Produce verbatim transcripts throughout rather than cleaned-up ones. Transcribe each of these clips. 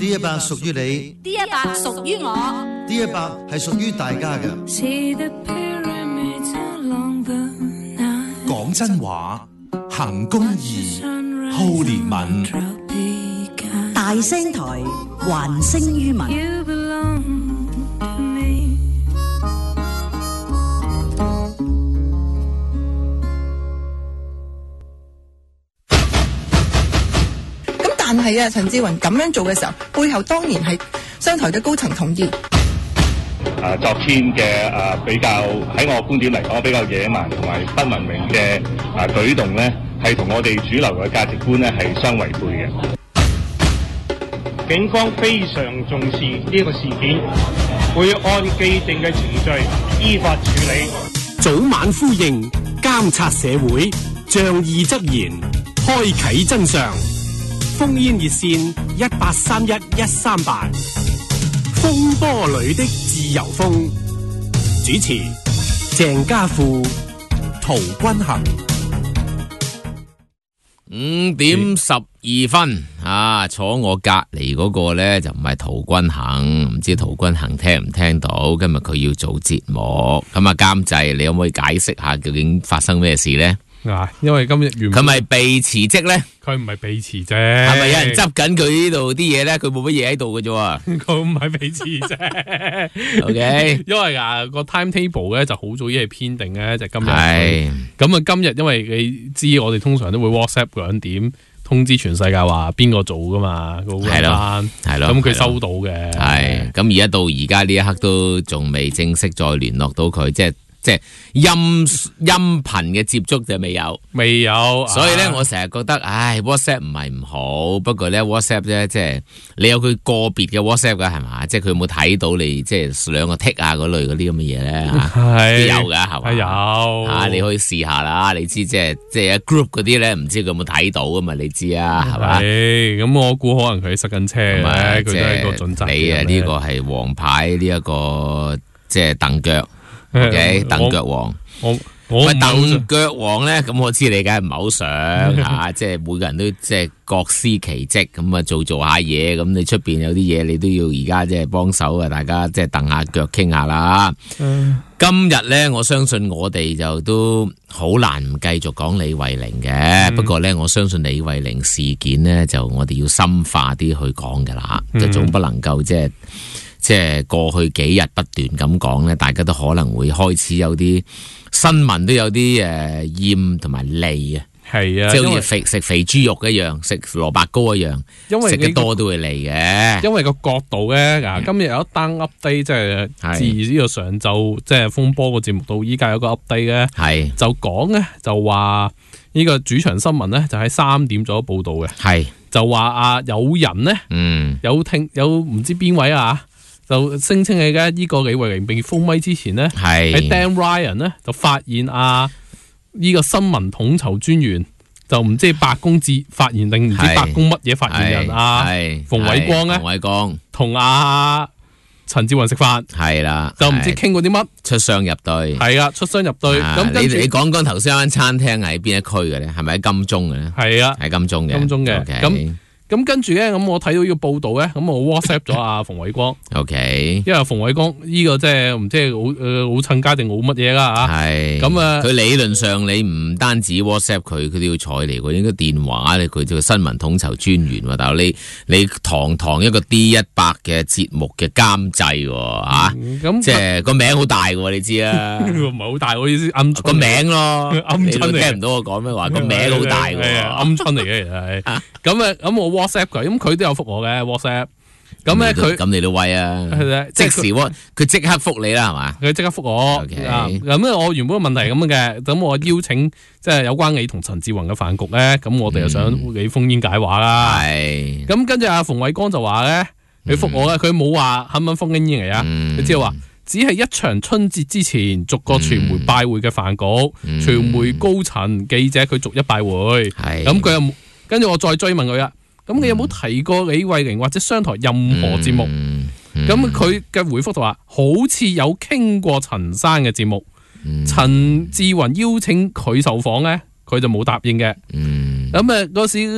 D 一百屬於你 ，D 一百屬於我 ，D 一百係屬於大家嘅。 講真話，行公義，好憐憫， 大聲台，還聲於民。 但係啊，陳志雲咁樣做嘅時候，背後當然係商台嘅高層同意。 誒、啊，昨天嘅誒、啊、比較喺我觀點嚟講比較野蠻同埋不文明嘅誒、啊、舉動咧，係同我哋主流嘅價值觀咧係相違背嘅。 警方非常重視呢個事件，會按既定嘅程序依法處理。 早晚呼應，監察社會，仗義執言，開啟真相。烽煙熱線一八三一一三八，風波裏的自由風，主持鄭家富、 陶君行。 五點十二分啊！坐我隔籬嗰個呢，就唔係陶君行，唔知陶君行聽唔聽到？今日佢要做節目，咁啊監製，你可唔可以解釋下究竟發生咩事呢？ 啊，因為今日原佢咪被辭職咧？ 佢唔係被辭啫， 係咪有人執緊佢呢度啲嘢咧？佢冇乜嘢喺度嘅啫。 佢唔係被辭啫。 O K， 因為啊個 timetable 咧就好早已經係編定嘅，就今日。 係咁啊，今日因為你知我哋通常都會 WhatsApp 兩點通知全世界話邊個做噶嘛，係咯，係咯。咁佢收到嘅。係咁而家到而家呢一刻都仲未正式再聯絡到佢，即係。即係音音頻嘅接觸就未有， 未有， 所以咧我成日覺得，唉 WhatsApp 唔係唔好，不過咧 WhatsApp 咧即係你有佢個別嘅 WhatsApp 噶係嘛，即係佢有冇睇到你即係兩個 tick 啊嗰類嗰啲咁嘅嘢咧嚇，有噶係嘛， 有啊你可以試下啦，你知即係即係 group 嗰啲咧，唔知佢有冇睇到啊嘛，你知啊係嘛？ 咁我估可能佢塞緊車嘅，佢都係個準則。 你啊呢個係黃牌呢一個即係蹬腳。O K， 蹬腳王， 我我蹬腳王咧，咁我知你梗係唔係好想吓，即係每個人都即係各司其職，咁啊做做下嘢，咁你出邊有啲嘢你都要而家即係幫手啊，大家即係蹬下腳傾下啦。嗯、今日咧，我相信我哋就都好難唔繼續講李慧玲嘅，嗯、不過咧，我相信李慧玲事件咧，就我哋要深化啲去講噶啦，嗯、就總不能夠即係。即係過去幾日不斷咁講咧，大家都可能會開始有啲新聞都有啲誒厭同埋膩啊，係啊，即係好似肥食肥豬肉一樣，食蘿蔔糕一樣，因為食得多都會膩嘅。 因為個角度咧，嗱，今日有一單 update，即係自呢個上晝即係風波個節目到依家有個 update 咧，係就講咧就話呢個主場新聞咧就喺三點左右報道嘅，係就話啊有人咧，嗯，有聽有唔知邊位啊。就聲稱嘅嘅呢個李慧玲被封咪之前呢，喺 Dan Ryan 呢就發現啊呢、這個新聞統籌專員就唔知白宮至發言定唔知白宮乜嘢發言人啊馮偉光咧，馮偉光同阿陳志雲食飯係啦，就唔知傾過啲乜，出雙入對係啊，出雙入對。咁你你講講頭先間餐廳係喺邊一區嘅咧？係咪喺金鐘嘅咧？係啊，喺金鐘嘅，金鐘嘅咁。Okay. 咁跟住咧，咁我睇到呢個報道咧，咁我 WhatsApp 咗阿馮偉光。O K， 因為馮偉光呢個即係唔知係好誒好趁家定好乜嘢啦吓。係咁啊，佢理論上你唔單止 WhatsApp 佢，佢都要睬嚟，佢應該電話咧，佢做新聞統籌專員。但係你你堂堂一個 D 一百嘅節目嘅監製吓，咁即係個名好大嘅，你知啊？唔係好大，我意思暗個名咯，暗春嚟。你聽唔到我講咩話？個名好大嘅，暗春嚟嘅，其實係。咁啊，咁我。WhatsApp 佢，咁佢都有覆我嘅 WhatsApp，咁咧佢咁你都威啊，即時佢即刻覆你啦，係嘛？佢即刻覆我，咁咧我原本個問題係咁嘅，咁我邀請即係有關你同陳志雲嘅飯局咧，咁我哋又想你烽煙解話啦，係，咁跟住阿馮偉光就話咧，佢覆我咧，佢冇話肯唔肯烽煙嚟啊，佢只係話只係一場春節之前逐個傳媒拜會嘅飯局，傳媒高層記者佢逐一拜會，係，咁佢又跟住我再追問佢啊。咁你有冇提過李慧玲或者商台任何節目？咁佢嘅回覆就話，好似有傾過陳生嘅節目，陳、嗯、志雲邀請佢受訪咧，佢就冇答應嘅。咁啊嗰時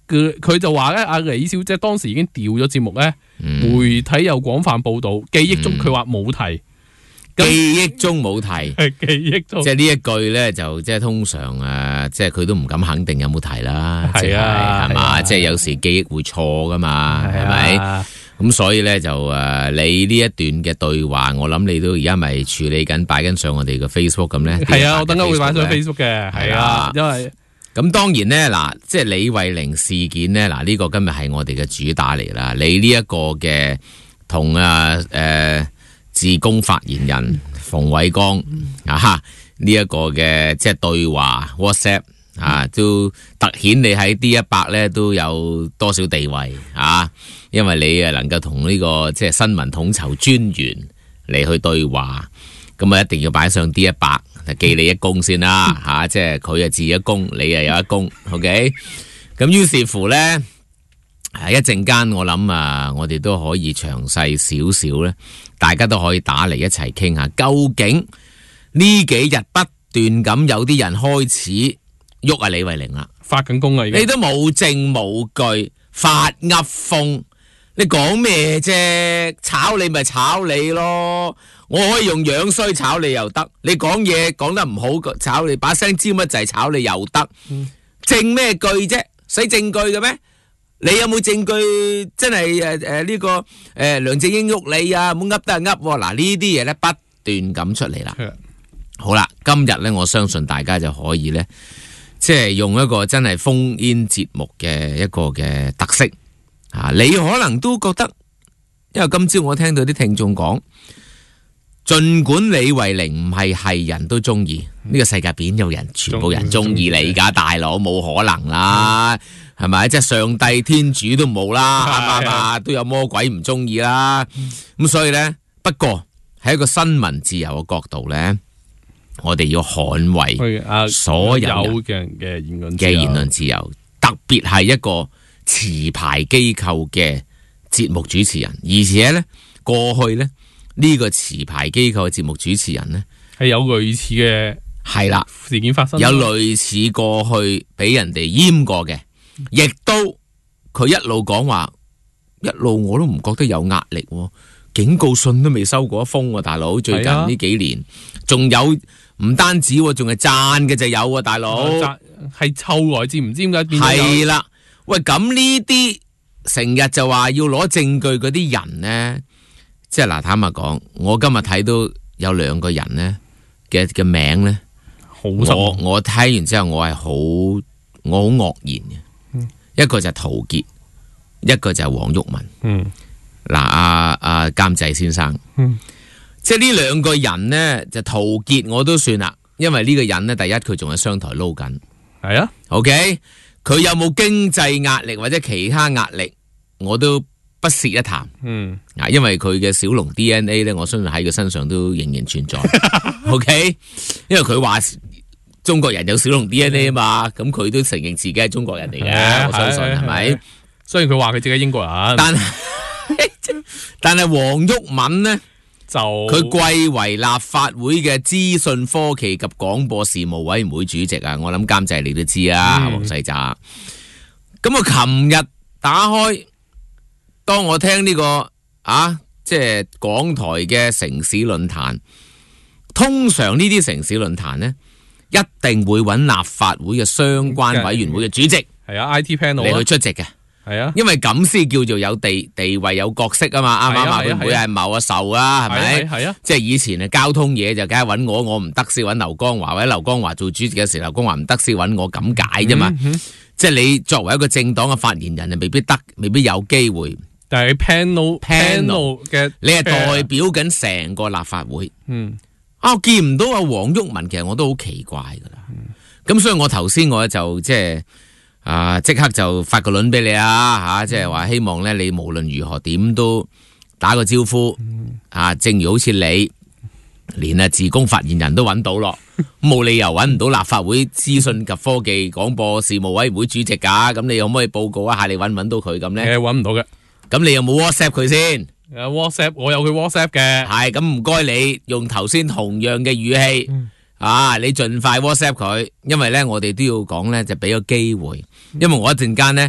佢佢就話咧，阿李小姐當時已經調咗節目咧，嗯、媒體有廣泛報道，記憶中佢話冇提。 記憶中冇提， 係記憶中， 即係呢一句咧，就即係通常誒，即係佢都唔敢肯定有冇提啦。係啊，係嘛，即係有時記憶會錯噶嘛，係咪？咁所以咧就誒，你呢一段嘅對話，我諗你都而家咪處理緊，擺緊上我哋嘅 Facebook 咁咧。係啊，我等陣會擺上 Facebook 嘅。係啊，因為咁當然咧，嗱，即係李慧玲事件咧，嗱呢個今日係我哋嘅主打嚟啦。你呢一個嘅同啊誒。自公發言人馮煒光、嗯、啊，呢、這、一個嘅即係對話 WhatsApp 啊，都凸顯你喺 D 一百咧都有多少地位啊？因為你啊能夠同呢個即係新聞統籌專員嚟去對話，咁啊一定要擺上 D 一百，就記你一功先啦吓、啊，即係佢啊自一功，你啊有一功 ，OK？ 咁於是乎咧。一陣間我諗啊，我哋都可以詳細少少咧，大家都可以打嚟一齊傾下，究竟呢幾日不斷咁有啲人開始喐啊李慧玲啦， 發緊功啊， 你都冇證冇據，發噏風，你講咩啫？炒你咪炒你咯，我可以用樣衰炒你又得，你講嘢講得唔好炒你，把聲尖乜滯炒你又得，嗯、證咩據啫？使證據嘅咩？你有冇證據真係誒誒呢個誒、呃、梁振英喐你啊？唔好噏得係噏，嗱呢啲嘢咧不斷咁出嚟啦。的好啦，今日咧我相信大家就可以咧，即係用一個真係烽煙節目嘅一個嘅特色啊！你可能都覺得，因為今朝我聽到啲聽眾講，盡管李慧玲唔係係人都中意，呢、這個世界邊有人全部人中意你噶？大佬冇可能啦。嗯係咪？即係上帝天主都冇啦，係嘛嘛，都有魔鬼唔中意啦。咁、嗯、所以咧，不過喺一個新聞自由嘅角度咧，我哋要捍衛所有嘅嘅言論嘅言論自由，特別係一個持牌機構嘅節目主持人，而且咧過去咧呢、這個持牌機構嘅節目主持人咧係有類似嘅係啦事件發生， 有類似過去俾人哋閹過嘅。亦都佢一路講話，一路我都唔覺得有壓力，警告信都未收過一封啊，大佬。最近呢幾年，仲有唔單止，仲係讚嘅就有啊，大佬。 係湊來至唔知點解變咗有。 係啦，喂，咁呢啲成日就話要攞證據嗰啲人呢，即係嗱，坦白講，我今日睇到有兩個人呢嘅嘅名呢， 好我我睇完之後我係好我好愕然嘅。一個就係陶傑，一個就係黃毓民。嗯，嗱、啊，阿阿監製先生，嗯，即係呢兩個人呢，就陶傑我都算啦，因為呢個人呢，第一佢仲喺商台撈緊， 係啊 ，OK，佢有冇經濟壓力或者其他壓力，我都不屑一談。嗯，啊，因為佢嘅小龍 D N A 呢，我相信喺佢身上都仍然存在。OK， 因為佢話。中國人有小龍 D N A 啊嘛，咁佢都承認自己係中國人嚟嘅，我相信係咪？ 雖然佢話佢自己係英國人， 但係但係黃毓民呢，就佢貴為立法會嘅資訊科技及廣播事務委員會主席啊，我諗監製你都知啊，黃世澤。咁我琴日打開，當我聽呢個啊，即係港台嘅城市論壇，通常呢啲城市論壇呢。一定會揾立法會嘅相關委員會嘅主席， 係啊 I T panel 嚟去出席嘅，係啊，因為咁先叫做有地地位有角色啊嘛，啱唔啱啊？會唔會係謀啊仇啊？係咪？係啊，即係以前啊交通嘢就梗係揾我，我唔得先揾劉江華，或者劉江華做主席嘅時候，劉江華唔得先揾我，咁解啫嘛。即係你作為一個政黨嘅發言人，未必得，未必有機會。 但係 panel panel 嘅， 你係代表緊成個立法會，嗯。啊！我見唔到阿黃毓民，其實我都好奇怪噶啦。咁、嗯、所以我頭先我就即係啊，即刻就發個輪俾你啊吓，即係話希望咧，你無論如何點都打個招呼、嗯、啊。正如好似你連啊自公發言人都揾到咯，冇理由揾唔到立法會資訊及科技廣播事務委員會主席噶。咁你可唔可以報告一下你揾唔揾到佢咁咧？ 誒，揾唔到嘅。 咁你有冇 WhatsApp 佢先？ 誒 ，WhatsApp 我有佢 WhatsApp 嘅， 係咁唔該你用頭先同樣嘅語氣、嗯、啊，你盡快 WhatsApp 佢，因為咧我哋都要講咧就俾個機會，因為我一陣間咧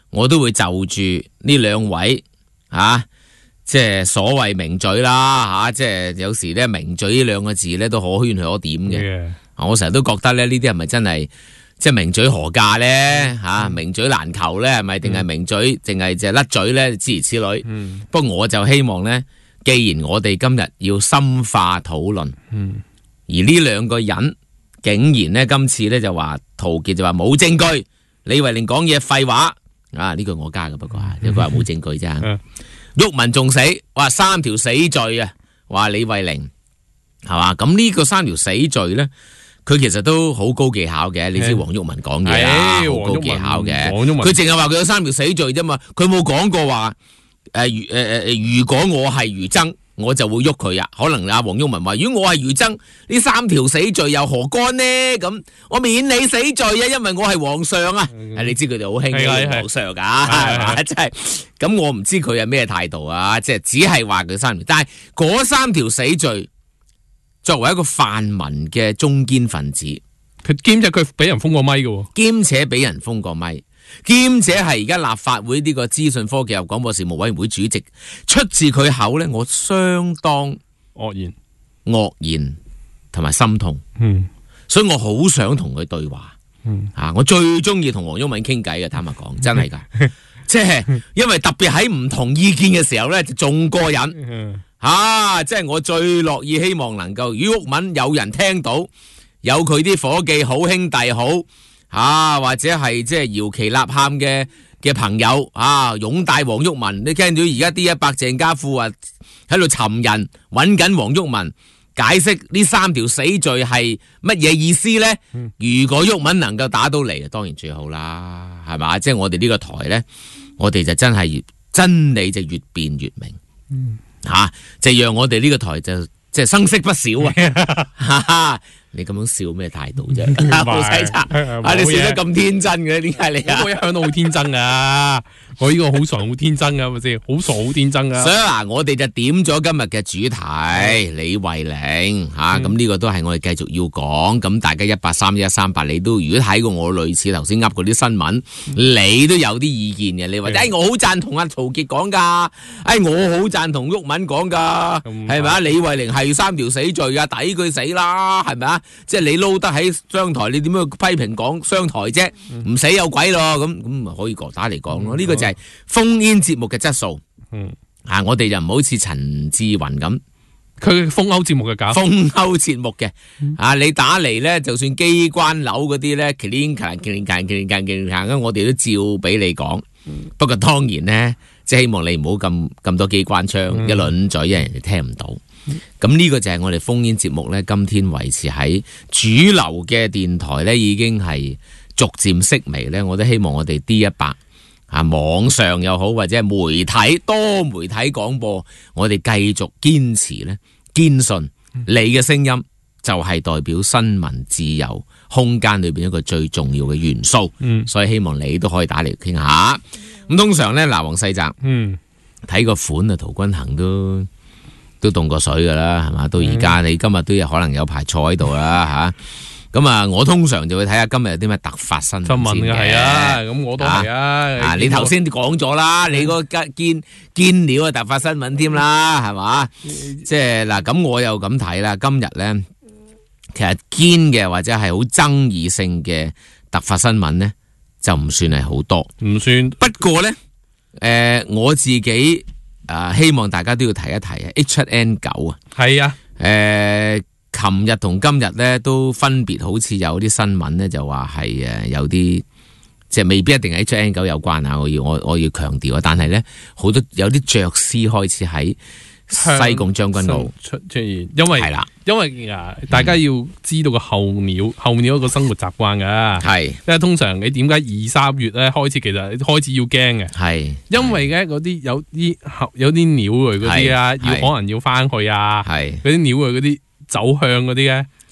我都會就住呢兩位啊，即係所謂名嘴啦吓、啊，即係有時咧名嘴呢兩個字咧都可圈可點嘅。Yeah. 我成日都覺得咧呢啲係咪真係即係名嘴何價咧吓？嗯、名嘴難求咧係咪？定係名嘴淨係就係甩嘴咧？諸如此類。嗯、不過我就希望咧，既然我哋今日要深化討論，嗯、而呢兩個人竟然咧今次咧就話陶傑就話冇證據，李慧玲講嘢廢話啊！呢句我加嘅，不過啊，佢話冇證據啫。毓民仲死，話三條死罪啊！話李慧玲係嘛？咁呢個三條死罪咧？佢其實都好高技巧嘅，你知黃毓民講嘢啊，好高技巧嘅。佢淨係話佢有三條死罪啫嘛，佢冇講過話誒誒誒，如果我係俞琤，我就會喐佢啊。可能阿黃毓民話，如果我係俞琤，呢三條死罪又何干呢？咁我免你死罪啊，因為我係皇上啊。嗯、你知佢哋好興嘅皇上噶，係嘛？真係咁，我唔知佢係咩態度啊。即係只係話佢三條，但係嗰三條死罪。作為一個泛民嘅中堅分子，佢兼且佢俾人封過咪嘅，兼且俾人封過咪，兼且係而家立法會呢個資訊科技及廣播事務委員會主席，出自佢口咧，我相當愕然、愕然同埋心痛。嗯，所以我好想同佢對話。嗯，啊，我最中意同黃毓民傾偈嘅，坦白講，真係噶，即係因為特別喺唔同意見嘅時候咧，就仲過癮。嗯啊！即係我最樂意希望能夠，如果毓民有人聽到，有佢啲伙計好兄弟好啊，或者係即係搖旗吶喊嘅嘅朋友啊，擁戴黃毓民。你聽到而家 D 一百鄭家富啊喺度尋人揾緊黃毓民，解釋呢三條死罪係乜嘢意思呢？嗯、如果毓民能夠打到嚟，當然最好啦，係嘛？即係我哋呢個台呢，我哋就真係真理就越辯越明。嗯吓、啊，就讓我哋呢個台就即係生色不少啊！哈哈，你咁樣笑咩態度啫？冇使插啊！你笑得咁天真嘅，點解你啊？我一向都好天真噶，我呢個好傻好天真噶，係咪先？好傻好天真噶。所以嗱，我哋就點咗今日嘅主題，李慧玲吓，咁呢、嗯、個都係我哋繼續要講。咁大家一八三一三八，你都如果睇過我類似頭先噏嗰啲新聞，嗯、你都有啲意見嘅。你話，哎，我好贊同阿陶傑講噶，哎，我好贊同毓民講噶，係咪啊？李慧玲係三條死罪啊，抵佢死啦，係咪啊？即係你撈得喺商台，你點樣批評講商台啫？唔、嗯、死有鬼咯，咁咁咪可以過打嚟講咯。呢、嗯、個就係烽煙節目嘅質素。嗯，啊，我哋就唔好似陳志雲咁，佢烽勾節目嘅假烽勾節目嘅。嗯、啊，你打嚟咧，就算機關樓嗰啲咧 clean clean clean clean clean clean clean 我哋都照俾你講。嗯、不過當然咧，即係希望你唔好咁咁多機關槍，嗯、一輪嘴，因為人哋聽唔到。咁呢個就係我哋烽煙節目咧，今天維持喺主流嘅電台咧，已經係逐漸式微咧。我都希望我哋 D 一百啊，網上又好或者係媒體多媒體廣播，我哋繼續堅持咧，堅信你嘅聲音就係代表新聞自由空間裏邊一個最重要嘅元素。嗯，所以希望你都可以打嚟傾下。咁通常咧，嗱，黃世澤，嗯，睇個款啊，陶君行都。都凍過水噶啦，係嘛？到而家你今日都有可能有排坐喺度啦，吓。咁啊，我通常就會睇下今日有啲咩突發新聞嘅。係啊，咁我都係啊。啊，你頭先講咗啦，你個堅堅料啊，突發新聞添啦，係嘛？即係嗱，咁我又咁睇啦。今日咧，其實堅嘅或者係好爭議性嘅突發新聞咧，就唔算係好多，唔算。不過咧，誒、呃，我自己。啊！希望大家都要提一提啊 H 七 N 九啊，係啊，誒，琴日同今日咧都分別好似有啲新聞咧，就話係誒有啲即係未必一定係 H 七 N 九有關啊！我要我我要強調啊，但係咧好多有啲着絲開始喺西貢將軍澳出出現，因為係啦，因為啊，大家要知道個候鳥候鳥一個生活習慣噶，係，因為通常你點解二三月咧開始其實開始要驚嘅，係，因為咧嗰啲有啲有啲鳥類嗰啲啊，要可能要翻去啊，係，嗰啲鳥類嗰啲走向嗰啲咧，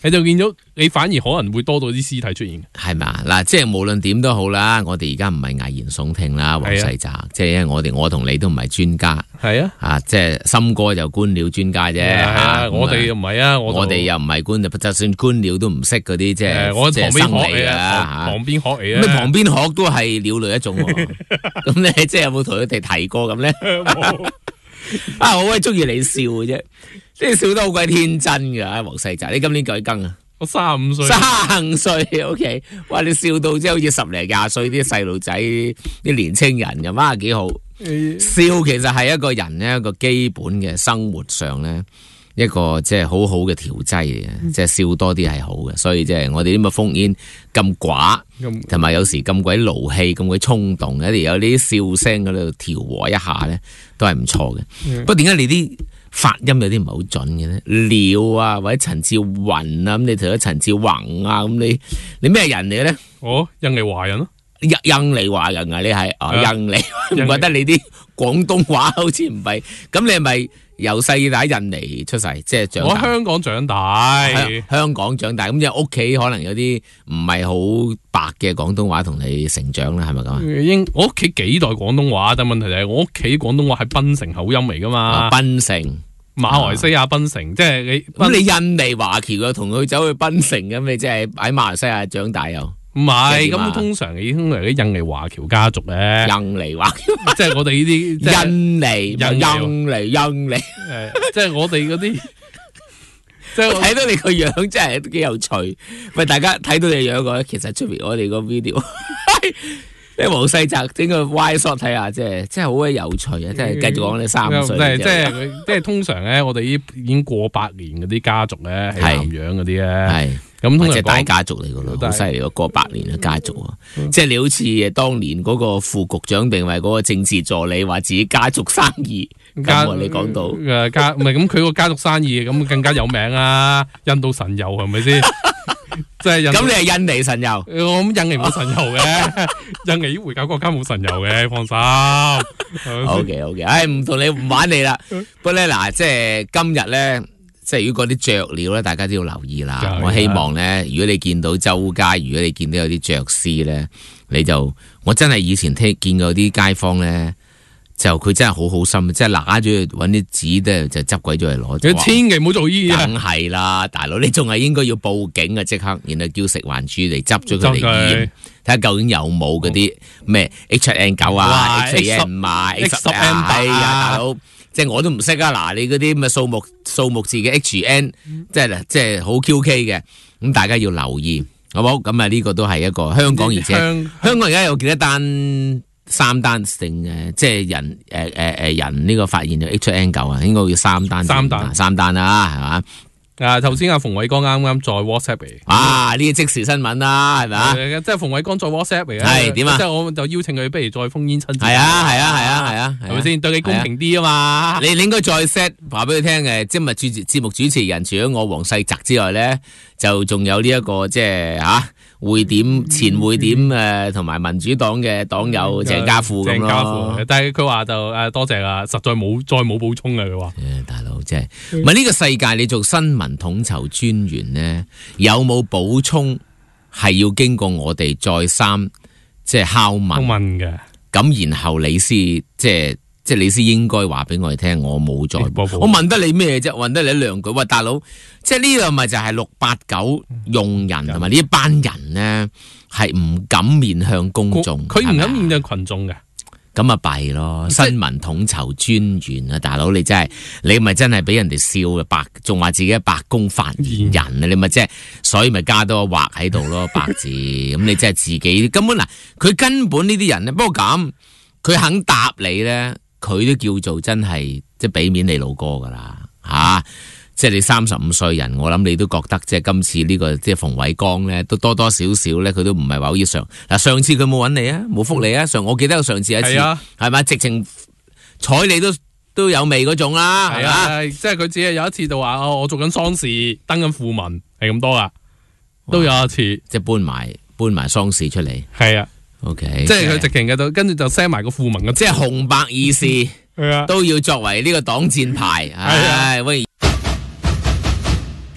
你就見到你反而可能會多到啲屍體出現， 係嘛？嗱，即係無論點都好啦，我哋而家唔係危言聳聽啦，黃世澤，即係因為我哋我同你都唔係專家， 係啊， 啊，即係森哥就官僚專家啫， 啊，我哋又唔係啊， 我哋又唔係官，就算官僚都唔識嗰啲，即係我即係生理嘅， 旁邊學嚟啊， 咁旁邊學都係鳥類一種，咁你即係有冇同佢哋提過咁咧？啊，我好中意你笑嘅啫，即係笑得好鬼天真噶，黃世澤，你今年幾更啊？ 我三十五歲， 三十歲 ，OK， 哇！你笑到即係好似十零廿歲啲細路仔、啲年青人咁啊，幾好！笑其實係一個人咧一個基本嘅生活上咧一個即係好好嘅調劑嚟嘅，即係笑多啲係好嘅。所以即係我哋啲咁嘅烽煙咁寡，同埋有時咁鬼勞氣、咁鬼衝動，有啲有啲笑聲嗰度調和一下咧，都係唔錯嘅。嗯、不過點解你啲發音有啲唔係好準嘅咧？廖啊，或者陳志雲啊，咁你同咗陳志宏啊，咁你你咩人嚟嘅咧？ 哦，印尼華人咯、啊， 印印尼華人啊，你係啊、哦、印尼，唔覺得你啲廣東話好似唔係？咁你係咪由細到大印尼出世，即係長大？我香港長大， 香港長大，咁即係屋企可能有啲唔係好白嘅廣東話同你成長啦，係咪咁啊？ 應我屋企幾代廣東話，但問題就係我屋企廣東話係檳城口音嚟噶嘛？ 檳城。 馬來西亞檳城，啊、即係你咁你印尼華僑又同佢走去檳城咁，你即係喺馬來西亞長大又唔係咁？通常已經係啲印尼華僑家族咧， 印尼華僑即係我哋呢啲印尼、印尼、印尼， 即係我哋嗰啲，即係睇到你個樣真係都幾有趣。喂，大家睇到你樣個，其實出面我哋個 video。即係黃世澤整個 Y shot 睇下，即係真係好鬼有趣啊！即係繼續講你三歲， 即係即係通常咧，我哋已已經過百年嗰啲家族咧，係南洋嗰啲咧，係咁通常大家族嚟噶咯，好犀利個過百年嘅家族啊！嗯、即係你好似當年嗰個副局長定係嗰個政治助理，話自己家族生意，家你講到誒家唔係咁，佢個家族生意咁更加有名啊！印度神油係咪先？即係咁，你係印尼神油，我諗印尼冇神油嘅，印尼回教國家冇神油嘅，放心。O K O K， 唉，唔同你唔玩你啦。不過咧，嗱，即係今日咧，即係如果嗰啲雀鳥咧，大家都要留意啦。我希望咧，如果你見到周街，如果你見到有啲雀屍咧，你就我真係以前聽見過啲街坊咧。就佢真係好好心，即係拿住揾啲紙咧，就執鬼咗嚟攞。你千祈唔好做呢啲，梗係啦，大佬，你仲係應該要報警啊！即刻，然後叫食環署嚟執咗佢嚟驗，睇下究竟有冇嗰啲咩 H 七 N 九啊、H 四 N 五啊、H 十 N 八啊，大佬，即係我都唔識啊！嗱，你嗰啲咁嘅數目數目字嘅 H N，即係即係好 Q K 嘅，咁大家要留意，好冇？咁啊，呢個都係一個香港，而且香港而家有幾多單？三單定嘅，即係人誒誒誒人呢個發現咗 H 七 N 九啊，應該要三單，三單三單啦，係嘛？啊，頭先阿馮偉剛啱啱再 WhatsApp 嚟，啊，呢啲即時新聞啦，係咪？即係馮偉剛再 WhatsApp 嚟，係點啊？即係我就邀請佢，不如再烽煙親自。係啊，係啊，係啊，係啊，係咪先？對你公平啲啊嘛？你你應該再 set 話俾佢聽嘅，今日主節目主持人除咗我黃世澤之外咧，就仲有呢一個即係吓。匯點前匯點誒，同埋民主黨嘅黨友鄭家富咁咯，但係佢話就誒多謝啦，實在冇再冇補充嘅佢話。誒，大佬即係唔係呢個世界？你做新聞統籌專員咧，有冇補充係要經過我哋再三即係拷問問嘅？咁然後你先即係。即係你先應該話俾我哋聽，我冇再播。我問得你咩啫？問得你兩句。喂，大佬，即係呢度咪就係六八九用人同埋呢一班人咧，係唔敢面向公眾，佢唔敢面向群眾嘅。咁啊弊咯！新聞統籌專員啊，大佬你真係你咪真係俾人哋笑嘅白，仲話自己係白宮發言人啊！嗯、你咪即係，所以咪加多個畫喺度咯，白字。咁你真係自己根本嗱，佢根本呢啲人咧，不過咁佢肯答你咧。佢都叫做真係即係俾面你老哥噶啦吓，即係你三十五歲人，我諗你都覺得即係今次呢個即係馮偉剛咧，都多多少少咧，佢都唔係話好似上嗱上次佢冇揾你啊，冇覆你啊，上我記得有上次一次係咪、啊、直情睬你都都有味嗰種啦，係啊，即係佢只係有一次就話哦，我做緊喪事登緊訃文係咁多噶，都有一次即係搬埋搬埋喪事出嚟，係啊。O K， 即係佢直情嘅，就跟住就 send 埋個訃文嘅，即係紅白二事都要作為呢個擋箭牌。係喂，咁但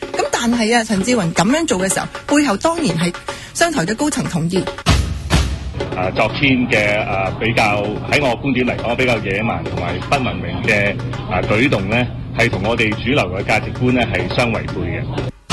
但係啊，陳志雲咁樣做嘅時候，背後當然係商台嘅高層同意。 啊，昨天嘅啊比較喺我觀點嚟講比較野蠻同埋不文明嘅啊舉動咧，係同我哋主流嘅價值觀咧係相違背嘅。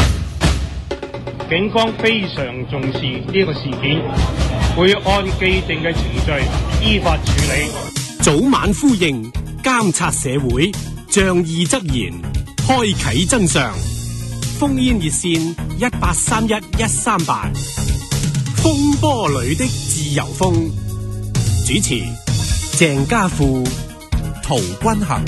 警方非常重視呢個事件，會按既定嘅程序依法處理。 早晚呼應，監察社會，仗義執言，開啟真相。烽煙熱線一八三一一三八。風波裏的自由風，主持鄭家富、 陶君行。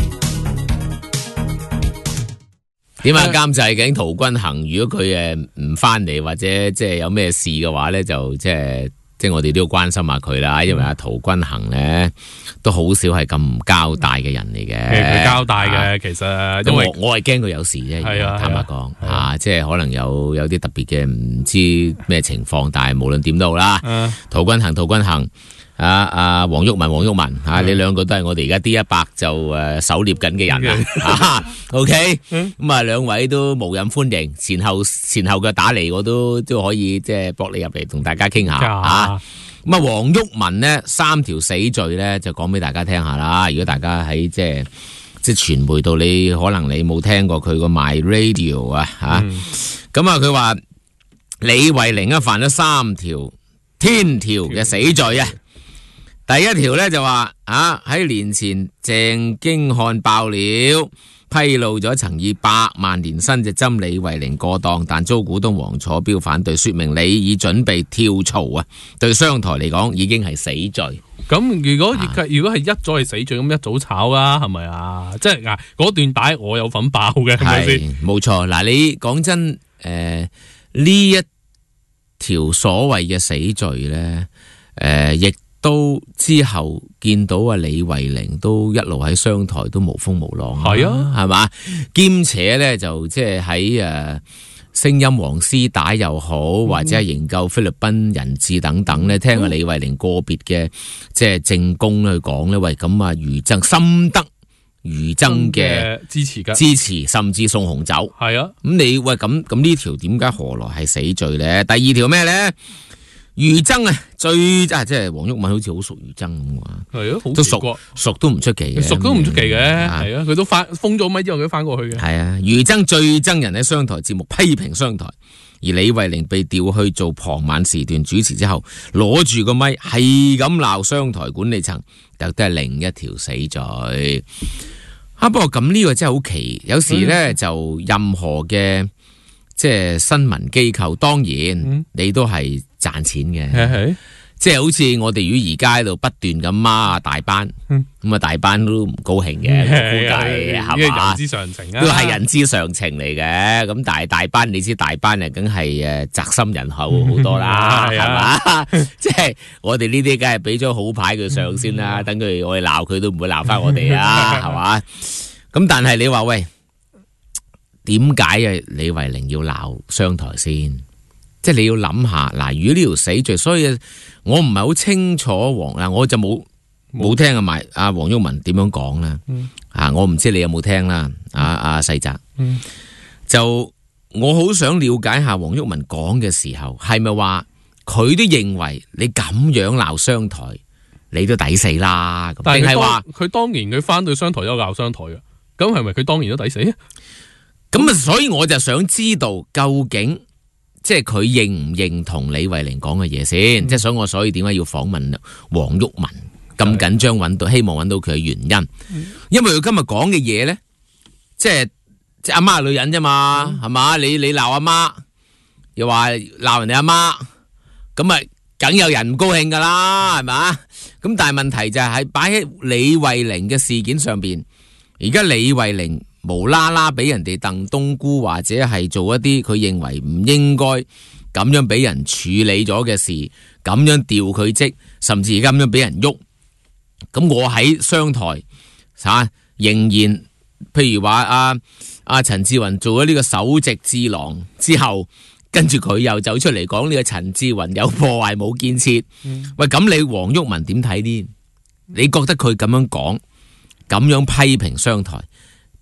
點啊？監製究竟陶君行，如果佢誒唔翻嚟或者即係有咩事嘅話咧，就即係即係我哋都要關心下佢啦。因為阿陶君行咧都好少係咁唔交代嘅人嚟嘅。 佢交代嘅、啊，其實因為我我係驚佢有事啫。 係啊， 坦白講啊，即係可能有有啲特別嘅唔知咩情況，但係無論點都好啦。啊、陶君行，陶君行。啊啊，黃毓民，黃毓民，吓、啊、你兩個都係我哋而家 D 一百就誒狩獵緊嘅人啊。OK，咁啊兩位都無任歡迎，前後前後嘅打嚟，我都都可以即係駁你入嚟同大家傾下吓。咁啊，黃毓民呢三條死罪咧就講俾大家聽下啦。如果大家喺即係即係傳媒度，你可能你冇聽過佢個 My Radio 啊吓。咁啊，佢話李慧玲啊犯咗三條天條嘅死罪啊。第一條咧就話啊喺年前鄭經翰爆料披露咗曾以百萬年薪就針李慧玲過檔，但遭股東黃楚標反對，說明你已準備跳槽啊，對商台嚟講已經係死罪。 咁如果、啊、如果係一早係死罪，咁一早炒啦，係咪啊？即係嗱嗰段帶我有份爆嘅，係咪先？ 冇錯。嗱，你講真，誒、呃、呢一條所謂嘅死罪咧，誒、呃、亦。都之後見到啊李慧玲都一路喺商台都無風無浪， 係啊， 係嘛？兼且咧就即係喺誒聲音黃絲帶又好，嗯、或者係營救菲律賓人質等等咧，聽阿李慧玲個別嘅即係證供去講咧，喂咁啊俞琤深得俞琤嘅支持噶支持，甚至送紅酒， 係啊。 咁你喂咁咁呢條點解何來係死罪咧？第二條咩咧？俞琤啊，最啊即係黃毓民好似好熟俞琤咁啊， 係啊， 都熟熟都唔出奇嘅， 熟都唔出奇嘅，係啊，佢都翻封咗咪之後，佢都翻過去嘅。 係啊，俞琤最憎人喺商台節目批評商台，而李慧玲被調去做傍晚時段主持之後，攞住個咪係咁鬧商台管理層，又都係另一條死罪。啊，不過咁呢個真係好奇，有時咧、嗯、就任何嘅即係新聞機構，當然、嗯、你都係。賺錢嘅， 係即係好似我哋如果而家喺度不斷咁孖大班，咁、嗯、啊大班都唔高興嘅，我估計係嘛， 人之常情啊， 都係人之常情嚟嘅。咁但係大班，你知大班啊，梗係誒宅心仁厚好多啦，係嘛？即係我哋呢啲梗係俾咗好牌佢上先啦，等佢我哋鬧佢都唔會鬧翻我哋啊，係嘛？咁但係你話喂，點解啊李慧玲要鬧商台先？即係你要諗下，嗱，如果呢條死罪，所以我唔係好清楚黃啊，我就冇冇聽阿埋阿黃毓民點樣講啦，嗯、啊，我唔知你有冇聽啦，阿阿細澤，嗯、就我好想了解下黃毓民講嘅時候，係咪話佢都認為你咁樣鬧商台，你都抵死啦？定係話佢當年佢翻到商台都鬧商台嘅，咁係咪佢當年都抵死啊？ 咁啊，所以我就想知道究竟。即係佢認唔認同李慧玲講嘅嘢先，嗯、即係所以我所以點解要訪問黃毓民咁緊張揾到，希望揾到佢嘅原因，嗯、因為佢今日講嘅嘢咧，即係即係阿媽係女人啫嘛，係嘛、嗯？你你鬧阿媽，又話鬧人哋阿媽，咁啊，梗有人唔高興噶啦，係嘛？咁但係問題就係喺擺喺李慧玲嘅事件上邊，而家李慧玲。無啦啦俾人哋燉冬菇，或者係做一啲佢認為唔應該咁樣俾人處理咗嘅事，咁樣調佢職，甚至咁樣俾人喐。咁我喺商台吓，仍然譬如話阿阿陳志雲做咗呢個首席智囊之後，跟住佢又走出嚟講呢個陳志雲有破壞冇建設。嗯、喂，咁你黃毓民點睇呢？你覺得佢咁樣講，咁樣批評商台？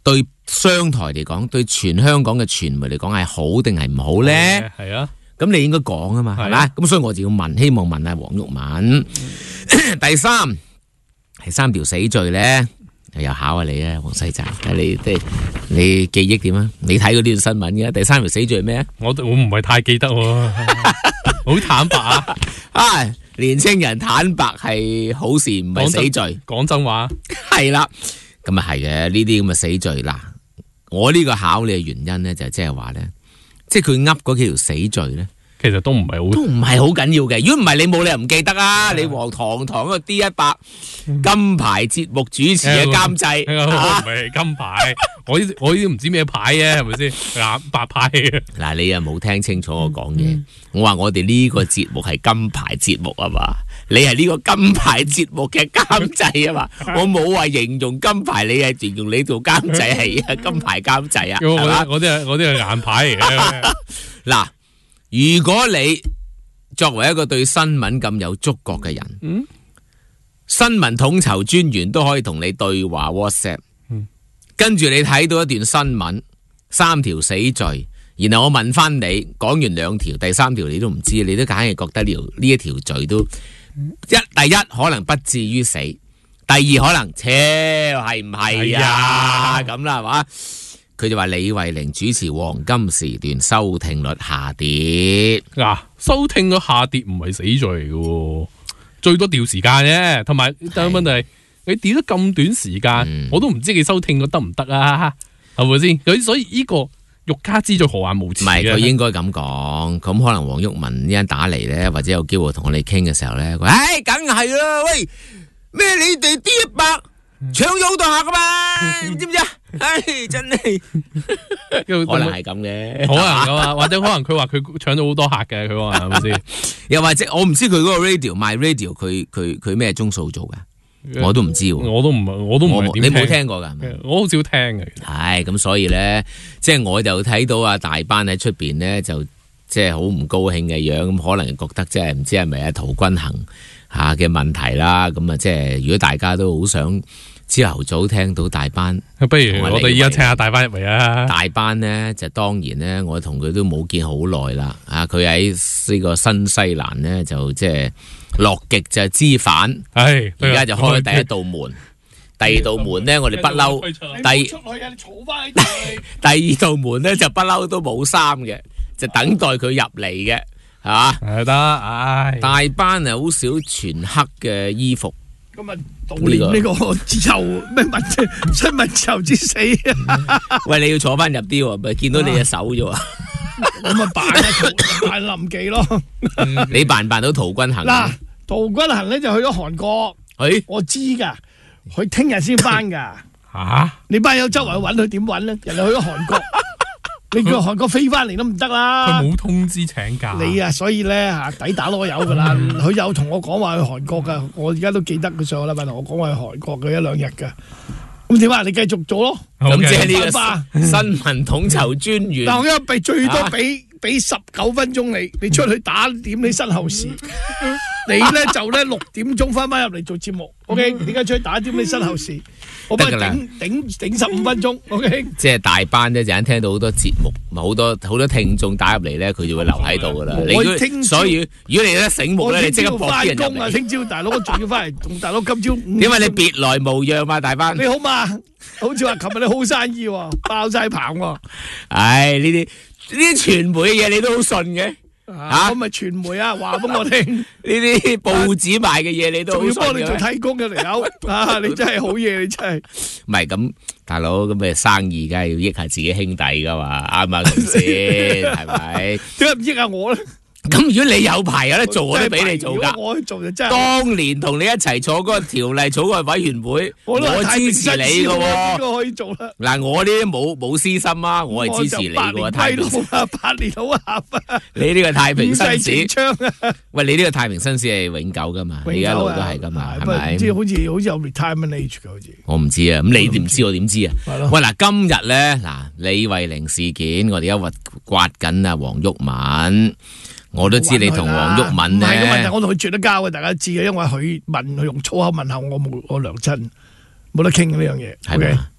對商台嚟講，對全香港嘅傳媒嚟講係好定係唔好咧？ 係啊， 咁你應該講啊嘛，係咪？咁所以我就要問，希望問下黃毓民。第三係三條死罪咧，又考下你啊，黃世澤，你即係你記憶點啊？你睇過呢段新聞嘅第三條死罪係咩啊？ 我我唔係太記得喎，好坦白啊！ 啊，年青人坦白係好事，唔係死罪。 講真話係啦，咁啊係嘅，呢啲咁嘅死罪嗱，我呢個考你嘅原因咧，就係即係話咧，即係佢噏嗰幾條死罪咧。 其實都唔係好， 都唔係好緊要嘅。如果唔係，你冇理由唔記得啊！你黃堂堂個 D 一百金牌節目主持嘅監製， 唔係金牌，我呢我呢啲唔知咩牌嘅，係咪先？藍白牌嗱，你又冇聽清楚我講嘢。我話我哋呢個節目係金牌節目啊嘛，你係呢個金牌節目嘅監製啊嘛。我冇話形容金牌，你係形容你做監製係金牌監製啊。 我我啲係我啲係硬牌嚟嘅。 嗱。如果你作為一個對新聞咁有觸覺嘅人，嗯、新聞統籌專員都可以同你對話 WhatsApp，、嗯、跟住你睇到一段新聞，三條死罪，然後我問翻你，講完兩條，第三條你都唔知，你都梗係覺得呢呢一條罪都一第一可能不至於死，第二可能，切係唔係啊咁啦係嘛？佢就話李慧玲主持黃金時段收聽率下跌， 嗱、啊、收聽率下跌唔係死罪嚟嘅，最多調時間啫。同埋但係問題係你調咗咁短時間，嗯、我都唔知佢收聽率得唔得啊？係咪先？佢所以呢個欲加之罪何患無辭？唔係佢應該咁講，咁可能黃毓民呢陣打嚟咧，或者有機會同我哋傾嘅時候咧，佢唉梗係啦，喂咩你哋 D 一百搶咗好多客噶嘛，知唔知啊？唉，真係可能係咁嘅， 可能咁啊，或者可能佢話佢搶咗好多客嘅，佢話係咪先？ 又或者我唔知佢嗰個 radio 賣 radio，佢佢佢咩鐘數做噶？我都唔知， 我都唔我都唔係點聽， 你冇聽過噶？ 我好少聽嘅。 係咁，所以咧，即係我就睇到啊大班喺出邊咧，就即係好唔高興嘅樣，咁可能覺得即係唔知係咪啊陶君行吓嘅問題啦。咁啊，即係如果大家都好想。朝頭早聽到大班， 不如我哋依家請下大班入嚟啊！ 大班呢，就當然呢，我同佢都冇見好耐啦。啊，佢喺呢個新西蘭呢，就即係樂極就知返，係而家就開第一道門，第二道門呢，我哋不嬲，第出去啊！你嘈翻第二道門呢，就不嬲都冇衫嘅，就等待佢入嚟嘅，係嘛？ 係得，唉！ 大班啊，好少全黑嘅衣服。 咁啊，悼念呢個自由咩文新聞自由之死啊！ 喂，你要坐翻入啲喎，咪見到你隻手啫喎。 我咪扮扮林記咯。 你扮唔扮到陶君行？ 嗱，陶君行咧就去咗韓國。誒，我知噶，佢聽日先翻噶。吓？你班友周圍揾佢點揾咧？人哋去咗韓國。你叫韓國飛翻嚟都唔得啦！ 佢冇通知請假。 你啊，所以咧嚇抵打攞有噶啦。佢有同我講話去韓國噶，我而家都記得佢上個禮拜同我講話去韓國嘅一兩日噶。咁點啊？你繼續做咯。 咁即係呢個新聞統籌專員。 但我而家俾最多俾俾十九分鐘你，你出去打點你身後事。你咧就咧六點鐘翻翻入嚟做節目。OK，點解出去打點你身後事？我幫你頂頂頂十五分鐘 ，OK。 即係大班咧，陣間聽到好多節目，咪好多好多聽眾打入嚟咧，佢就會留喺度噶啦。你聽，所以如果你咧醒目咧，你即刻搏啲人入嚟。 聽朝大佬我仲要翻嚟，同大佬今朝。 點解你別來無恙嘛，大班？ 你好嘛？好似話琴日你好生意喎，爆晒棚喎。 唉，呢啲呢啲傳媒嘅嘢你都好信嘅。 吓，咁咪傳媒啊，話俾我聽呢啲報紙賣嘅嘢，你都仲要幫你做替工嘅嚟有啊！你真係好嘢，你真係。 唔係咁，大佬咁嘅生意，梗係要益下自己兄弟噶嘛，啱唔啱先？係咪？ 點解唔益下我咧？ 咁如果你有排有得做，我都俾你做噶。 我去做就真係。 當年同你一齊坐嗰個條例草案委員會，我支持你嘅喎。 應該可以做啦。 嗱，我呢啲冇冇私心啊，我係支持你嘅。 太平啊，百年好合。 你呢個太平紳士， 啊、 喂，你呢個太平紳士係永久噶嘛？你一路都係噶嘛？係咪？ 即係好似好似有 retirement age 嘅好似。 我唔知啊，咁你唔知我點知啊？喂，嗱，今日咧，嗱，李慧玲事件，我哋而家刮緊啊，黃毓民。我都知你同黃毓民咧，唔係個問題， 我同佢絕得交嘅，大家知嘅，因為佢問佢用粗口問候我冇我娘親，冇得傾呢樣嘢。 係咪？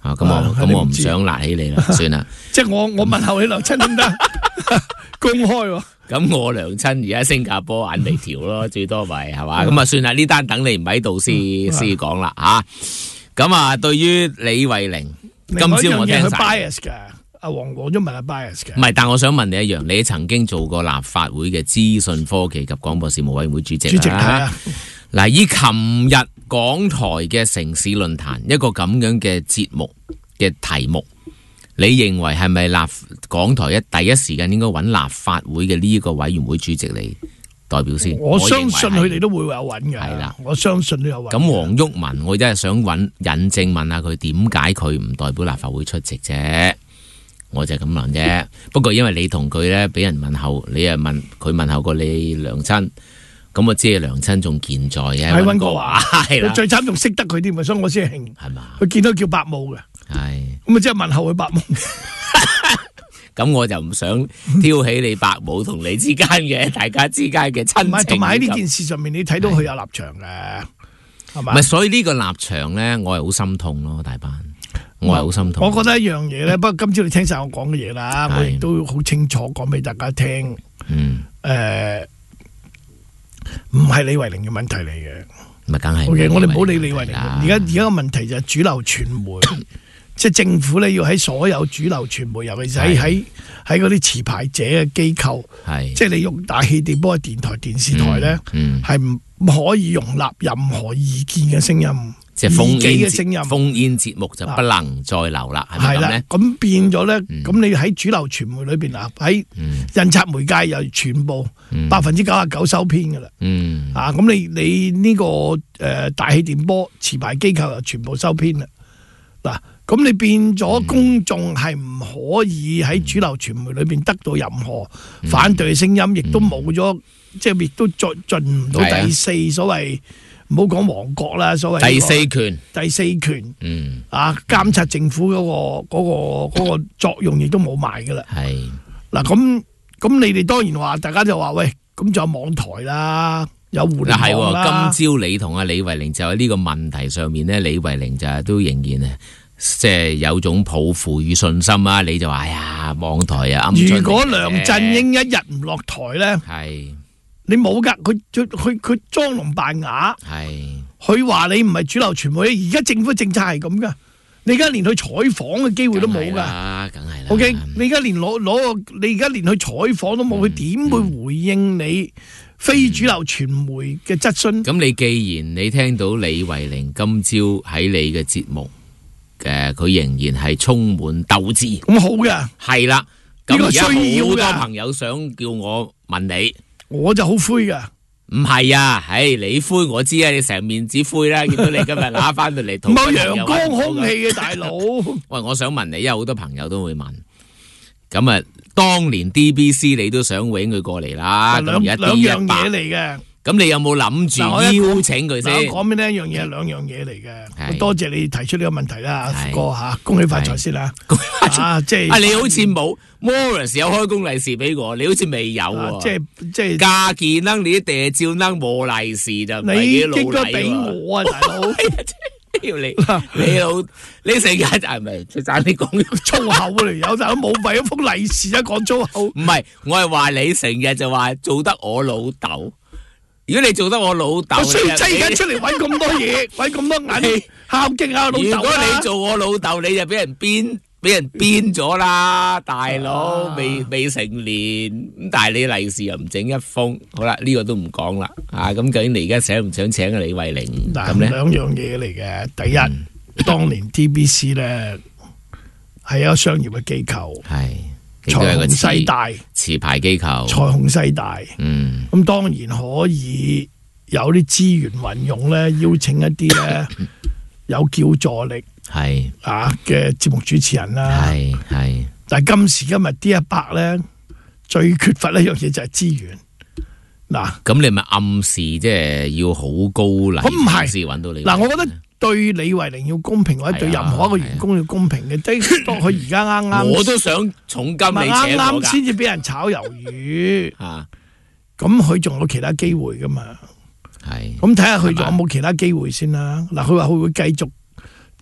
啊，咁我咁我唔想辣起你啦，算啦。 即係我我問候你娘親點得？公開喎。 咁我娘親而家新加坡眼眉條咯，最多咪係嘛？咁啊算啦，呢單等你唔喺度先先講啦嚇。咁啊，對於李慧玲，今朝我聽晒。 bias 㗎，阿黃黃毓民係 bias 嘅。 唔係，但我想問你一樣，你曾經做過立法會嘅資訊科技及廣播事務委員會主席。主席係啊。嗱，以琴日港台嘅城市論壇一個咁樣嘅節目嘅題目，你認為係咪立港台一第一時間應該揾立法會嘅呢個委員會主席嚟代表先？ 我相信佢哋都會有揾嘅。係啦，我相信都有揾。 咁黃毓民，我真係想揾引證問下佢點解佢唔代表立法會出席啫？我就係咁諗啫。不過因為你同佢咧俾人問候，你又問佢問候過你娘親。咁我知係娘親仲健在嘅， 喺溫哥華，係啦，最慘仲識得佢添，所以我先係興，係嘛？佢見到叫伯母嘅，係咁啊，即係問候佢伯母。 咁我就唔想挑起你伯母同你之間嘅大家之間嘅親情。唔係， 同埋喺呢件事上面，你睇到佢有立場嘅，係嘛？ 唔係，所以呢個立場咧，我係好心痛咯，大班，我係好心痛。 我覺得一樣嘢咧，不過今朝你聽晒我講嘅嘢啦，我亦都好清楚講俾大家聽。嗯，誒。唔係李慧玲嘅問題嚟嘅， 咪梗係。 O K，我哋唔好理李慧玲。而家而家個問題就係主流傳媒，即係政府咧要喺所有主流傳媒，尤其是喺喺喺嗰啲持牌者嘅機構，即係你用大氣電波嘅電台、電視台咧，係唔可以容納任何意見嘅聲音。 即係烽煙嘅聲音，烽煙節目就不能再留啦，係咪咁咧？ 咁變咗咧，咁你喺主流傳媒裏邊啊，喺印刷媒介又全部百分之九十九收編噶啦，啊，咁你你呢個誒大氣電波持牌機構又全部收編啦，嗱，咁你變咗公眾係唔可以喺主流傳媒裏邊得到任何反對嘅聲音，亦都冇咗，即係亦都再進唔到第四所謂。唔好講王國啦，所謂第四權， 第四權，嗯，啊，監察政府嗰、嗰個嗰、嗰個、嗰個作用亦都冇埋噶啦。係嗱，咁咁你哋當然話，大家就話喂，咁仲有網台啦，有互聯網啦。 今朝你同阿李慧玲就喺呢個問題上面咧，李慧玲就係都仍然啊，即係有種抱負與信心啊。你就話哎呀，網台啊， 如果梁振英一日唔落台咧，係。你冇噶，佢佢佢裝聾扮啞，係佢話你唔係主流傳媒。而家政府政策係咁噶，你而家連去採訪嘅機會都冇噶，梗係啦。O K， 你而家連攞攞個，你而家連去採訪都冇，佢點、嗯、會回應你非主流傳媒嘅質詢？咁、 嗯、你既然你聽到李慧玲今朝喺你嘅節目嘅，佢仍然係充滿鬥志， 咁好嘅， 係啦。咁而家好多朋友想叫我問你。 我就好灰噶， 唔係啊，唉，你灰我知啊，你成面紙灰啦，見到你今日拿翻到嚟， 冇陽光空氣嘅大佬。 喂，我想問你，因為好多朋友都會問，咁啊，當年 D B C 你都想搵佢過嚟啦， 兩兩樣嘢嚟嘅。 咁你有冇諗住邀請佢先？ 我講俾你一樣嘢，兩樣嘢嚟嘅。多謝你提出呢個問題啦，福哥吓，恭喜發財先啦。啊，即係啊，你好似冇 Morris 有開工利是俾我，你好似未有喎。即係即係加件啦，你啲地照啦冇利是就唔係幾老禮喎。你應該俾我啊，大佬。要你你老你成日係咪即係你講粗口嚟？有大佬冇為一封利是啊，講粗口。 唔係，我係話你成日就話做得我老豆。如果你做得我老豆， 我衰仔而家出嚟搵咁多嘢，搵咁多銀，孝敬下老豆。 如果你做我老豆，你就俾人鞭，俾人鞭咗啦，大佬未未成年咁，但係你利是又唔整一封，好啦，呢個都唔講啦。啊，咁究竟你而家想唔想請李慧玲？ 咁咧兩樣嘢嚟嘅，第一，當年 D B C 咧係一個商業嘅機構，係。財雄勢大， 持牌機構， 財雄勢大，嗯，咁當然可以有啲資源運用咧，邀請一啲咧有叫座力係啊嘅節目主持人啦，係係。但係今時今日 D 一百咧最缺乏一樣嘢就係資源。嗱， 咁你咪暗示即係要好高禮， 咁唔係先揾到你。 嗱，我覺得。對李慧玲要公平，或者對任何一個員工要公平嘅，即係當佢而家啱啱， 我都想重金你請我㗎。 啱啱先至俾人炒魷魚，啊，咁佢仲有其他機會噶嘛？係，咁睇下佢仲有冇其他機會先啦。嗱，佢話佢會繼續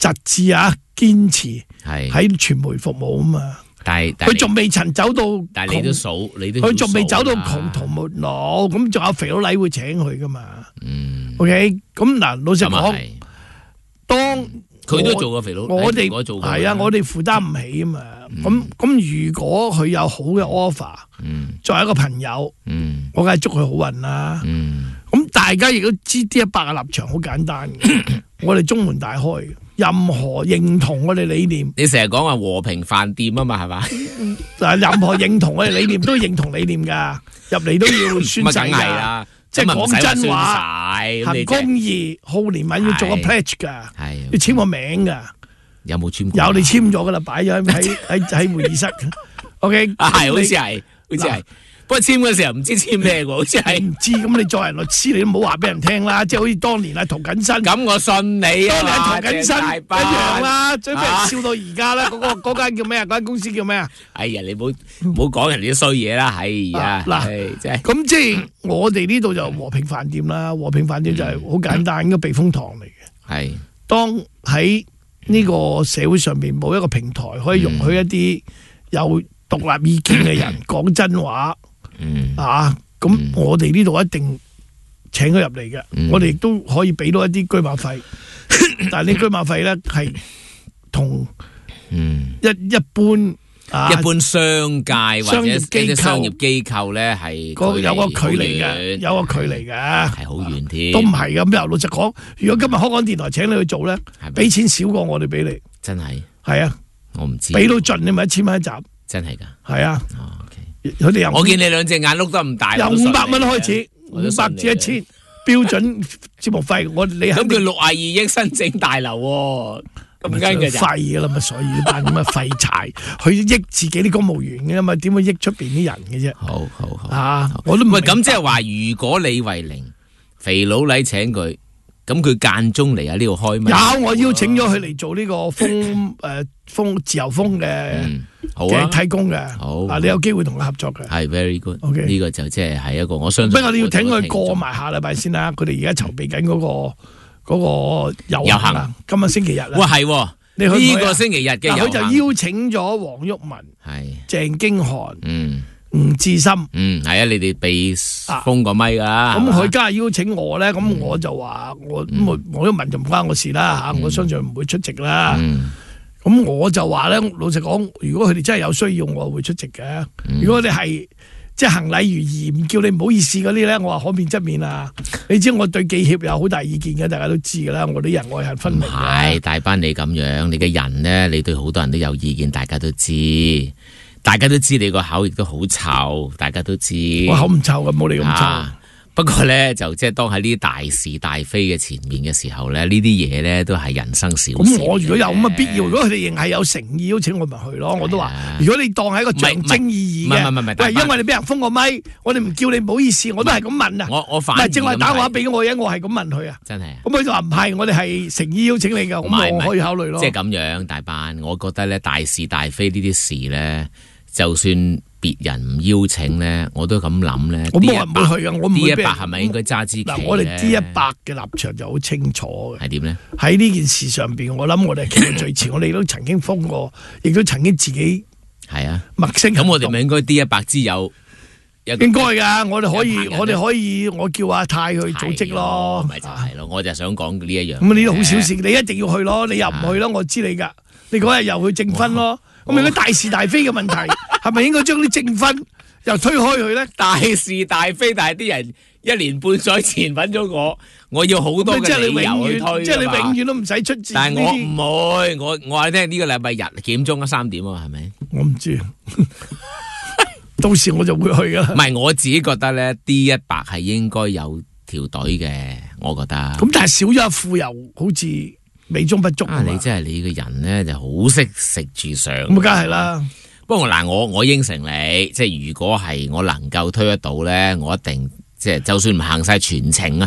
實志啊，堅持係喺傳媒服務啊嘛。 但係佢仲未曾走到， 但係你都數，你都佢仲未走到窮途末路，咁仲有肥佬黎會請佢噶嘛？ 嗯 ，OK，咁嗱，老實講，當佢都做過肥佬， 我哋係啊，我哋負擔唔起啊嘛。咁咁，如果佢有好嘅 offer，作為一個朋友，我梗係祝佢好運啦。咁大家亦都知 D 一百嘅立場好簡單嘅，我哋中門大開。任何認同我哋理念， 你成日講話和平飯店啊嘛，係嘛？ 嗱，任何認同我哋理念都認同理念噶，入嚟都要宣誓噶，即係講真話，行公義、好憐憫，要做個 pledge 噶，要簽個名噶。 有冇簽過？ 有，你簽咗噶啦，擺咗喺喺喺會議室。OK， 係好似係，好似係。不過簽嘅時候唔知簽咩喎，好似係唔知。咁你作為律師，你都唔好話俾人聽啦。即係好似當年啊涂謹申。 咁我信你啊！ 當年涂謹申一樣啦，最俾人笑到而家啦。嗰個嗰間叫咩啊？嗰間公司叫咩啊？ 哎呀，你唔好唔好講人哋啲衰嘢啦。哎呀， 嗱， 即係咁即係我哋呢度就和平飯店啦。和平飯店就係好簡單嘅避風塘嚟嘅。 係當喺呢個社會上面冇一個平台可以容許一啲有獨立意見嘅人講真話。 嗯啊，咁我哋呢度一定請佢入嚟嘅， 嗯、 我哋亦都可以俾到一啲居馬費，但係呢居馬費咧係同一一般啊一般商界或者一啲商業機構咧係有個距離嘅，有個距離嘅， 係好遠添， 都唔係嘅。咁又老實講，如果今日香港電台請你去做咧，俾錢少過我哋俾你， 真係係啊， 我唔知俾到盡你咪一千蚊一集， 真係噶， 係啊。 佢哋我見你兩隻眼碌得咁大， 由五百蚊開始，五百至一千標準節目費。我你咁佢六廿二億申請大樓喎，咁緊嘅就廢噶啦嘛，所以呢班咁嘅廢柴，佢益自己啲公務員嘅嘛，點會益出邊啲人嘅啫？ 好好好啊，我都唔喂咁即係話，如果李慧玲肥佬黎請佢，咁佢間中嚟喺呢度開咪？ 有，我邀請咗佢嚟做呢個風誒風自由風嘅。嘅替工嘅，嗱你有機會同佢合作嘅， 係 very good。 OK， 呢個就即係係一個我相信。 不過你要請佢過埋下禮拜先啦，佢哋而家籌備緊嗰個嗰個遊行啊，今日星期日啦。 哇係， 你去呢個星期日嘅遊行， 佢就邀請咗黃毓民、 係鄭經翰、 嗯吳志森， 嗯係啊，你哋被封個咪噶啦。 咁佢今日邀請我咧，咁我就話我咁我黃毓民就唔關我事啦吓，我相信唔會出席啦。咁我就話咧，老實講，如果佢哋真係有需要，我會出席嘅。嗯、如果你係即係行禮如儀，唔叫你唔好意思嗰啲咧，我話可免則免啊。你知我對記協有好大意見嘅，大家都知噶啦。我啲人愛恨分明。 係大班你咁樣，你嘅人咧，你對好多人都有意見，大家都知，大家都知你個口亦都好臭，大家都知。 我口唔臭嘅，冇你咁臭。 啊不過咧，就即係當喺呢啲大是大非嘅前面嘅時候咧，呢啲嘢咧都係人生小事。 咁我如果有咁嘅必要，如果佢哋仍係有誠意邀請我，咪去咯。我都話，如果你當係一個象徵意義嘅， 唔係唔係唔係， 喂，因為你俾人封個咪，我哋唔叫你唔好意思，我都係咁問啊。 我我反唔係正話打電話俾我嘅，我係咁問佢啊。 真係。 咁佢就話唔係，我哋係誠意邀請你㗎，咁我可以考慮咯。 即係咁樣，大班，我覺得咧大是大非呢啲事咧，就算別人唔邀請咧，我都咁諗咧。 我冇人會去噶，我唔會。 D 一百係咪應該揸支旗咧？ 嗱，我哋 D 一百嘅立場就好清楚嘅。 係點咧？ 喺呢件事上邊，我諗我哋企喺最前，我哋都曾經封過，亦都曾經自己係啊默聲。 咁我哋咪應該 D 一百之友？ 應該噶，我哋可以，我哋可以，我叫阿泰去組織咯。 咪就係咯，我就想講呢一樣。 咁呢啲好小事，你一定要去咯，你又唔去咯，我知你噶。你嗰日又去證婚咯，咁如果大是大非嘅問題，係咪應該將啲證婚又推開佢咧？ 大是大非，但係啲人一年半載前揾咗我，我要好多嘅理由去推， 即係你永遠都唔使出字。 但係我唔會，我我話你聽呢個禮拜日檢中咗三點啊，係咪？ 我唔知，到時我就會去噶啦。 唔係我自己覺得咧 ，D 一百係應該有條隊嘅，我覺得。 咁但係少咗一副又好似美中不足啊！你真係你個人咧就好識食住上。 咁梗係啦。 不過嗱，我我應承你，即係如果係我能夠推得到咧，我一定即係就算唔行晒全程啊，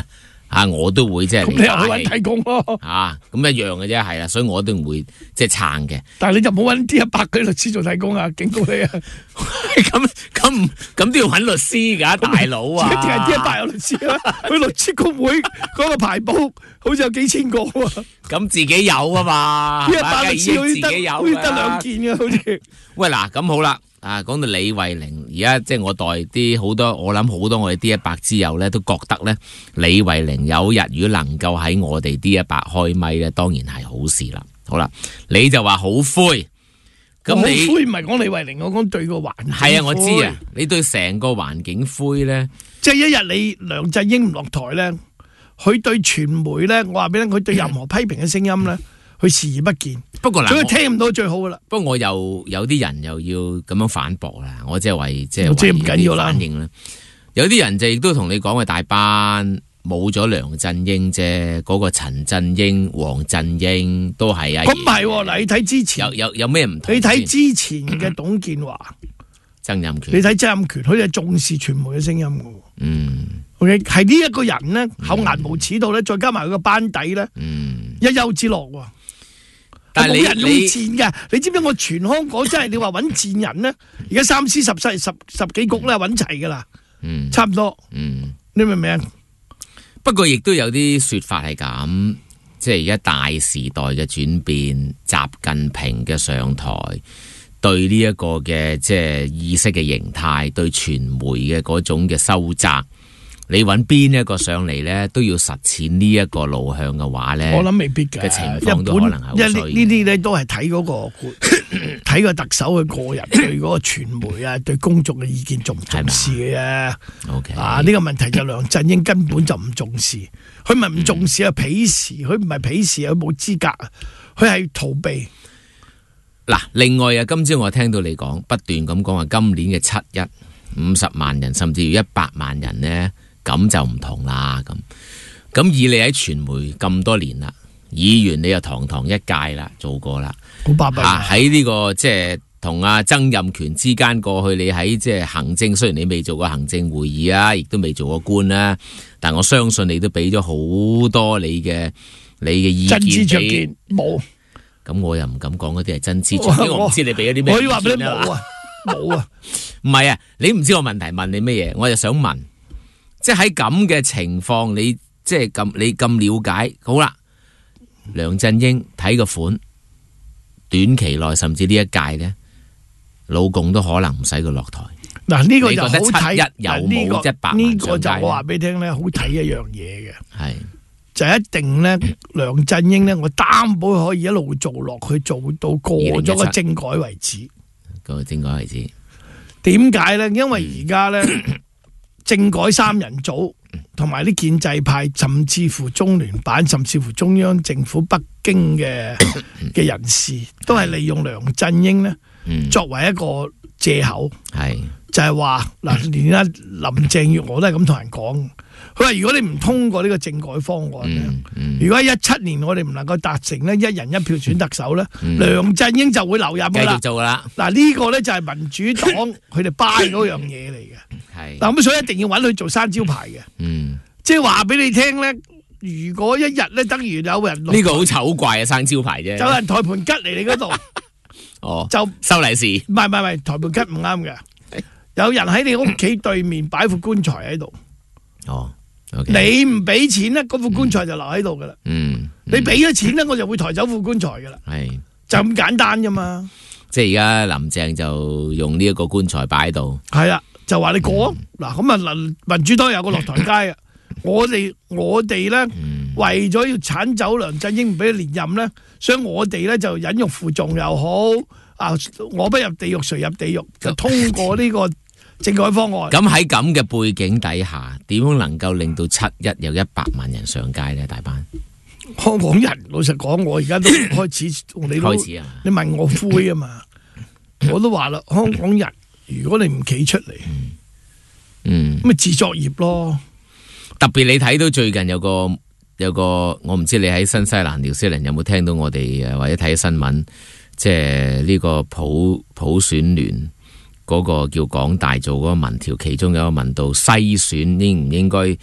啊，我都會即係。 咁你又去揾替工咯？ 啊，咁一樣嘅啫，係啦，所以我都唔會即係撐嘅。 但係你就冇揾 D 一百嘅律師做替工啊！警告你啊！ 咁咁咁都要揾律師㗎，大佬啊！ 一定係 D 一百有律師啦，去律師公會嗰個排簿好似有幾千個喎。 咁自己有啊嘛， D 一百律師好似得自己有好似得兩件嘅，好似。 喂嗱，咁好啦。啊，講到李慧玲，而家即係我代啲好多，我諗好多我哋 D 一百之友咧，都覺得咧，李慧玲有日如果能夠喺我哋 D 一百開咪咧，當然係好事啦。好啦，你就話好灰，咁你灰唔係講李慧玲，我講對個環境灰。 係啊，我知啊，你對成個環境灰咧， 即係一日你梁振英唔落台咧，佢對傳媒咧，我話俾你，佢對任何批評嘅聲音咧。佢視而不見， 不過嗱， 所以聽唔到最好噶啦。 不過我又有啲人又要咁樣反駁啦，我即係為即係即係唔緊要啦。 反應啦，有啲人就亦都同你講嘅大班冇咗梁振英啫，嗰、那個陳振英、黃振英都係啊。 咁唔係嗱，你睇之前有有有咩唔同？ 你睇之前嘅董建華、 曾蔭權， 你睇曾蔭權，佢係重視傳媒嘅聲音噶。 嗯 ，OK， 係呢一個人咧，厚顏無恥到咧，再加埋佢個班底咧， 嗯， 一丘之貉。但係冇人用賤嘅，你知唔知我全香港真係你話揾賤人咧？而家三司十世十十幾局咧揾齊噶啦， 嗯， 差唔多， 嗯， 你明唔明啊？ 不過亦都有啲說法係咁，即係而家大時代嘅轉變，習近平嘅上台，對呢一個嘅即係意識嘅形態，對傳媒嘅嗰種嘅收窄。你揾邊一個上嚟咧，都要實踐呢一個路向嘅話咧， 我諗未必嘅情況都可能係好衰。 呢啲咧都係睇嗰個睇個特首嘅個人對嗰個傳媒啊，對公眾嘅意見重唔重視嘅啫。 OK， 啊呢個問題就梁振英根本就唔重視，佢唔係唔重視啊，鄙視，佢唔係鄙視，佢冇資格，佢係逃避。 嗱，另外啊，今朝我聽到你講不斷咁講話，今年嘅七一五十萬人，甚至要一百萬人呢。咁就唔同啦，咁咁以你喺傳媒咁多年啦，議員你又堂堂一屆啦，做過啦， 好巴閉啊！ 喺呢個即係同阿曾蔭權之間過去，你喺即係行政，雖然你未做過行政會議啊，亦都未做過官啦，但我相信你都俾咗好多你嘅你嘅意見。真知灼見冇， 咁我又唔敢講嗰啲係真知灼見，我唔知你俾咗啲咩意見。 我要話俾你冇啊，冇啊， 唔係啊，你唔知我問題問你咩嘢，我就想問。即係喺咁嘅情況，你即係咁你咁了解好啦。梁振英睇個款，短期內甚至呢一屆咧，老共都可能唔使佢落台。 嗱呢個就好睇， 一有冇一百萬上街？ 呢個就我話俾你聽咧，好睇一樣嘢嘅。 係就一定咧，梁振英咧，我擔保佢可以一路做落去，做到過咗個政改為止。 個政改為止。 點解咧？因為而家咧。政改三人組同埋啲建制派，甚至乎中聯辦，甚至乎中央政府北京嘅嘅人士，都係利用梁振英咧、嗯、作為一個藉口，係就係話嗱，連阿林鄭月娥都係咁同人講，佢話如果你唔通過呢個政改方案咧、嗯嗯，如果喺一七年我哋唔能夠達成咧一人一票選特首咧、嗯，梁振英就會留任噶啦，繼續做啦。嗱呢個咧就係民主黨佢哋 buy 嗰樣嘢嚟嘅。係嗱咁，所以一定要揾佢做生招牌嘅。嗯，即係話俾你聽咧，如果一日咧，等於有人呢、這個好醜怪嘅生招牌啫，有人台盤吉嚟你嗰度，哦，就收利是，唔係唔係唔係台盤吉唔啱嘅，有人喺你屋企對面擺副棺材喺度，哦， okay、你唔俾錢咧，嗰副棺材就留喺度噶啦。嗯，你俾咗錢咧，我就會抬走副棺材噶啦。係就咁簡單噶嘛。即係而家林鄭就用呢一個棺材擺喺度。係啊。就話你過嗱咁啊，民主黨有個落台階啊！我哋我哋咧、嗯、為咗要剷走梁振英唔俾佢連任咧，所以我哋咧就忍辱負重又好啊！我不入地獄誰入地獄，就通過呢個政改方案。咁喺咁嘅背景底下，點樣能夠令到七一有一百萬人上街咧？大班香港人老實講，我而家都開始你都開始啊！你問我灰啊嘛，我都話啦，香港人。如果你唔企出嚟，嗯，咁咪自作孽咯。特別你睇到最近有個有個，我唔知你喺新西蘭、紐西蘭有冇聽到我哋誒，或者睇新聞，即係呢個普普選聯嗰個叫港大做嗰個民調，其中有一個問到篩選應唔應該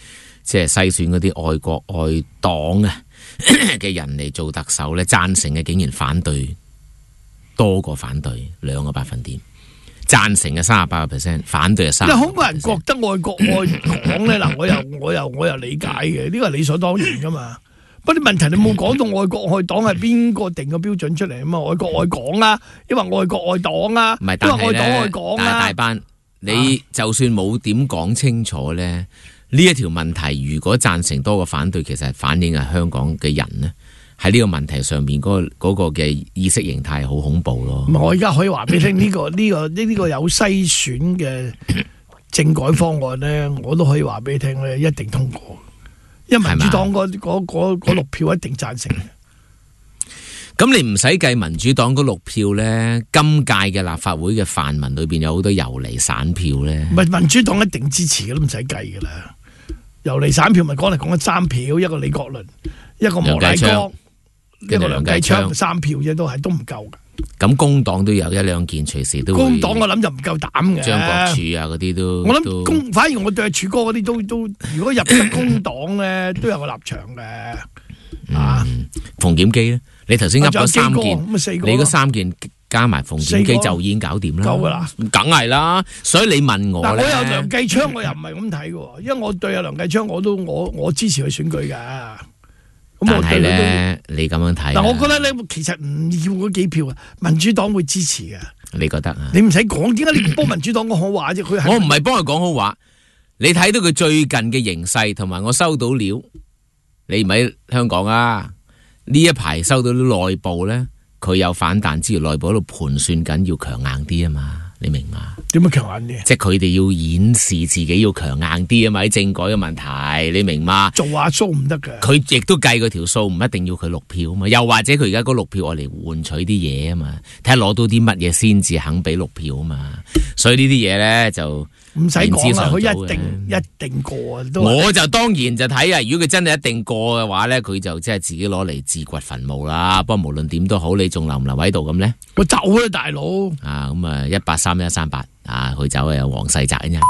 即係篩選嗰啲愛國愛黨啊嘅人嚟做特首咧，贊成嘅竟然反對多過反對兩個百分點，贊成嘅三十八個 percent， 反對嘅三十。 好多人覺得愛國愛港咧，嗱，我又我又我又理解嘅，呢個係理所當然噶嘛。不過啲問題你冇講到愛國愛黨係邊個定個標準出嚟啊嘛？愛國愛港啊，因為愛國愛黨啊， 唔係，但係愛黨愛港啊。 大班，你就算冇點講清楚咧，呢一條問題如果贊成多過反對，其實係反映係香港嘅人呢喺呢個問題上面嗰、嗰個嘅、嗰個、意識形態好恐怖咯。 我而家可以話俾你聽，呢、呢個呢、呢個呢、呢個有篩選嘅政改方案咧，我都可以話俾你聽咧，一定通過。因為民主黨嗰嗰嗰嗰六票一定贊成。 咁你唔使計民主黨嗰六票呢，今屆嘅立法會嘅泛民裏邊有好多游離散票呢。 唔係民主黨一定支持嘅，都唔使計噶啦。游離散票咪講嚟講緊三票，一個李國麟，一個莫乃光，一個梁繼昌，三票啫，都係都唔夠噶。 咁工黨都有一兩件，隨時都會。 工黨我諗就唔夠膽嘅。 張國柱啊嗰啲都。 我諗工，反而我對柱哥嗰啲都都，如果入得工黨咧，都有個立場嘅。 嗯、啊，馮檢基咧，你頭先噏咗三件，你嗰三件加埋馮檢基就已經搞掂啦。 夠噶啦， 梗係啦。所以你問我但我有梁繼昌，我又唔係咁睇嘅，因為我對阿梁繼昌我都我我支持佢選舉噶。 但係咧，你咁樣睇， 但我覺得咧，其實唔要嗰幾票啊，民主黨會支持嘅。 你覺得啊？ 你唔使講，點解你幫民主黨講好話啫？佢我唔係幫佢講好話，你睇到佢最近嘅形勢，同埋我收到料，你唔喺香港啊？呢一排收到啲內部咧，佢有反彈之餘，內部喺度盤算緊要強硬啲啊嘛。你明嘛？ 點樣強硬啲？ 即係佢哋要演示自己要強硬啲啊嘛！喺政改嘅問題，你明嘛？ 做下 show 唔得嘅。佢亦都計佢條數，唔一定要佢六票啊嘛。又或者佢而家嗰六票我嚟換取啲嘢啊嘛，睇下攞到啲乜嘢先至肯俾六票啊嘛。所以呢啲嘢咧就唔使講啦，佢一定一定過啊！ 我就當然就睇啊，如果佢真係一定過嘅話咧，佢就即係自己攞嚟自掘墳墓啦。不過無論點都好，你仲留唔留喺度咁咧？ 我走啦，大佬啊！咁啊，一八三一三八啊，佢走啊，有黃世澤啊。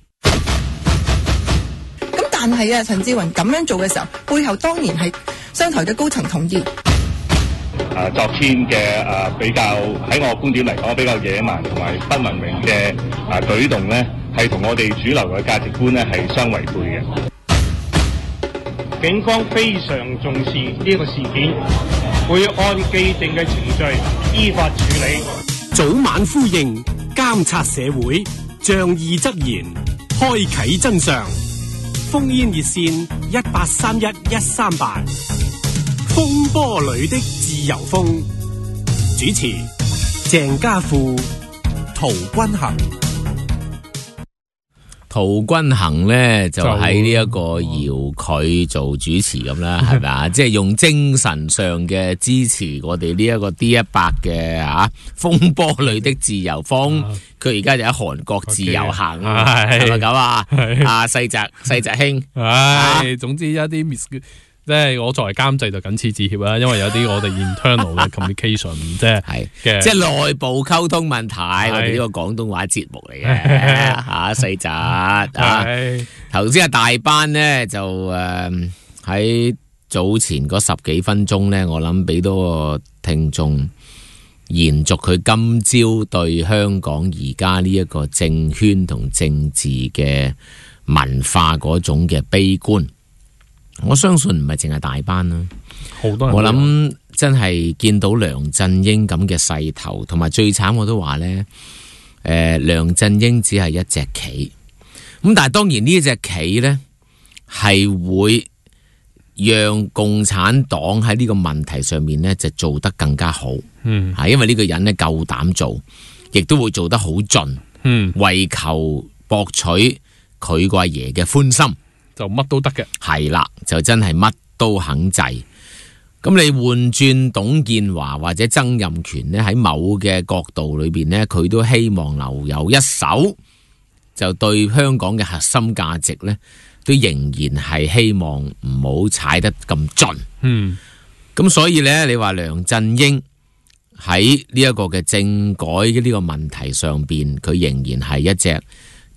咁但係啊，陳志雲咁樣做嘅時候，背後當然係商台嘅高層同意。 啊，昨天嘅啊比較喺我觀點嚟講比較野蠻同埋不文明嘅啊舉動咧，係同我哋主流嘅價值觀咧係相違背嘅。 警方非常重視呢個事件，會按既定嘅程序依法處理。 早晚呼應，監察社會，仗義執言，開啟真相。烽煙熱線一八三一一三八。風波裏的自由風，主持鄭家富、 陶君行。 陶君行咧就喺呢一個搖佢做主持咁啦，係咪啊？即係用精神上嘅支持我哋呢一個 D 一百嘅啊風波裏的自由風，佢而家就喺韓國自由行，係咪咁啊？阿世澤世澤兄， 唉，總之一啲 miss。即係我作為監製就謹此致歉啦，因為有啲我哋 internal 嘅 communication 即係嘅， 即係內部溝通問題。我哋呢個廣東話節目嚟嘅吓，細侄啊，頭先阿大班呢，就誒喺、呃、早前嗰十幾分鐘呢，我諗俾多個聽眾延續佢今朝對香港而家呢一個政圈同政治嘅文化嗰種嘅悲觀。我相信唔係淨係大班啦， 好多人。 我諗真係見到梁振英咁嘅勢頭，同埋最慘我都話呢，誒、呃，梁振英只係一隻棋，咁但係當然呢一隻棋呢，係會讓共產黨喺呢個問題上面呢就做得更加好，嗯，係因為呢個人呢夠膽做，亦都會做得好盡，嗯，為求博取佢個阿爺嘅歡心。 就乜都得嘅， 係啦，就真係乜都肯制。咁你換轉董建華或者曾蔭權呢，喺某嘅角度裏邊呢，佢都希望留有一手，就對香港嘅核心價值呢，都仍然係希望唔好踩得咁盡。嗯，咁所以呢，你話梁振英喺呢一個嘅政改嘅呢個問題上邊，佢仍然係一隻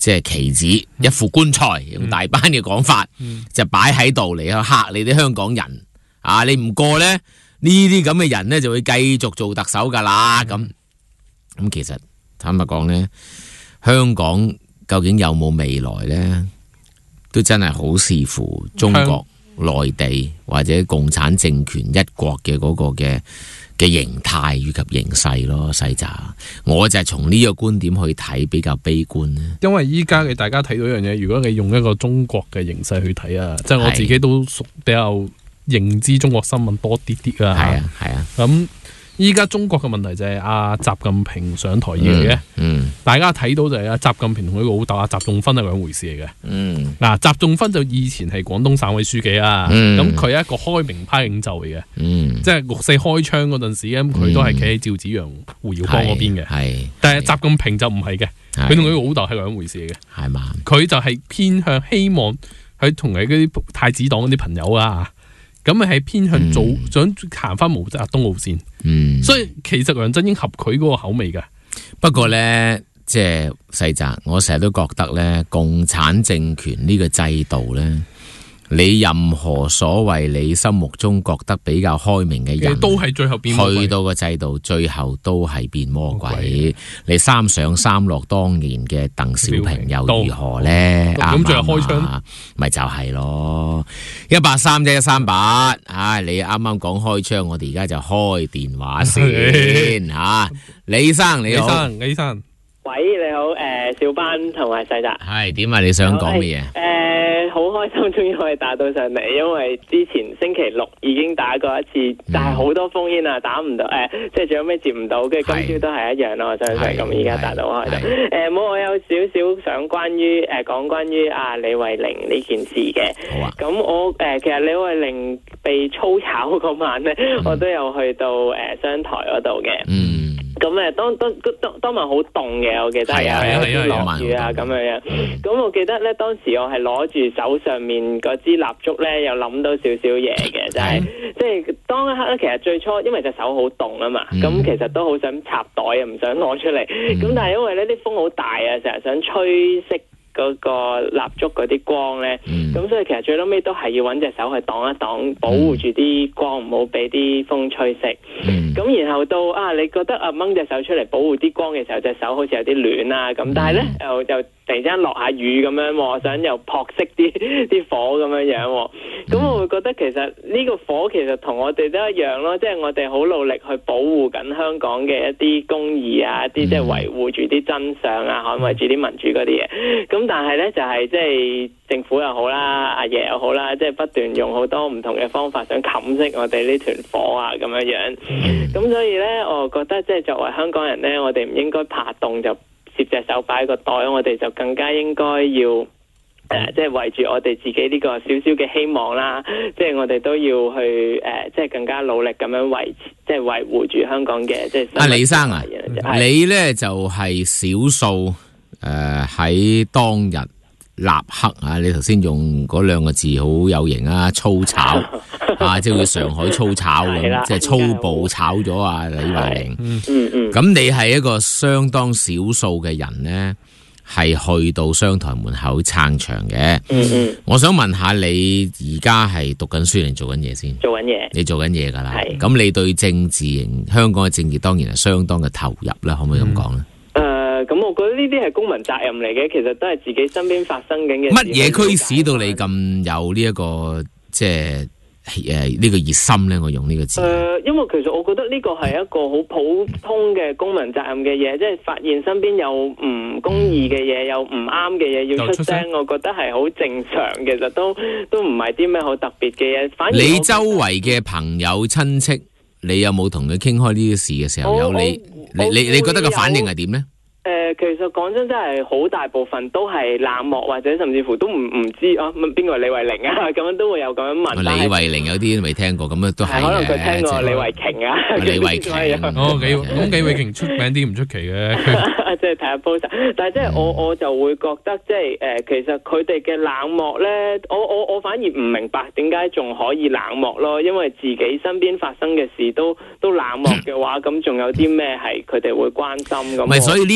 即係棋子、嗯、一副棺材，用大班嘅講法，嗯、就擺喺度嚟去嚇你啲香港人啊！你唔過咧，呢啲咁嘅人咧就會繼續做特首噶啦。咁咁、嗯、其實坦白講咧，香港究竟有冇未來咧，都真係好視乎中國內地或者共產政權一國嘅嗰個嘅嘅形態以及形勢咯，細咋，我就係從呢個觀點去睇，比較悲觀咧。 因為依家嘅大家睇到一樣嘢，如果你用一個中國嘅形勢去睇啊，即係我自己都屬比較認知中國新聞多啲啲啊。 係啊，係啊。咁依家中國嘅問題就係阿習近平上台以嚟嘅，嗯，大家睇到就係阿習近平同佢老豆阿習仲勳係兩回事嚟嘅。嗯，嗱，習仲勳就以前係廣東省委書記啊，咁佢係一個開明派領袖嚟嘅，嗯，即係六四開槍嗰陣時咁，佢都係企喺趙紫陽、胡耀邦嗰邊嘅，係。但係習近平就唔係嘅，佢同佢老豆係兩回事嚟嘅，係嘛？佢就係偏向希望佢同佢嗰啲太子黨嗰啲朋友啊。咁咪係偏向做、嗯、想行翻毛澤東路線，嗯，所以其實梁振英合佢嗰個口味㗎。 不過咧，即係細澤，我成日都覺得咧，共產政權呢個制度咧，你任何所謂你心目中覺得比較開明嘅人， 都係最後變魔鬼。 去到個制度，最後都係變魔鬼。魔鬼你三上三落當年嘅鄧小平又如何咧？ 咁最後開槍， 咪就係咯。一八三一一三八，啊！你啱啱講開槍，我哋而家就開電話先吓、啊。李生你好， 李生，李生。 喂，你好，誒、呃，小班同埋細達， 係點啊？你想講乜嘢？ 誒、呃，好開心，終於可以打到上嚟，因為之前星期六已經打過一次，嗯、但係好多烽煙啊，打唔到，誒、呃，即係最後尾接唔到，跟住今朝都係一樣咯，我相信咁，而家打到開到。誒，冇、呃，我有少少想關於誒講關於阿李慧玲呢件事嘅。好啊。咁我誒、呃，其實李慧玲被粗炒嗰晚咧，嗯、我都有去到誒、呃、商台嗰度嘅。嗯。咁誒，當當當當晚好凍嘅，我記得係有啲落雨啊咁樣樣。咁我記得咧，當時我係攞住手上面嗰支蠟燭咧，又諗到少少嘢嘅，就係即係當一刻咧，其實最初因為隻手好凍啊嘛，咁、嗯、其實都好想插袋啊，唔想攞出嚟。咁、嗯、但係因為咧啲風好大啊，成日想吹熄嗰個蠟燭嗰啲光咧，咁、嗯、所以其實最撈尾都係要揾隻手去擋一擋，保護住啲光，唔好俾啲風吹熄。咁、嗯、然後到啊，你覺得啊掹隻手出嚟保護啲光嘅時候，隻手好似有啲暖啊咁，但係咧又又突然之間落下雨咁樣，我想又撲熄啲啲火咁樣樣。咁我會覺得其實呢個火其實同我哋都一樣咯，即係我哋好努力去保護緊香港嘅一啲公義啊，一啲即係維護住啲真相啊，捍衛住啲民主嗰啲嘢。咁但係咧就係即係政府又好啦，阿爺又好啦，即係不斷用好多唔同嘅方法想冚熄我哋呢團火啊咁樣樣。咁所以咧，我覺得即係作為香港人咧，我哋唔應該怕凍就攝隻手擺喺個袋，我哋就更加應該要。誒，即係圍住我哋自己呢個少少嘅希望啦，即係我哋都要去誒、呃，即係更加努力咁樣維持，即係維護住香港嘅即係。阿李生啊，就是、你咧就係少數誒喺當日立刻啊！你頭先用嗰兩個字好有型啊，粗炒啊，即係好似上海粗炒咁，即係粗暴炒咗啊李慧玲。嗯嗯，咁你係一個相當少數嘅人咧。係去到商台門口撐場嘅。嗯嗯，我想問下你而家係讀緊書定做緊嘢先？ 做緊嘢。你做緊嘢噶啦。係。咁你對政治型香港嘅政治當然係相當嘅投入啦，可唔可以咁講咧？誒、 嗯，咁、呃、我覺得呢啲係公民責任嚟嘅，其實都係自己身邊發生緊嘅。 乜嘢驅使到你咁有呢、這、一個即係？誒，呢個熱心咧，我用呢個字。誒、呃， 因為其實我覺得呢個係一個好普通嘅公民責任嘅嘢，即係發現身邊有唔公義嘅嘢，有唔啱嘅嘢要出聲，我覺得係好正常。其實都都唔係啲咩好特別嘅嘢。反而你周圍嘅朋友親戚，你有冇同佢傾開呢啲事嘅時候，有你你你你覺得個反應係點咧？ 誒、呃，其實講真，真係好大部分都係冷漠，或者甚至乎都唔唔知啊，邊個係李慧玲啊？咁樣都會有咁樣問。 李慧玲有啲都未聽過，咁樣都係可能佢聽過李慧瓊啊， 李慧瓊哦，李咁李慧瓊出名啲唔出奇嘅， 即係睇下 post。但係即係我我就會覺得，即係誒，其實佢哋嘅冷漠咧，我我我反而唔明白點解仲可以冷漠咯？因為自己身邊發生嘅事都都冷漠嘅話，咁仲有啲咩係佢哋會關心咁？ 唔係，所以呢個就係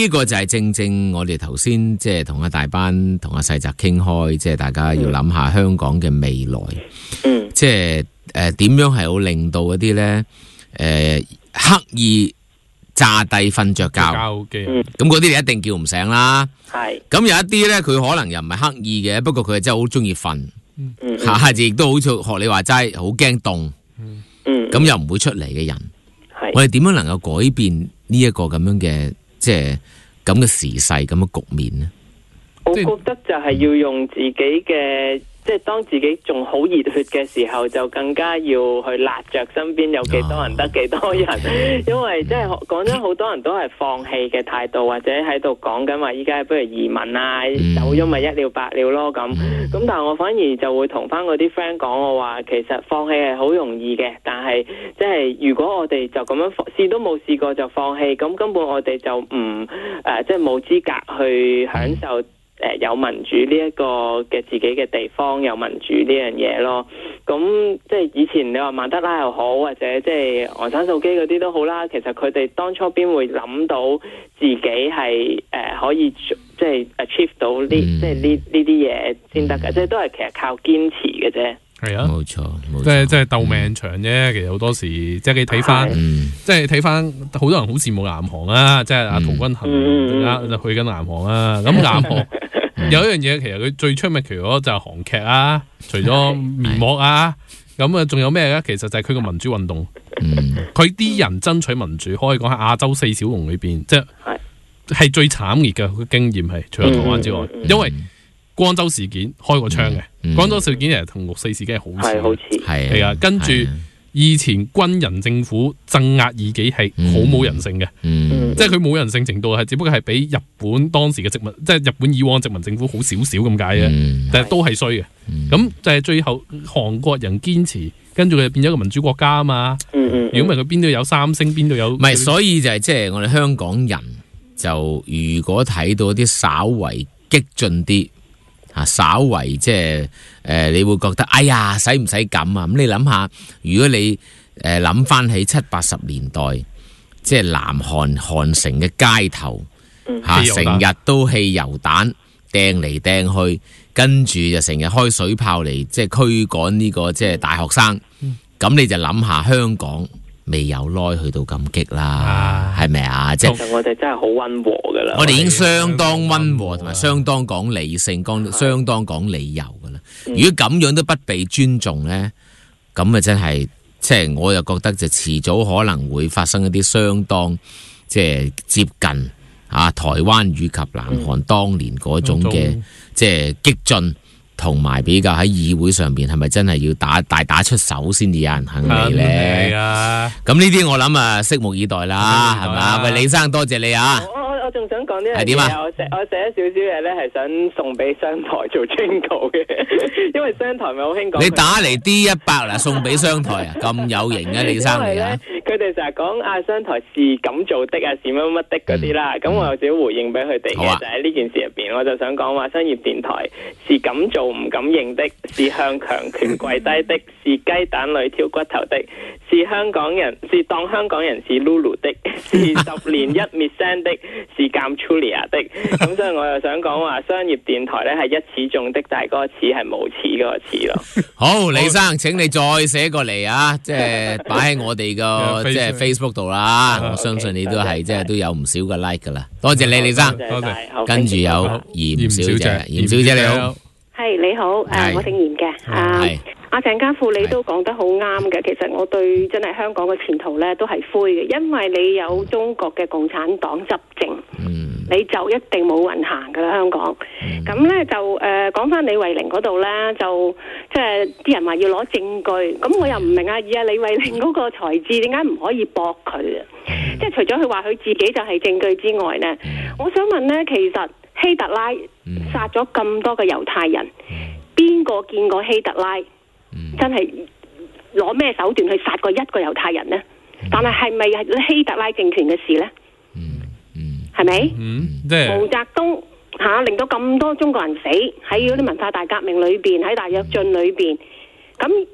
係正正我哋頭先即係同阿大班同阿細澤傾開，即係大家要諗下香港嘅未來，嗯，即係誒點樣係好令到嗰啲咧誒刻意詐低瞓着覺，咁嗰啲你一定叫唔醒啦。係，咁有一啲咧，佢可能又唔係刻意嘅，不過佢係真係好中意瞓，下次亦都好似學你話齋，好驚凍，嗯，咁又唔會出嚟嘅人，係，我哋點樣能夠改變呢一個咁樣嘅即係咁嘅時勢咁嘅局面呢？ 我覺得就係要用自己嘅。即係當自己仲好熱血嘅時候，就更加要去勒着身邊有幾多人得幾多人，哦、因為即係講真，好多人都係放棄嘅態度，或者喺度講緊話依家不如移民啊，走咗咪一了百了咯咁。咁但係我反而就會同翻嗰啲 friend 講，我話其實放棄係好容易嘅，但係即係如果我哋就咁樣試都冇試過就放棄，咁根本我哋就唔誒、呃、即係冇資格去享受。誒、呃，有民主呢一個嘅自己嘅地方有民主呢樣嘢咯，咁即係以前你話曼德拉又好，或者即係昂山素姬嗰啲都好啦，其實佢哋當初邊會諗到自己係誒、呃、可以即係 achieve 到呢、嗯、即係呢呢啲嘢先得㗎，即係都係其實靠堅持嘅啫。係啊，冇錯，即係即係鬥命長啫、嗯。其實好多時，即係你睇翻，即係睇翻，好多人好羨慕南韓啊，即係阿陶君行而家就去緊南韓啊。咁南韓有一樣嘢，其實佢最出名，除咗就係韓劇啊，除咗面膜啊，咁啊，仲有咩咧？其實就係佢個民主運動。佢、嗯、啲人爭取民主，可以講喺亞洲四小龍裏邊，即係係最慘烈嘅。佢經驗係除咗台灣之外，嗯嗯、因為。光州事件開過槍嘅，嗯嗯、光州事件其實同六四事件係好似，係係啊，跟住以前軍人政府鎮壓異己係好冇人性嘅，嗯、即係佢冇人性程度係只不過係比日本當時嘅殖民，即係日本以往殖民政府好少少咁解嘅，嗯、但係都係衰嘅。咁、嗯、就係最後韓國人堅持，跟住佢變咗一個民主國家啊嘛。如果唔係佢邊度有三星，邊度有？唔係，所以就係即係我哋香港人就如果睇到啲稍為激進啲。啊，稍為即係誒，你會覺得哎呀，使唔使咁啊？咁你諗下，如果你誒諗翻起七八十年代，即係南韓韓城嘅街頭，吓成日都汽油彈掟嚟掟去，跟住就成日開水炮嚟即係驅趕呢個即係大學生。咁、嗯、你就諗下香港。未有耐去到咁激啦，係咪啊？即係我哋真係好溫和噶啦，我哋已經相當溫和，同埋相當講理性，講相當講理由噶啦。如果咁樣都不被尊重咧，咁啊真係，即係我又覺得就遲早可能會發生一啲相當即係接近啊台灣以及南韓當年嗰種嘅、嗯、即係激進。同埋比較喺議會上邊係咪真係要打大打出手先至有人肯嚟咧？咁呢啲我諗啊，拭目以待啦，係嘛？喂，李生多謝你啊！我我我仲想講呢樣嘢啊！我寫我寫少少嘢咧，係想送俾商台做 jingle 嘅，因為商台咪好興講。你打嚟 D 一百啦，送俾商台啊，咁有型啊，李生嚟啊！佢哋成日講啊，商台是咁做的啊，是乜乜的嗰啲啦。咁、嗯、我有少少回應俾佢哋嘅，就喺呢件事入邊，我就想講話商業電台是咁做唔敢認的，是向強權跪低的，是雞蛋裏挑骨頭的，是香港人是當香港人是 Lulu 的，是十年一滅聲的，是鑑 Chulia 的。咁所以我又想講話商業電台咧係一始中的，但係嗰個始係無恥嗰個始咯。好，李生，請你再寫過嚟啊，即係擺喺我哋個。即係 Facebook 度啦，我相信你都係即係都有唔少嘅 like 噶啦。多謝你，李生。多謝。跟住有嚴小姐，嚴小姐你好。係你好，誒，我姓嚴嘅。啊，阿鄭家富你都講得好啱嘅。其實我對真係香港嘅前途咧都係灰嘅，因為你有中國嘅共產黨執政，嗯，你就一定冇運行噶啦香港。咁咧就誒講翻李慧玲嗰度咧，就即係啲人話要攞證據，咁我又唔明啊，而家李慧玲嗰個才智點解唔可以駁佢啊？即係除咗佢話佢自己就係證據之外咧，我想問咧，其實希特拉殺咗咁多嘅猶太人，邊個見過希特拉真係攞咩手段去殺過一個猶太人呢？但係係咪係希特拉政權嘅事呢？係咪？嗯，即係毛澤東吓令到咁多中國人死喺嗰啲文化大革命裏邊，喺大躍進裏邊，咁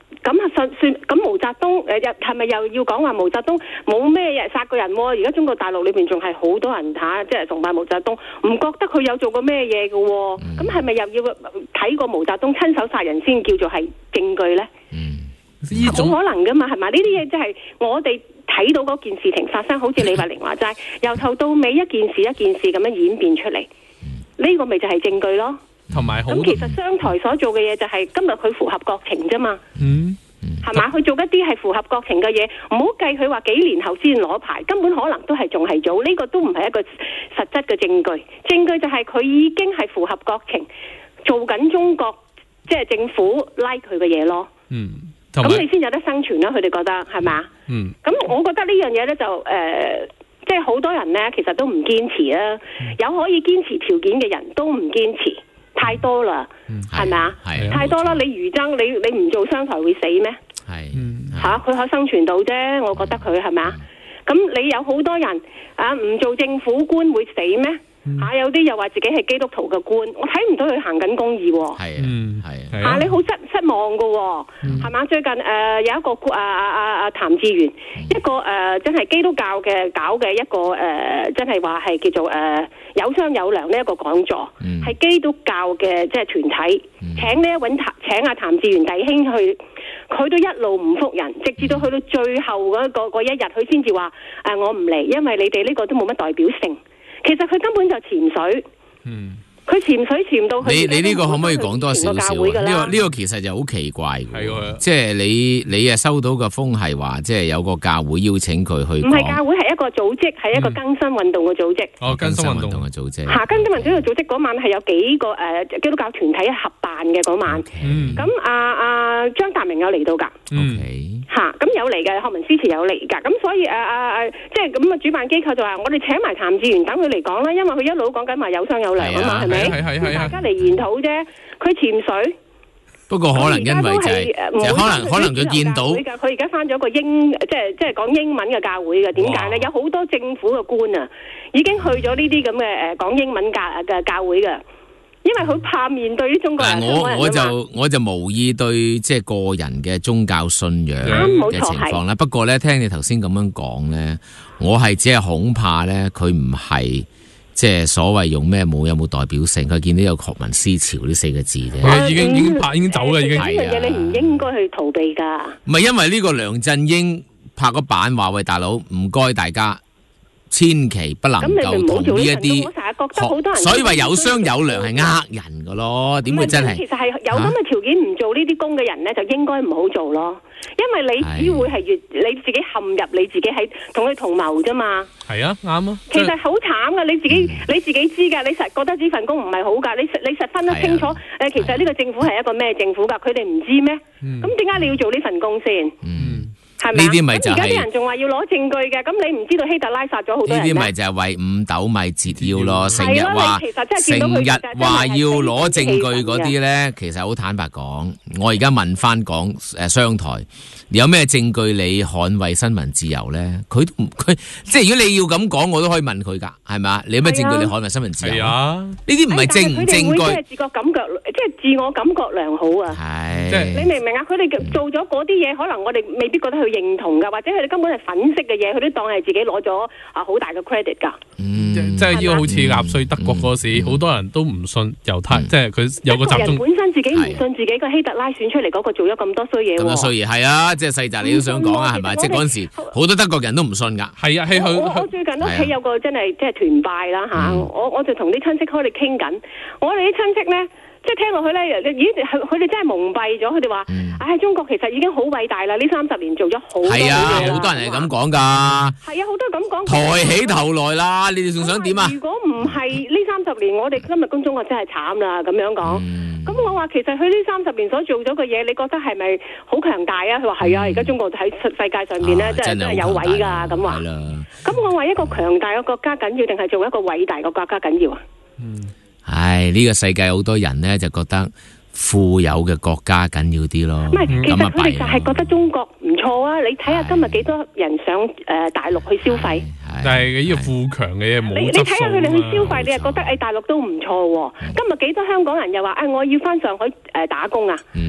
咁啊算算咁毛澤東誒又係咪又要講話毛澤東冇咩嘢殺過人喎？而家中國大陸裏邊仲係好多人嚇，即係崇拜毛澤東，唔覺得佢有做過咩嘢嘅喎？咁係咪又要睇過毛澤東親手殺人先叫做係證據咧？冇、嗯、可能噶嘛，係咪？呢啲嘢即係我哋睇到嗰件事情發生，好似李慧玲話齋，由頭到尾一件事一件事咁樣演變出嚟，呢、呢個咪就係證據咯。 同埋好， 咁其實商台所做嘅嘢就係今日佢符合國情啫嘛， 嗯， 係嘛？佢做一啲係符合國情嘅嘢，唔好計佢話幾年後先攞牌，根本可能都係仲係早，呢、這個都唔係一個實質嘅證據。證據就係佢已經係符合國情，做緊中國即係、就是、政府拉佢嘅嘢咯。嗯，咁你先有得生存啦。佢哋覺得係咪？嗯，咁我覺得呢樣嘢咧就誒。呃即係好多人咧，其實都唔堅持啊！有可以堅持條件嘅人都唔堅持，太多啦，係咪啊？太多啦！你餘爭，你你唔做商台會死咩？係嚇，佢可生存到啫。我覺得佢係咪啊？咁你有好多人啊，唔做政府官會死咩？嚇、啊，有啲又話自己係基督徒嘅官，我睇唔到佢行緊公義喎。係啊，係啊，你好失失望嘅喎，係嘛？最近誒、呃、有一個啊啊啊啊譚志源，一個誒、呃、真係基督教嘅搞嘅一個誒、呃，真係話係叫做誒、呃、有商有量呢一個講座，係、嗯、基督教嘅即係團體、嗯、請呢一位請阿譚志源弟兄去，佢都一路唔覆人，直至到去到最後嗰嗰一日，佢先至話誒我唔嚟，因為你哋呢個都冇乜代表性。其實佢根本就潛水，嗯，佢潛水潛到去。 你你呢個可唔可以講多少少？呢、這個呢、這個其實就好奇怪嘅，即係你你啊收到個風係話，即係有個教會邀請佢去。唔係教會，係一個組織，係一個更新運動嘅組織。 哦，更新運動嘅組織。 嚇，更新運動嘅組織嗰晚係有幾個誒、呃、基督教團體合辦嘅嗰晚。咁阿阿張達明有嚟到㗎。 嗯。 嚇、啊，咁有嚟嘅，學民思潮有嚟㗎，咁所以誒誒誒，即係咁啊！主辦機構就話：我哋請埋譚志源等佢嚟講啦，因為佢一路講緊話有商有量啊嘛，係咪？係係係大家嚟研討啫，佢潛水。 不過可能因為就係、是，就可能可能佢見到。 佢而家翻咗個英，即係即係講英文嘅教會嘅，點解咧？有好多政府嘅官啊，已經去咗呢啲咁嘅誒講英文教嘅教會嘅。因為佢怕面對啲中國人， 我我就我就無意對即係個人嘅宗教信仰嘅情況啦。不過咧，聽你頭先咁樣講咧，我係只係恐怕咧，佢唔係即係所謂用咩冇有冇代表性。佢見到有學民思潮呢四個字啫、 啊，已經已經拍已經走啦，已經係啊！呢樣嘢你唔應該去逃避噶。 唔係因為呢個梁振英拍個板話喂，大佬唔該大家。千祈不能夠同呢一啲，所以話有商有量係呃人噶咯，點會真係？ 其實係有咁嘅條件唔做呢啲工嘅人咧，就應該唔好做咯，因為你只會係越你自己陷入你自己喺同佢同謀啫嘛。 係啊，啱啊。 其實好慘噶，你自己、嗯、你自己知噶，你實覺得呢份工唔係好噶，你實你實分得清楚。誒、啊，其實呢個政府係一個咩政府噶？佢哋唔知咩？咁點解你要做呢份工先？嗯係咪？咁而家啲人仲話要攞證據嘅，咁你唔知道希特拉殺咗好多人咩？ 呢啲咪就係為五斗米折腰咯，成日話成日話要攞證據嗰啲咧，其實好坦白講，我而家問翻講誒商台有咩證據你捍衛新聞自由咧？佢佢即係如果你要咁講，我都可以問佢㗎，係咪啊？你有咩證據你捍衛新聞自由？啊，呢啲唔係證唔證據， 即係自覺感覺，即係自我感覺良好啊！係，你明唔明啊？佢哋做咗嗰啲嘢，可能我哋未必覺得佢認同噶，或者佢哋根本係粉飾嘅嘢，佢都當係自己攞咗啊好大嘅 credit 噶。 嗯，即係呢個好似納粹德國嗰時，好、嗯、多人都唔信猶太，嗯、即係佢有個集中。 德國人本身自己唔信自己個希特拉選出嚟嗰個做咗咁多衰嘢。咁多衰嘢係啊，即係細澤你都想講啊，係咪？即係嗰陣時好多德國人都唔信噶。係啊，係佢。 我我最近屋企有個真係即係團拜啦吓、嗯，我我就同啲親戚開嚟傾緊，我哋啲親戚咧。即係聽落去咧，咦？佢哋真係蒙蔽咗，佢哋話：唉、哎，中國其實已經好偉大啦！呢三十年做咗好多嘢啦。係啊，好多人係咁講㗎。係啊，好多人咁講。 抬起頭來啦！你哋仲想點啊？ 如果唔係呢三十年，我哋今日跟中國真係慘啦！咁樣講。咁、嗯、我話其實佢呢三十年所做咗嘅嘢，你覺得係咪好強大啊？佢話係啊，而家中國喺世界上邊咧、啊，真係真係有位㗎咁話。咁我話一個強大嘅國家緊要，定係做一個偉大嘅國家緊要啊？嗯。 唉，呢、這個世界好多人咧就覺得富有嘅國家緊要啲咯。唔係，其實佢哋就係覺得中國唔錯啊！你睇下今日幾多人上誒、呃、大陸去消費， 但係呢個富強嘅嘢冇。 你你睇下佢哋去消費，你又覺得誒、哎、大陸都唔錯喎。今日幾多香港人又話誒、哎、我要翻上海誒、呃、打工啊？嗯。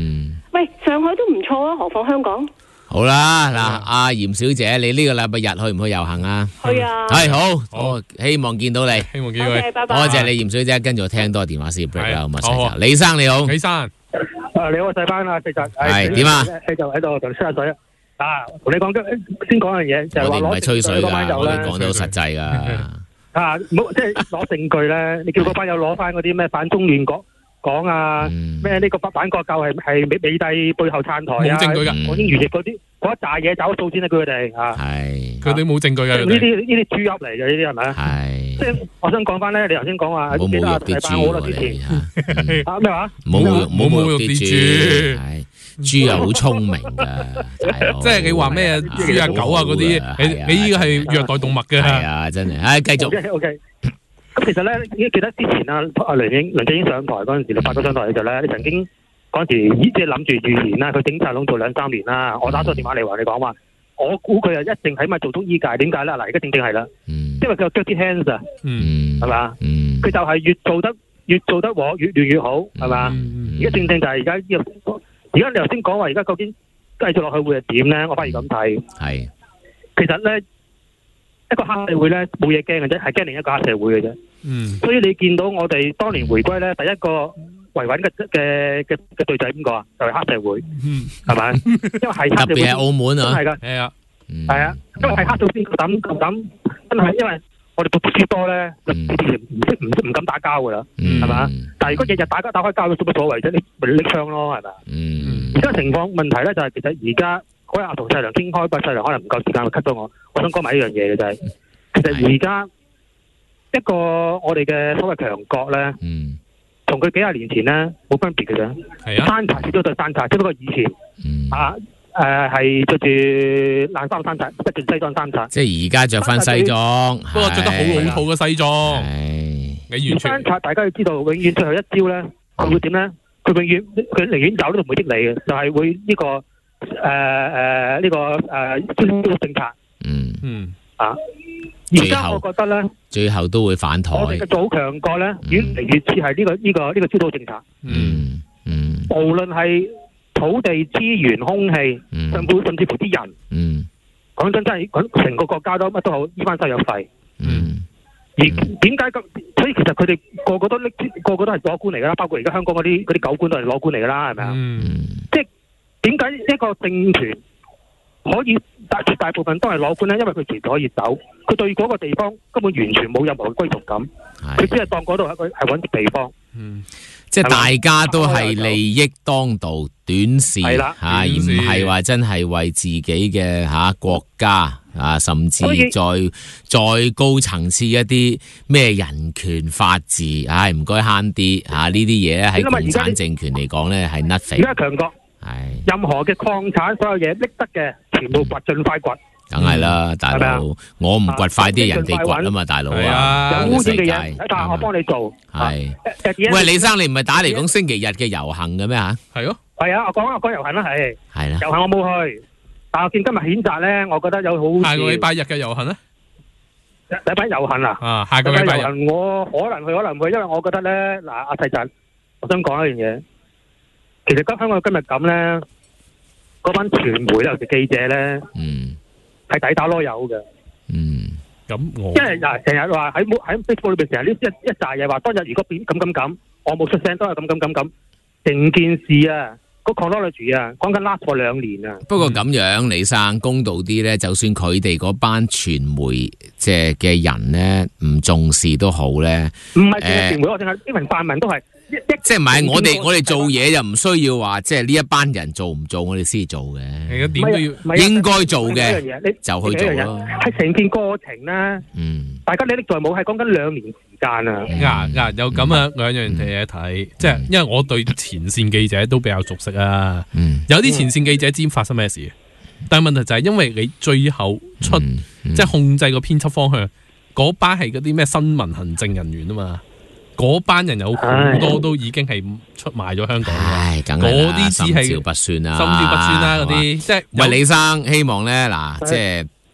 喂，上海都唔錯啊，何況香港？ 好啦，嗱，阿嚴小姐，你呢個禮拜日去唔去遊行啊？ 去啊！ 係好，我希望見到你， 希望見到你。 拜拜。 多謝你，嚴小姐，跟住我聽多電話先 break 啦，咁啊，細李生你好， 李生， 啊你好，細班啊，細侄， 係點啊？ 喺度喺度同你吹下水啊！同你講先講樣嘢，就係話攞我哋唔係吹水噶，我哋咧講得好實際噶。 啊，冇即係攞證據咧，你叫嗰班友攞翻嗰啲咩反中亂港講啊，咩呢個反國教係係美美帝背後撐台啊， 冇證據㗎， 港英餘孽嗰啲嗰一紮嘢找數先啦，佢哋啊， 係佢哋冇證據㗎， 呢啲呢啲豬噏嚟嘅呢啲係咪啊？ 係， 即係我想講翻咧，你頭先講話冇侮辱啲豬喎， 啊咩話？ 冇侮辱冇侮辱啲豬，係豬又好聰明㗎， 即係你話咩豬啊狗啊嗰啲，你你呢個係虐待動物嘅， 係啊真係，唉繼續。 O K。咁其實咧，記得之前啊，阿梁英梁振英上台嗰陣時，你發咗上台嘅時候咧，你曾經嗰陣時即係諗住預言啦，佢整晒籠做兩三年啦。我打咗電話嚟話你講話，我估佢啊一定喺咪做足依屆，點解咧？嗱，而家正正係啦，因為佢有 dirty hands 啊，係嘛？佢就係越做得越做得和越亂越好，係嘛？而家正正就係而家呢個，而家你頭先講話，而家究竟繼續落去會係點咧？我反而咁睇， 係其實咧。一個黑社會咧冇嘢驚嘅啫，係驚另一個黑社會嘅啫。嗯，所以你見到我哋當年回歸咧，第一個維穩嘅嘅嘅嘅對象係邊個啊？就係、是、黑社會。嗯，係咪？因為係黑社會特別係澳門啊，係噶，係啊，係啊，因為係黑社會夠膽夠膽，真係因為我哋讀書多咧，就唔識唔唔敢打交噶啦，係嘛？但係如果日日打交打開交，有乜所謂啫？你咪拎槍咯，係咪？嗯，而家情況問題咧就係、是、其實而家。嗰日阿同細良傾開，個細良可能唔夠時間，會 cut 咗我。我想講埋一樣嘢嘅就係，其實而家一個我哋嘅所謂強國咧，同佢幾廿年前咧冇分別嘅啫。係啊，山寨始終都係山寨，只不過以前、嗯、啊誒係着住爛衫山寨，着住西裝山寨。即係而家着翻西裝， 不過着得好老土嘅西裝。你完全山寨，大家要知道，永遠最後一招咧，佢會點咧？佢永遠佢寧願走都唔會益你嘅，就係、是、會呢、這個。誒誒呢個誒政策，嗯嗯啊，而家我覺得咧， 最後都會反台。 我哋嘅早強國咧，越嚟越似係呢個呢個呢個焦土政策。嗯嗯，無論係土地資源、空氣，甚至甚至乎啲人，嗯，講真真係講成個國家都乜都好，依番收入費。嗯，而點解咁？所以其實佢哋個個都拎，個個都係攞官嚟噶啦，包括而家香港嗰啲嗰啲狗官都係攞官嚟噶啦，係咪啊？嗯，即係。點解一個政權可以大絕大部分都係攞官咧？因為佢隨時可以走，佢對嗰個地方根本完全冇任何歸屬感，佢只係當嗰度係係搵啲地方。嗯， 即係大家都係利益當道、短視吓、啊，而唔係話真係為自己嘅吓、啊、國家啊，甚至再再高層次一啲咩人權法治，唉唔該慳啲吓呢啲嘢咧，喺共產政權嚟講咧係 nothing。 而家強國。係任何嘅礦產，所有嘢拎得嘅，全部掘，盡快掘。 梗係啦，大佬，我唔掘快啲，人哋掘啊嘛，大佬啊！ 有污染嘅嘢，但係我幫你做。係。 喂，李生，你唔係打嚟講星期日嘅遊行嘅咩吓？ 係咯。 係啊，我講我講遊行啦，係。 係啦。 遊行我冇去，但係我見今日譴責咧，我覺得有好。 下個禮拜日嘅遊行咧？ 禮拜遊行啊？ 啊，下個禮拜日。我可能去，可能唔去，因為我覺得咧，嗱，阿細陣，我想講一樣嘢。其實今香港今日咁咧，嗰班傳媒尤其記者咧，嗯，係抵打囉柚嘅， 嗯，咁我， 因為嗱，成日話喺喺 Facebook 裏邊成日呢一一紮嘢話，當日如果變咁咁咁，我冇出聲都係咁咁咁咁，成件事啊，個 chronology啊，講緊 last 過兩年啊。 不過咁樣，李生公道啲咧，就算佢哋嗰班傳媒即係嘅人咧，唔重視都好咧， 唔係傳媒，我淨係因為泛民都係。 即係唔係我哋我哋做嘢又唔需要話即係呢一班人做唔做我哋先做嘅， 點都要應該做嘅就去做咯。 係成件過程咧，嗯，大家歷歷在目，係講緊兩年時間啊。 嗱嗱有咁啊兩樣嘢睇，即係因為我對前線記者都比較熟悉啊。有啲前線記者知發生咩事，但係問題就係因為你最後出即係控制個編輯方向，嗰班係嗰啲咩新聞行政人員啊嘛。嗰班人有好多都已經係出賣咗香港嘅，嗰啲只係心照不宣啦， 心照不宣啦嗰啲，即係喂李生，希望咧嗱，即係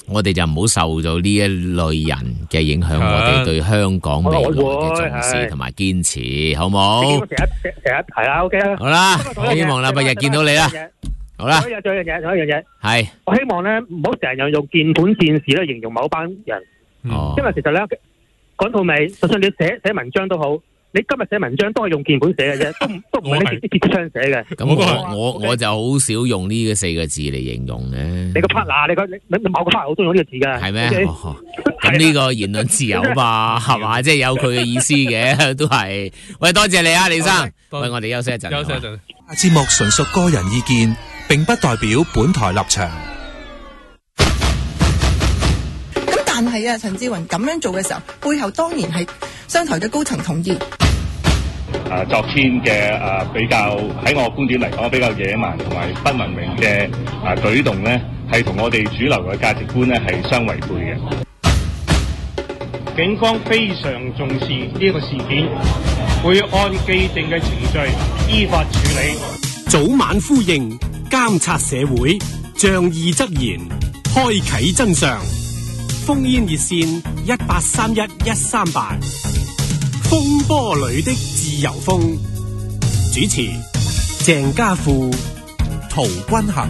我哋就唔好受到呢一類人嘅影響，我哋對香港未來嘅重視同埋堅持，好冇？ 成日成日係啦 ，OK 啦。 好啦，我希望禮拜日見到你啦。好啦， 仲有一樣嘢，仲有一樣嘢， 係我希望咧唔好成日用鍵盤戰士咧形容某班人，因為其實咧講到尾，就算你寫寫文章都好。你今日寫文章都係用鍵盤寫嘅啫，都唔都唔係你自己支槍寫嘅。 咁我我我就好少用呢個四個字嚟形容嘅。 你個 partner，你個你你某個 partner 好中意用呢個字㗎。 係咩？咁呢個言論自由嘛，係嘛？即係有佢嘅意思嘅，都係。喂，多謝你啊，李生。喂，我哋休息一陣。 休息一陣。 節目純屬個人意見，並不代表本台立場。 咁但係啊，陳志雲咁樣做嘅時候，背後當然係商台嘅高層同意。 啊，昨天嘅啊比較喺我觀點嚟講比較野蠻同埋不文明嘅啊舉動咧，係同我哋主流嘅價值觀咧係相違背嘅。 警方非常重視呢個事件，會按既定嘅程序依法處理。 早晚呼應，監察社會，仗義執言，開啟真相。烽煙熱線一八三一一三八。風波裏的自由風，主持鄭家富、 陶君行。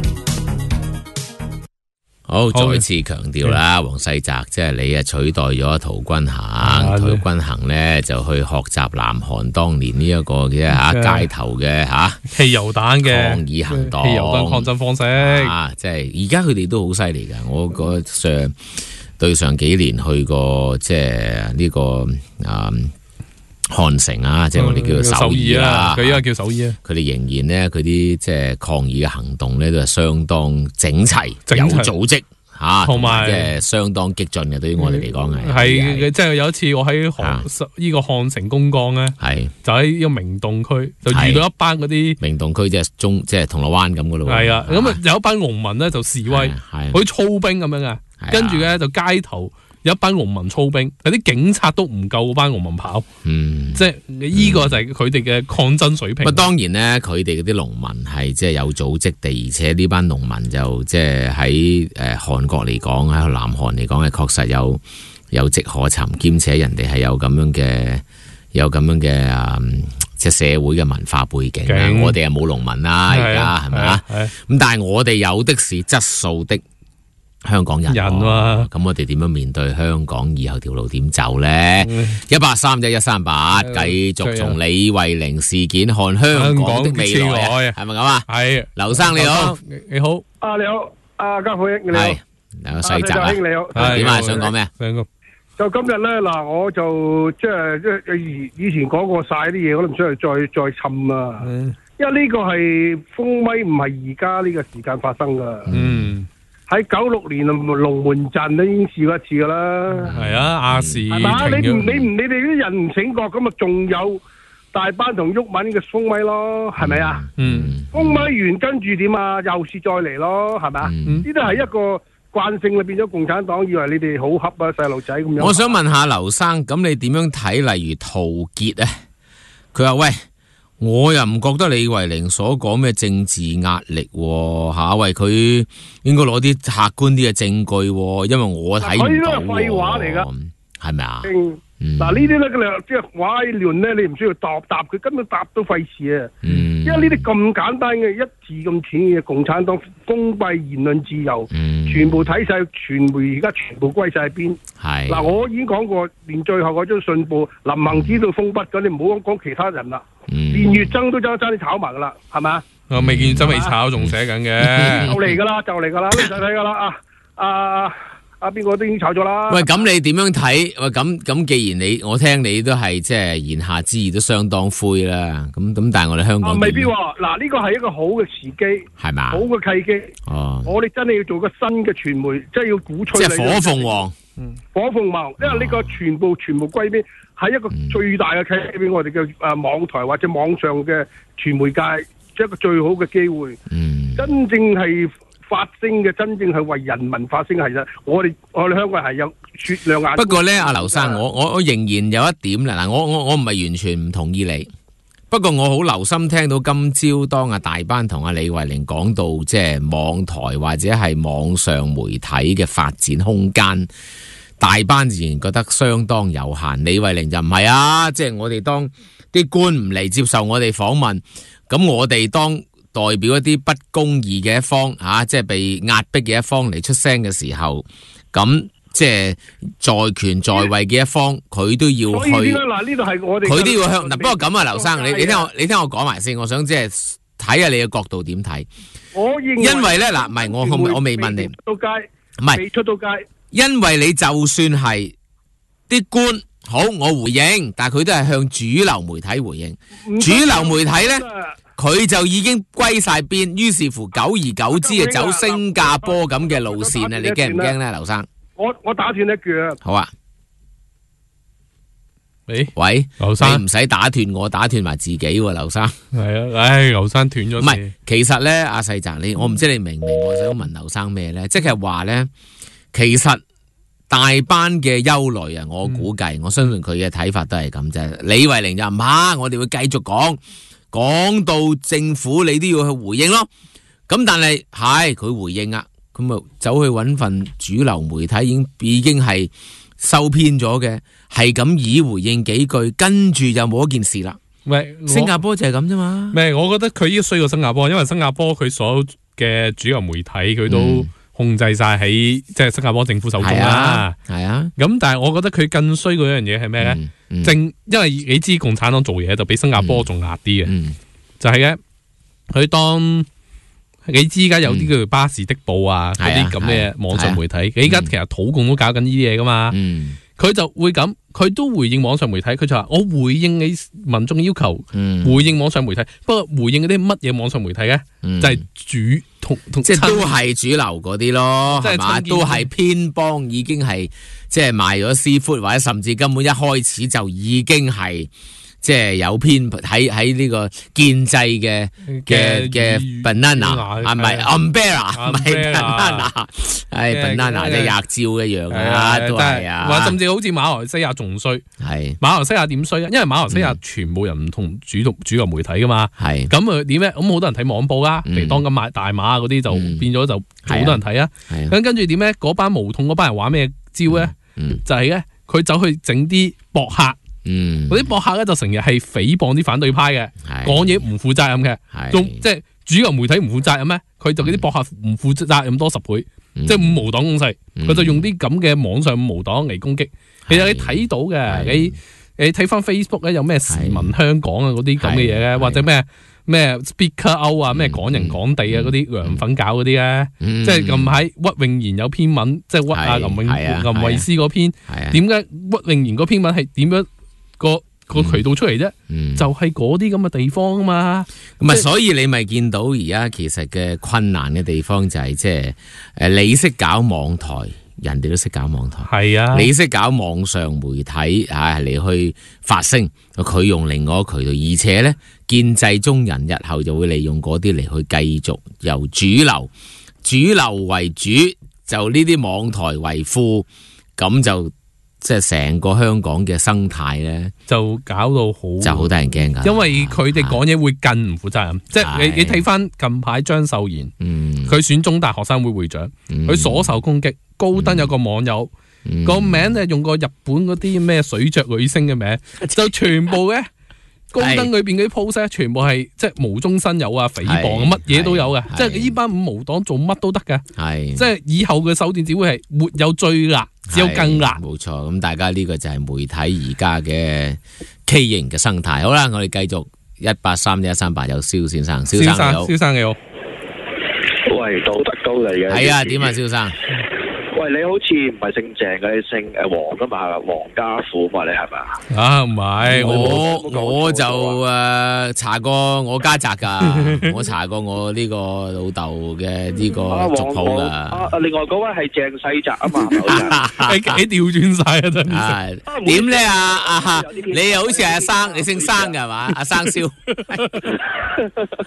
好，再次強調啦，黃世澤，即係你啊取代咗陶君行，陶君行咧就去學習南韓當年呢一個嘅吓街頭嘅吓汽油彈嘅抗議行動， 汽油彈抗爭方式啊，即係而家佢哋都好犀利噶，我個上對上幾年去過即係呢個啊。漢城啊，即係我哋叫做首爾啦， 佢依家叫首爾啊。 佢哋仍然咧，佢啲即係抗議嘅行動咧，都係相當整齊、有組織吓，同埋即係相當激進嘅。對於我哋嚟講係係，即係有一次我喺漢呢個漢城公幹咧， 係就喺呢個明洞區就遇到一班嗰啲明洞區即係中即係銅鑼灣咁噶咯。 係啊，咁啊有一班農民咧就示威，好似操兵咁樣啊，跟住咧就街頭。有一班農民操兵，有啲警察都唔夠嗰班農民跑，嗯，即係呢個就係佢哋嘅抗爭水平。 咁、嗯、當然咧，佢哋嗰啲農民係即係有組織地，而且呢班農民就即係喺誒韓國嚟講，喺南韓嚟講係確實有有跡可尋，兼且人哋係有咁樣嘅有咁樣嘅啊，即係社會嘅文化背景啦。我哋係冇農民啦，而家係咪啊？咁但係我哋有的是質素的。香港人喎、啊，咁我哋點樣面對香港以後條路點走咧？一八三一一三八，繼續從李慧玲事件看香港的未來，係咪咁啊？係，劉生你好， 你好， 啊你好，阿家富英你好， 兩個細集啊， 你好， 點啊？想講咩？ 就今日咧嗱，我就即係即係以以前講過晒啲嘢，我都唔想去再再侵啊，因為呢個係風威，唔係而家呢個時間發生噶，嗯。喺九六年龍門陣都已經試過一次噶啦， 係啊，亞視係嘛？你唔你唔你哋啲人唔醒覺咁啊，仲有大班同毓民嘅風威咯，係咪啊？嗯，風威完跟住點啊？又是再嚟咯，係咪啊？呢啲係一個慣性，你變咗共產黨以為你哋好恰啊細路仔咁樣。 我想問下劉生，咁你點樣睇？例如陶傑啊，佢話喂。我又唔覺得李慧玲所講咩政治壓力吓，喂佢應該攞啲客觀啲嘅證據，因為我睇唔到。佢都係廢話嚟噶，係咪啊？ 嗱呢啲咧，即係話亂咧，你唔需要答答佢，根本答都費事啊！嗯、因為呢啲咁簡單嘅一字咁淺嘅共產黨封閉言論自由，嗯、全部睇晒傳媒，而家全部歸晒邊。係嗱，我已經講過，連最後嗰張信報林行止都封筆，咁你唔好講講其他人啦。嗯、連月增都爭爭啲炒埋噶啦，係咪啊？ 我未見真未炒，仲寫緊嘅。 就嚟噶啦，就嚟噶啦，你睇睇噶啦啊啊！啊！邊個都已經炒咗啦？ 喂，咁你點樣睇？喂，咁咁，既然你我聽你都係即係言下之意都相當灰啦。咁咁，但係我哋香港、啊、 未必喎。嗱，呢個係一個好嘅時機，係嘛？好嘅契機。哦，我哋真係要做個新嘅傳媒，即係要鼓吹。即係火鳳凰，嗯，火鳳凰，因為呢個全部全部歸邊，係一個最大嘅契機俾我哋嘅誒網台或者網上嘅傳媒界，即係一個最好嘅機會。嗯，真正係。發聲嘅真正係為人民發聲，係啦，我哋我哋香港人係有雪亮眼。 不過咧，阿劉生，我我我仍然有一點啦，嗱，我我我唔係完全唔同意你， 不過我好留心聽到今朝當阿大班同阿李慧玲講到即係網台或者係網上媒體嘅發展空間，大班自然覺得相當有限。李慧玲就唔係啊，即係我哋當啲官唔嚟接受我哋訪問，咁我哋當代表一啲不公義嘅一方吓、啊，即係被壓迫嘅一方嚟出聲嘅時候，咁。即係在權在位嘅一方，佢都要去。所以嗱，呢度係我哋佢都要向嗱。不過咁啊，劉生，你你聽我你聽我講埋先，我想即係睇下你嘅角度點睇。 我認為因為咧嗱，唔係我我我未問你。 到街唔係未出到街， 因為你就算係啲官好，我回應，但係佢都係向主流媒體回應。主流媒體咧，佢就已經歸晒邊，於是乎久而久之啊，走新加坡咁嘅路線啊！你驚唔驚咧，劉生？ 我我打斷一句啊！ 好啊， 喂喂， 劉生， 你唔使打斷我，打斷埋自己喎，劉生。 係啊，唉，劉生斷咗。唔係， 其實咧，阿細澤，你我唔知你明唔明？我想問劉生咩咧？即係話咧，其實大班嘅憂慮啊，我估計，嗯、我相信佢嘅睇法都係咁啫。李慧玲就唔怕，我哋會繼續講，講到政府你都要去回應咯。咁但係係佢回應啊。咁咪走去揾份主流媒體已經已經係收編咗嘅，係咁以回應幾句，跟住就冇一件事啦。 喂， 新加坡就係咁啫嘛。 唔係，我覺得佢依家衰過新加坡，因為新加坡佢所有嘅主流媒體佢都控制晒喺即係新加坡政府手中啦。係啊，咁但係我覺得佢更衰過一樣嘢係咩咧？嗯嗯、正因為你知共產黨做嘢就比新加坡仲壓啲嘅，嗯嗯、就係嘅，佢當。你知而家有啲叫做巴士的報啊，嗰啲咁嘅網上媒體，你而家其實土共都搞緊呢啲嘢噶嘛，佢、嗯、就會咁，佢都回應網上媒體，佢就話我回應你民眾要求，嗯、回應網上媒體，不過回應嗰啲乜嘢網上媒體咧，嗯、就係主同同即係都係主流嗰啲咯，係嘛，都係偏幫，已經係即係賣咗師傅，或者甚至根本一開始就已經係。即係有偏喺喺呢個建制嘅嘅嘅 banana 係咪 umbrella 唔係 banana 係 banana 即係壓照一樣啊，都係啊， 或甚至好似馬來西亞仲衰，係馬來西亞點衰啊？因為馬來西亞全部人唔同主流主流媒體噶嘛，係咁啊點咧？咁好多人睇網報啦，嚟當咁買大馬嗰啲就變咗就好多人睇啊。咁跟住點咧？嗰班無痛嗰班人玩咩招咧？就係咧，佢走去整啲博客。嗯，嗰啲博客咧就成日係誹謗啲反對派嘅，講嘢唔負責任嘅，仲即係主流媒體唔負責任咩？佢就嗰啲博客唔負責任多十倍，嗯、即係五毛黨攻勢，佢、嗯、就用啲咁嘅網上五毛黨嚟攻擊。其實你睇到嘅，你你睇翻 Facebook 咧有咩時民香港啊嗰啲咁嘅嘢咧，或者咩咩 Speaker Out 啊，咩港人港地啊嗰啲涼粉搞嗰啲咧，即係近排屈穎妍有篇文，即係屈啊林永林慧思嗰篇，點解屈穎妍嗰篇文係點樣？個個渠道出嚟啫，嗯、就係嗰啲咁嘅地方啊嘛， 咁啊，所以你咪見到而家其實嘅困難嘅地方就係即係誒，你識搞網台，人哋都識搞網台，係啊，你識搞網上媒體啊嚟去發聲，佢用另外一個渠道，而且咧建制中人日後就會利用嗰啲嚟去繼續由主流主流為主，就呢啲網台為副，咁就。即係成個香港嘅生態咧， 就搞到好， 就好得人驚噶。 因為佢哋講嘢會更唔負責任。即係你你睇翻近排張秀賢，佢、嗯、選中大學生會會長，佢所、嗯、受攻擊。高登有個網友個、嗯、名咧用個日本嗰啲咩水着女星嘅名，就全部嘅。高登裏邊嗰啲 post 咧，全部係即係無中生有啊，誹謗乜嘢都有嘅，即係呢班五毛黨做乜都得嘅，係即係以後嘅手段只會係沒有最辣，只有更辣。冇錯，咁大家呢個就係媒體而家嘅畸形嘅生態。好啦，我哋繼續一八三一三八有蕭先生，蕭生你好， 蕭生你好， 喂，道德高嚟嘅， 係啊，點啊，蕭生？ 喂，你好似唔係姓鄭嘅，你姓誒黃噶嘛？黃家富嘛？你係咪？ 啊，唔係， 我我就誒查過我家宅噶，我查過我呢個老豆嘅呢個族譜噶。 啊，另外嗰位係鄭世澤啊嘛， 你你調轉晒啊真係。點咧啊啊？你又好似係阿生，你姓生噶係嘛？阿生蕭。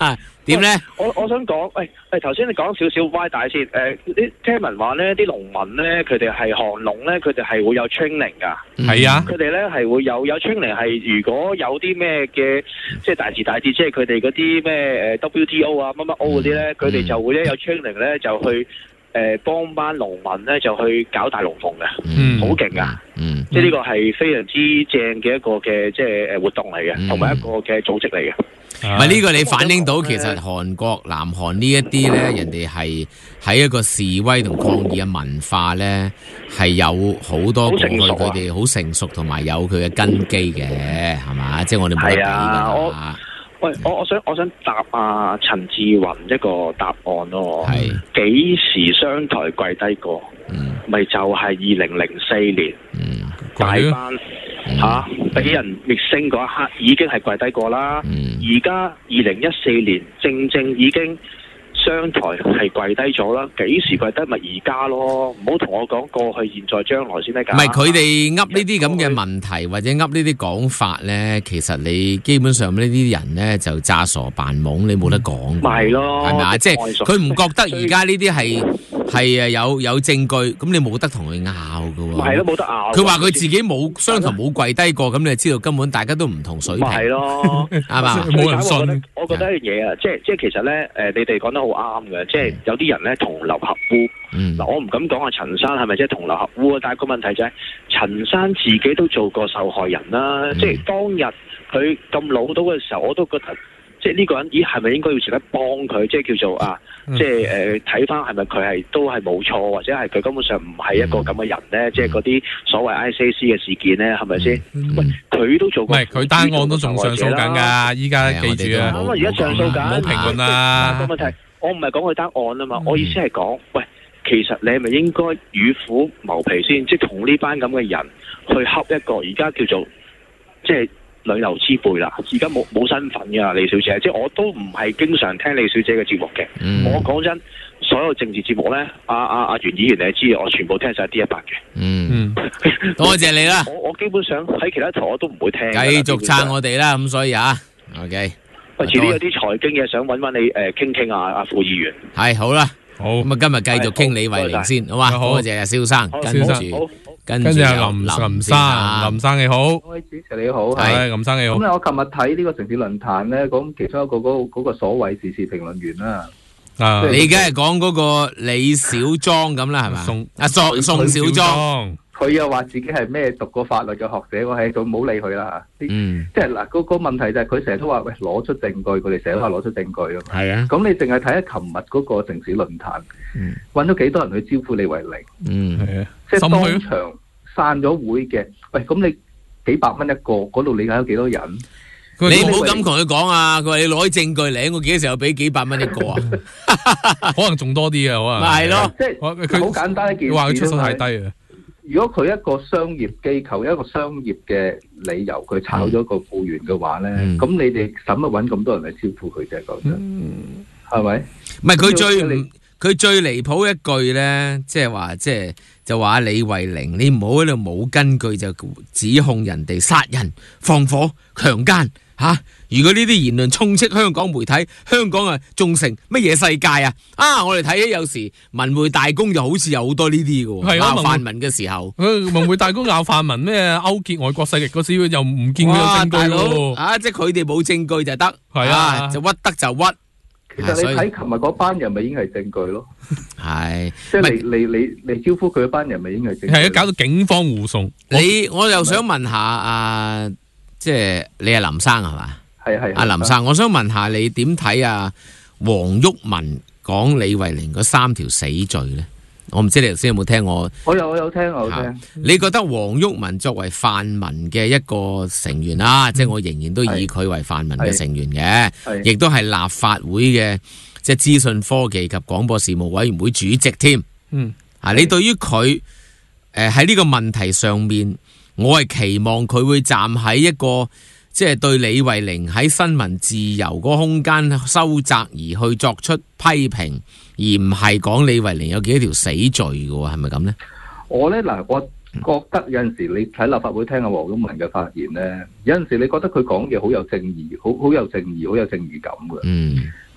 點咧？ 我我想講，喂誒，頭先你講少少歪帶先。誒，啲聽聞話咧，啲農民咧，佢哋係寒農咧，佢哋係會有 training 㗎。 係啊， 佢哋咧係會有有 training 係，如果有啲咩嘅，即係大時大節，即係佢哋嗰啲咩誒 W T O 啊乜乜 O 嗰啲咧，佢哋就會咧有 training 咧就去誒幫班農民咧就去搞大龍鳳嘅，好勁㗎。 嗯， 即係呢個係非常之正嘅一個嘅即係誒活動嚟嘅，同埋一個嘅組織嚟嘅。 唔係呢個你反映到其實韓國、南韓呢一啲咧，人哋係喺一個示威同抗議嘅文化咧，係有好多過去佢哋好成熟同埋有佢嘅根基嘅，係嘛？即係我哋冇得比㗎嘛。 喂，我我想我想答阿陳志雲一個答案咯。係幾時商台跪低過？嗯，咪就係二零零四年。嗯，大班吓俾人滅聲嗰一刻已經係跪低過啦。而家二零一四年正正已經商台係跪低咗啦。幾時跪低咪而家咯？唔好同我講過去、現在、將來先得㗎。 唔係佢哋噏呢啲咁嘅問題或者噏呢啲講法咧，其實你基本上呢啲人咧就詐傻扮懵，你冇得講。 咪係咯， 係咪啊？即係佢唔覺得而家呢啲係係誒有有證據，咁你冇得同佢拗㗎喎。 咪係咯，冇得拗。 佢話佢自己冇商台冇跪低過，咁你就知道根本大家都唔同水平。 咪係咯， 係嘛？ 冇人信。我覺得一樣嘢啊，即係即係其實咧誒，你哋講得好啱嘅，即係有啲人咧同流合污。嗱、嗯，我唔敢講阿陳生係咪即係同流合污啊？但係個問題就係、是、陳生自己都做過受害人啦。嗯、即係當日佢咁老到嘅時候，我都覺得即係呢個人，咦係咪應該要值得幫佢？即係叫做啊，嗯、即係誒睇翻係咪佢係都係冇錯，或者係佢根本上唔係一個咁嘅人咧？嗯、即係嗰啲所謂 I C A C 嘅事件咧，係咪先？喂，佢都做過， 唔係佢單案都仲上訴緊㗎，依家記住啊！ 而家上訴緊， 唔好評論啦。 個問題，我唔係講佢單案啊嘛，嗯、我意思係講，喂。其實你係咪應該與虎謀皮先，即係同呢班咁嘅人去恰一個而家叫做即係女流之輩啦。而家冇冇身份㗎李小姐，即係我都唔係經常聽李小姐嘅節目嘅。嗯、我講真，所有政治節目咧，阿阿阿袁議員你知，我全部聽晒 D 一百嘅。嗯， 多謝你啦。 我我基本上喺其他台我都唔會聽。 繼續撐我哋啦，咁所以啊 ，OK。 喂，遲啲有啲財經嘢想揾翻你誒傾傾啊，阿副議員。 係好啦。好咁啊！今日繼續傾李慧玲先，好嘛？多謝阿蕭生，跟住跟住阿林林生，林生你好， 各位主持你好， 係林生你好。 咁咧，我琴日睇呢個城市論壇咧，講其中一個嗰嗰個所謂時事評論員啦， 啊，你而家係講嗰個李小莊咁啦，係嘛？宋啊，宋宋小莊。 佢又話自己係咩讀過法律嘅學者，我係就唔好理佢啦。嗯，即係嗱，個個問題就係佢成日都話喂攞出證據，佢哋成日都話攞出證據咯。係啊，咁你淨係睇下琴日嗰個城市論壇，揾咗幾多人去招呼李慧玲？嗯，係啊，即係當場散咗會嘅。喂，咁你幾百蚊一個，嗰度理解有幾多人？ 你唔好咁同佢講啊！佢話你攞啲證據嚟，我幾多時候俾幾百蚊一個啊？ 可能仲多啲啊，可能。 咪係咯， 即係佢好簡單一件事。 話佢出手太低啊！ 如果佢一個商業機構一個商業嘅理由，佢炒咗個僱員嘅話咧，咁、嗯、你哋使乜揾咁多人嚟招呼佢啫？講真，係咪？ 唔係佢最唔佢最離譜一句咧，即係話即係就話、是、李慧玲，你唔好喺度冇根據就指控人哋殺人、放火、強姦。吓、啊！如果呢啲言論充斥香港媒體，香港啊仲成乜嘢世界啊？啊！我哋睇起有時文匯大公就好似有好多呢啲嘅，鬧泛民嘅時候， 文匯大公鬧泛民咩勾結外國勢力嗰時，又唔見佢有證據咯。 啊！即係佢哋冇證據就得，係啊，啊，就屈得就屈。 其實你睇琴日嗰班人咪已經係證據咯。 係， 即係你你你你招呼佢嗰班人咪已經係證據。 係啊，搞到警方護送。 你我又想問下啊。即係你係林生係嘛？ 係係。 阿林生，我想問下你點睇啊？黃毓民講李慧玲嗰三條死罪咧？我唔知你頭先有冇聽我？ 我有我有聽我有聽。 你覺得黃毓民作為泛民嘅一個成員啦，嗯、即係我仍然都以佢為泛民嘅成員嘅，亦都係立法會嘅即係資訊科技及廣播事務委員會主席添。嗯。啊，你對於佢誒喺呢個問題上面？我係期望佢會站喺一個即係對李慧玲喺新聞自由嗰個空間收窄而去作出批評，而唔係講李慧玲有幾多條死罪嘅喎，係咪咁呢？ 我呢，嗱，我覺得有陣時你喺立法會聽阿黃毓民嘅發言呢，有陣時你覺得佢講嘢好有正義，好好有正義，好有正義感嘅。嗯。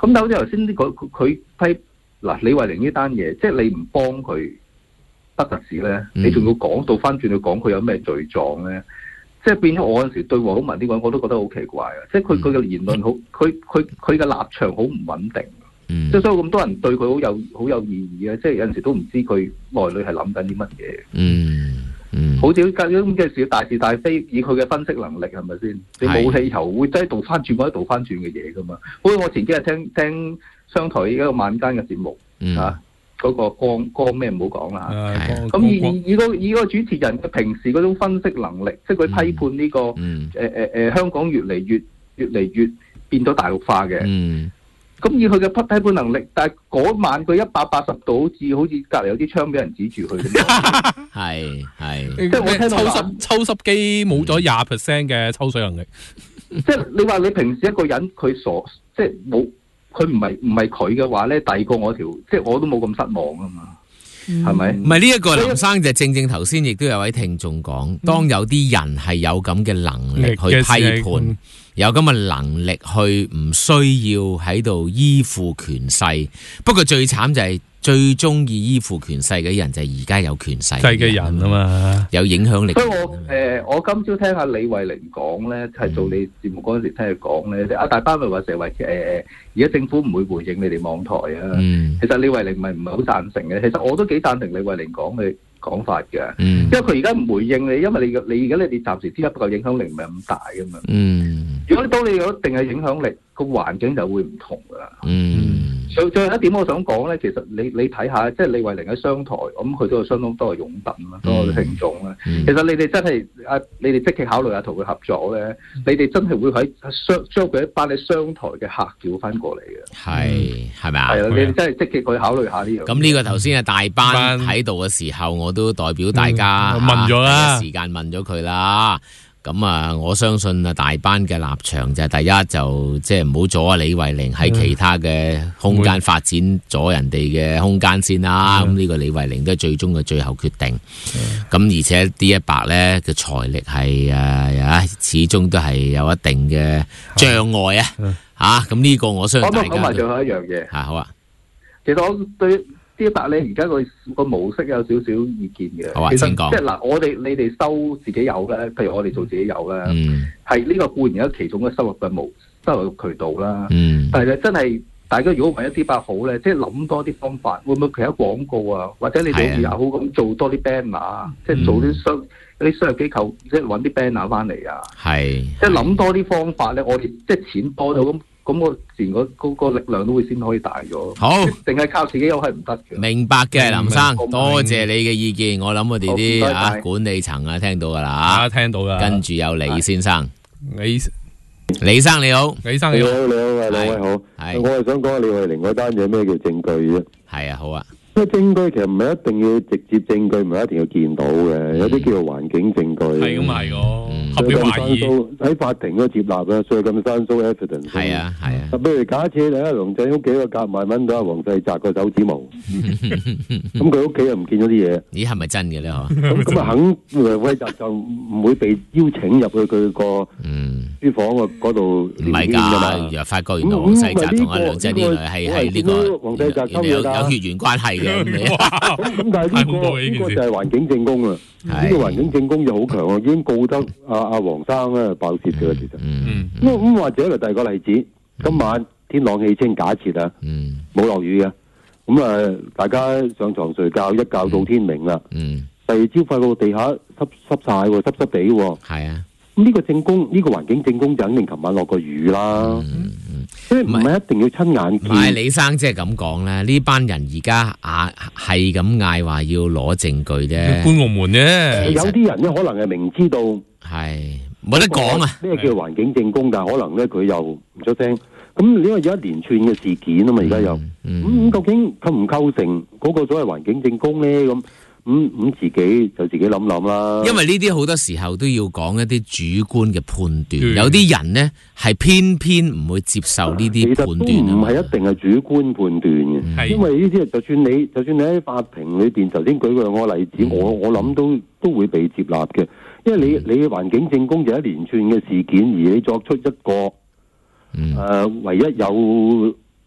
咁但好似頭先呢個佢批嗱李慧玲呢單嘢，即係你唔幫佢不特止咧， 嗯、 你仲要講到翻轉去講佢有咩罪狀咧？即係變咗我嗰陣時對黃好文呢個人我都覺得好奇怪啊！即係佢佢嘅言論好，佢佢佢嘅立場好唔穩定。 嗯、 即係所以咁多人對佢好有好有意義啊！即係有陣時都唔知佢內裏係諗緊啲乜嘢。 嗯嗯， 好似咁嘅事大是大非，以佢嘅分析能力係咪先？你冇理由會真係倒翻轉或者倒翻轉嘅嘢噶嘛？好似我前幾日聽聽商台一個晚間嘅節目、嗯、啊，嗰、嗰個江江咩唔好講啦。咁以以個以個主持人嘅平時嗰種分析能力，即係佢批判呢、呢個誒誒誒香港越嚟越越嚟越變咗大陸化嘅。嗯咁以佢嘅批批判能力，但係嗰晚佢一百八十度，好似好似隔離有啲槍俾人指住佢咁。 係係， 即係我聽到抽濕抽濕機冇咗廿 percent 嘅抽水能力。 即係你話你平時一個人佢傻，即係冇佢唔係唔係佢嘅話咧，第二個我條，即係我都冇咁失望啊嘛。係咪？ 唔係呢一個林生就正正頭先亦都有位聽眾講，當有啲人係有咁嘅能力去批判，有咁嘅能力去唔需要喺度依附權勢。不過最慘就係最中意依附權勢嘅人就係而家有權勢嘅人啊嘛， 有影響力。 所以我誒、呃，我今朝聽下李慧玲講咧，係做你節目嗰陣時聽佢講咧，阿、嗯、大班咪話成日話誒誒，而、呃、家政府唔會回應你哋網台啊。嗯、其實李慧玲咪唔係好贊成嘅，其實我都幾贊成李慧玲講嘅講法嘅。嗯、因為佢而家唔回應你，因為你你而家你哋暫時之一個影響力唔係咁大噶嘛。嗯，如果當你有一定嘅影響力，個環境就會唔同噶啦。嗯。最最後一點我想講咧，其實你你睇下，即係李慧玲喺商台，咁佢都有相當多嘅擁躉啦，多嘅聽眾啦。嗯、其實你哋真係啊，你哋積極考慮下同佢合作咧，你哋真係會喺商將佢一班喺商台嘅客叫翻過嚟嘅。係係咪啊？係啊，你哋真係積極去考慮下呢樣。咁呢個頭先嘅大班喺度嘅時候，我都代表大家、嗯、問咗啦，時間問咗佢啦。咁啊，我相信啊，大班嘅立場就係第一就即係唔好阻啊李慧玲喺其他嘅空間發展，阻人哋嘅空間先啦。咁呢、嗯、個李慧玲都係最終嘅最後決定。咁、嗯、而且 D 一百咧嘅財力係誒啊，始終都係有一定嘅障礙啊。吓，咁呢個我相信大家。我講埋仲有一樣嘢。吓，好啊。其實我對D 一百咧，而家個個模式有少少意見嘅。好啊，其實即係嗱，我哋你哋收自己有咧，譬如我哋做自己有咧，係呢、嗯、個固然有其中嘅收入嘅模收入嘅渠道啦。嗯、但係真係大家如果為一 D 一百好咧，即係諗多啲方法，會唔會其他廣告啊，或者你哋好似好咁做多啲 banner，即係做啲商啲商業機構，即係揾啲 banner 翻嚟啊。係，即係諗多啲方法咧，我哋即係錢多咗咁。咁我自然嗰個力量都會先可以大咗。好，淨係靠自己有係唔得嘅。明白嘅，林生，多謝你嘅意見。我諗我哋啲啊管理層啊聽到噶啦吓，聽到噶。跟住有李先生，李李生你好，李生你好，你好，你好，兩位好。係，我係想講下李慧玲嗰單嘢咩叫證據啫？係啊，好啊。因為證據其實唔係一定要直接證據，唔係一定要見到嘅，嗯、有啲叫做環境證據。係咁係個合理懷疑喺法庭嗰接納啦，所以咁生 show evidence。係啊係啊。譬如假設你喺梁振英屋企個夾萬蚊到阿黃世澤個手指毛，咁佢屋企又唔見咗啲嘢。咦，係咪真嘅咧？咁咁啊，肯黃世澤就唔會被邀請入去佢個書房個嗰度。唔係㗎，若發覺原來黃世澤同阿梁振英係係呢個黃世澤有有血緣關係。咁咁但係呢個呢個就係環境證供啊！呢個環境證供就好強啊，已經告得阿阿黃生咧爆竊嘅其實。咁咁或者嚟第二個例子，今晚天朗氣清，假設啊，冇落雨嘅，咁啊大家上床睡覺，一覺到天明啦。第二朝發覺地下濕濕晒喎，濕濕地喎。係啊。咁呢個證供，呢個環境證供就肯定琴晚落過雨啦。所以唔係一定要親眼見。唔係李生即係咁講咧，呢班人而家啊係咁嗌話要攞證據啫，搬龍門啫。有啲人咧可能係明知道係冇得講啊。咩叫環境證供？但係可能咧佢又唔出聲。咁因為有一連串嘅事件啊嘛，而家又咁究竟構唔構成嗰個所謂環境證供咧？咁咁咁自己就自己諗諗啦。因為呢啲好多時候都要講一啲主觀嘅判斷，嗯、有啲人呢係偏偏唔會接受呢啲判斷。其實都唔係一定係主觀判斷嘅，嗯、因為呢啲就算你就算你喺法庭裏邊，頭先舉過兩個例子，嗯、我我諗都都會被接納嘅。因為你你嘅環境證供就一連串嘅事件，而你作出一個誒、嗯呃、唯一有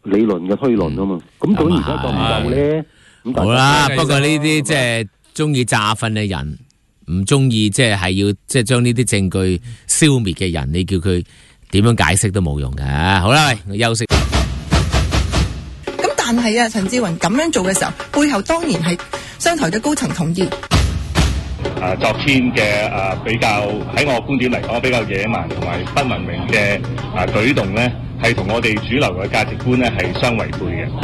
理論嘅推論啊嘛。咁究竟而家夠唔夠咧？ 好啦，不過呢啲即係中意詐瞓嘅人，唔中意即係係要即係將呢啲證據消滅嘅人，你叫佢點樣解釋都冇用嘅。好啦，喂，我休息。 咁但係啊，陳志雲咁樣做嘅時候，背後當然係商台嘅高層同意。 啊，昨天嘅啊比較喺我觀點嚟講比較野蠻同埋不文明嘅啊舉動咧，係同我哋主流嘅價值觀咧係相違背嘅。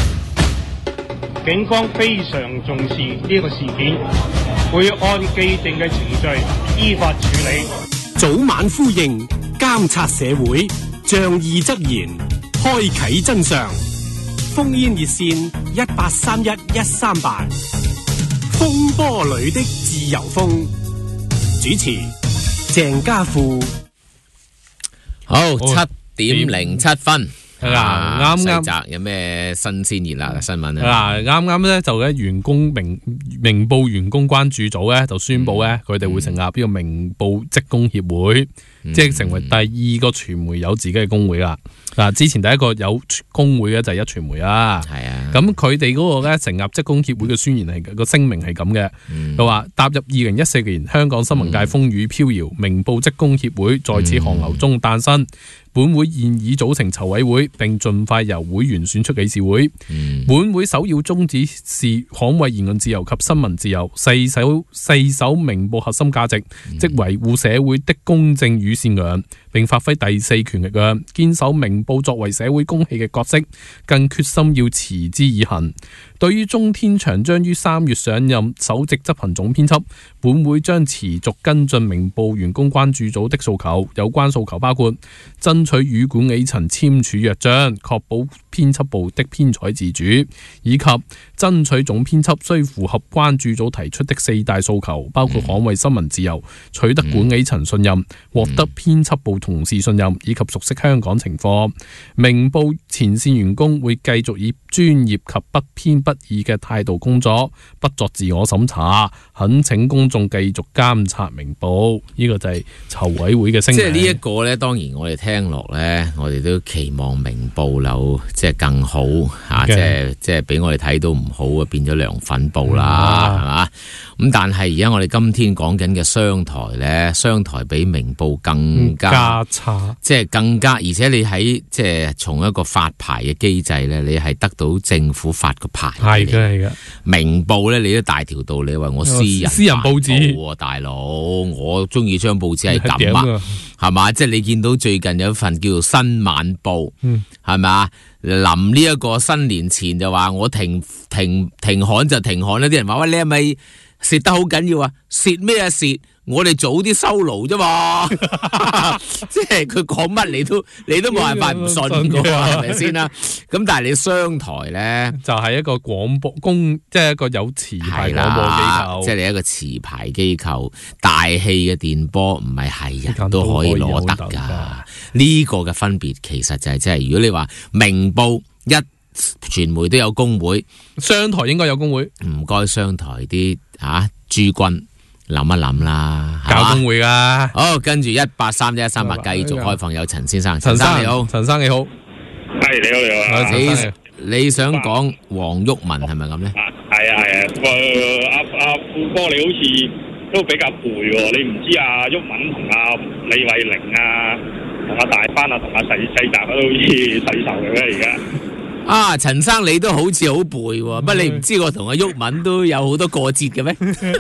警方非常重視呢個事件，會按既定嘅程序依法處理。 早晚呼應，監察社會，仗義執言，開啟真相。烽煙熱線一八三一一三八。風波裏的自由風，主持鄭家富。 好，七點零七分。 嗱，啱啱細有咩新鮮熱辣嘅新聞咧？嗱， 啱啱咧就咧員工明明報員工關注組咧就宣布咧，佢哋會成立呢個明報職工協會，嗯、即係成為第二個傳媒有自己嘅工會啦。嗱，之前第一個有工會嘅就係壹傳媒啦。係啊，咁佢哋嗰個咧成立職工協會嘅宣言係個聲明係咁嘅，佢話、嗯、踏入二零一四年，香港新聞界風雨飄搖，明報職工協會在此洪流中誕生。本會現已組成籌委會，並盡快由會員選出理事會。嗯、本會首要宗旨是捍衛言論自由及新聞自由，誓守誓守明報核心價值，嗯、即維護社會的公正與善良，並發揮第四權力量，堅守明報作為社會公器嘅角色，更決心要持之以恆。對於鍾天祥將於三月上任首席執行總編輯，本會將持續跟進明報員工關注組的訴求。有關訴求包括爭取與管理層簽署約章，確保編輯部的編採自主，以及爭取總編輯須符合關注組提出的四大訴求，包括捍衛新聞自由、取得管理層信任、獲得編輯部同事信任，以及熟悉香港情況。明報前線員工會繼續以專業及不偏不義嘅態度工作，不作自我審查，懇請公眾繼續監察明報。呢、這個就係籌委會嘅聲明。 即係呢一個咧，當然我哋聽落咧，我哋都期望明報有即係更好吓 Okay.、啊，即係即係俾我哋睇到唔好啊，變咗涼粉報啦，係嘛、嗯？咁但係而家我哋今天講緊嘅商台咧，商台比明報更加， 加差， 即係更加，而且你喺即係從一個發牌嘅機制咧，你係得到政府發個牌。 係嘅，係嘅。 明報咧，你都大條道理話我私人私人報紙， 大佬，我中意張報紙係咁啊，係嘛？即係你見到最近有一份叫做《新晚報》，係咪？臨呢一個新年前就話我停停停刊就停刊啦，啲人話喂，你係咪蝕得好緊要啊？蝕咩啊蝕？我哋早啲收爐啫嘛，即係佢講乜你都你都冇辦法唔信噶，係咪先啦？咁但係你商台咧就係一個廣播公，即係一個有持牌廣播機構， 即係你一個持牌機構，大氣嘅電波唔係係人都可以攞得噶。呢個嘅分別其實就係即係，如果你話明報一傳媒都有工會， 商台應該有工會， 唔該商台啲啊諸君。諗一諗啦， 搞工會噶。 好，跟住一八三一一三八繼續開放，有陳先生，陳生你好， 陳生你好， 係你好你好。 你你想講黃毓民係咪咁咧？ 係啊係啊，個阿阿富哥你好似都比較攰喎，你唔知阿毓民同阿李慧玲啊，同阿大班啊，同阿細細集都好似世仇嘅咩而家？ 啊，陳生你都好似好背喎，不你唔知我同阿毓民都有好多過節嘅咩？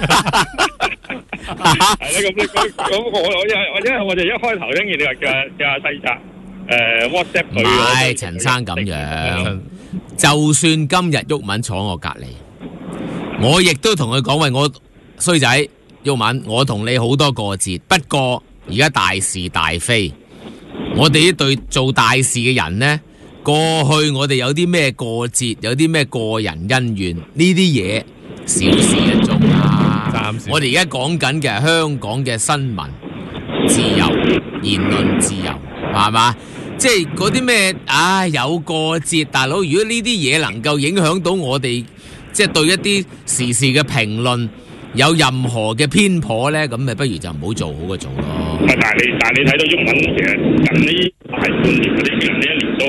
係啦，咁你咁咁我我因為因為我哋一開頭聽見你話叫叫阿細澤誒 WhatsApp 佢， 唔係陳生咁樣，就算今日毓民坐我隔籬，我亦都同佢講喂，我衰仔毓民，我同你好多過節，不過而家大是大非，我哋呢對做大事嘅人呢，過去我哋有啲咩過節，有啲咩個人恩怨，呢啲嘢小事一宗啦。我哋而家講緊嘅係香港嘅新聞自由、言論自由，係嘛？即係嗰啲咩？唉，有過節，大佬，如果呢啲嘢能夠影響到我哋，即係對一啲時事嘅評論有任何嘅偏頗咧，咁咪不如就唔好做好過做咯。 但係你但係你睇到毓民其實近呢大半年或者近呢一年都係。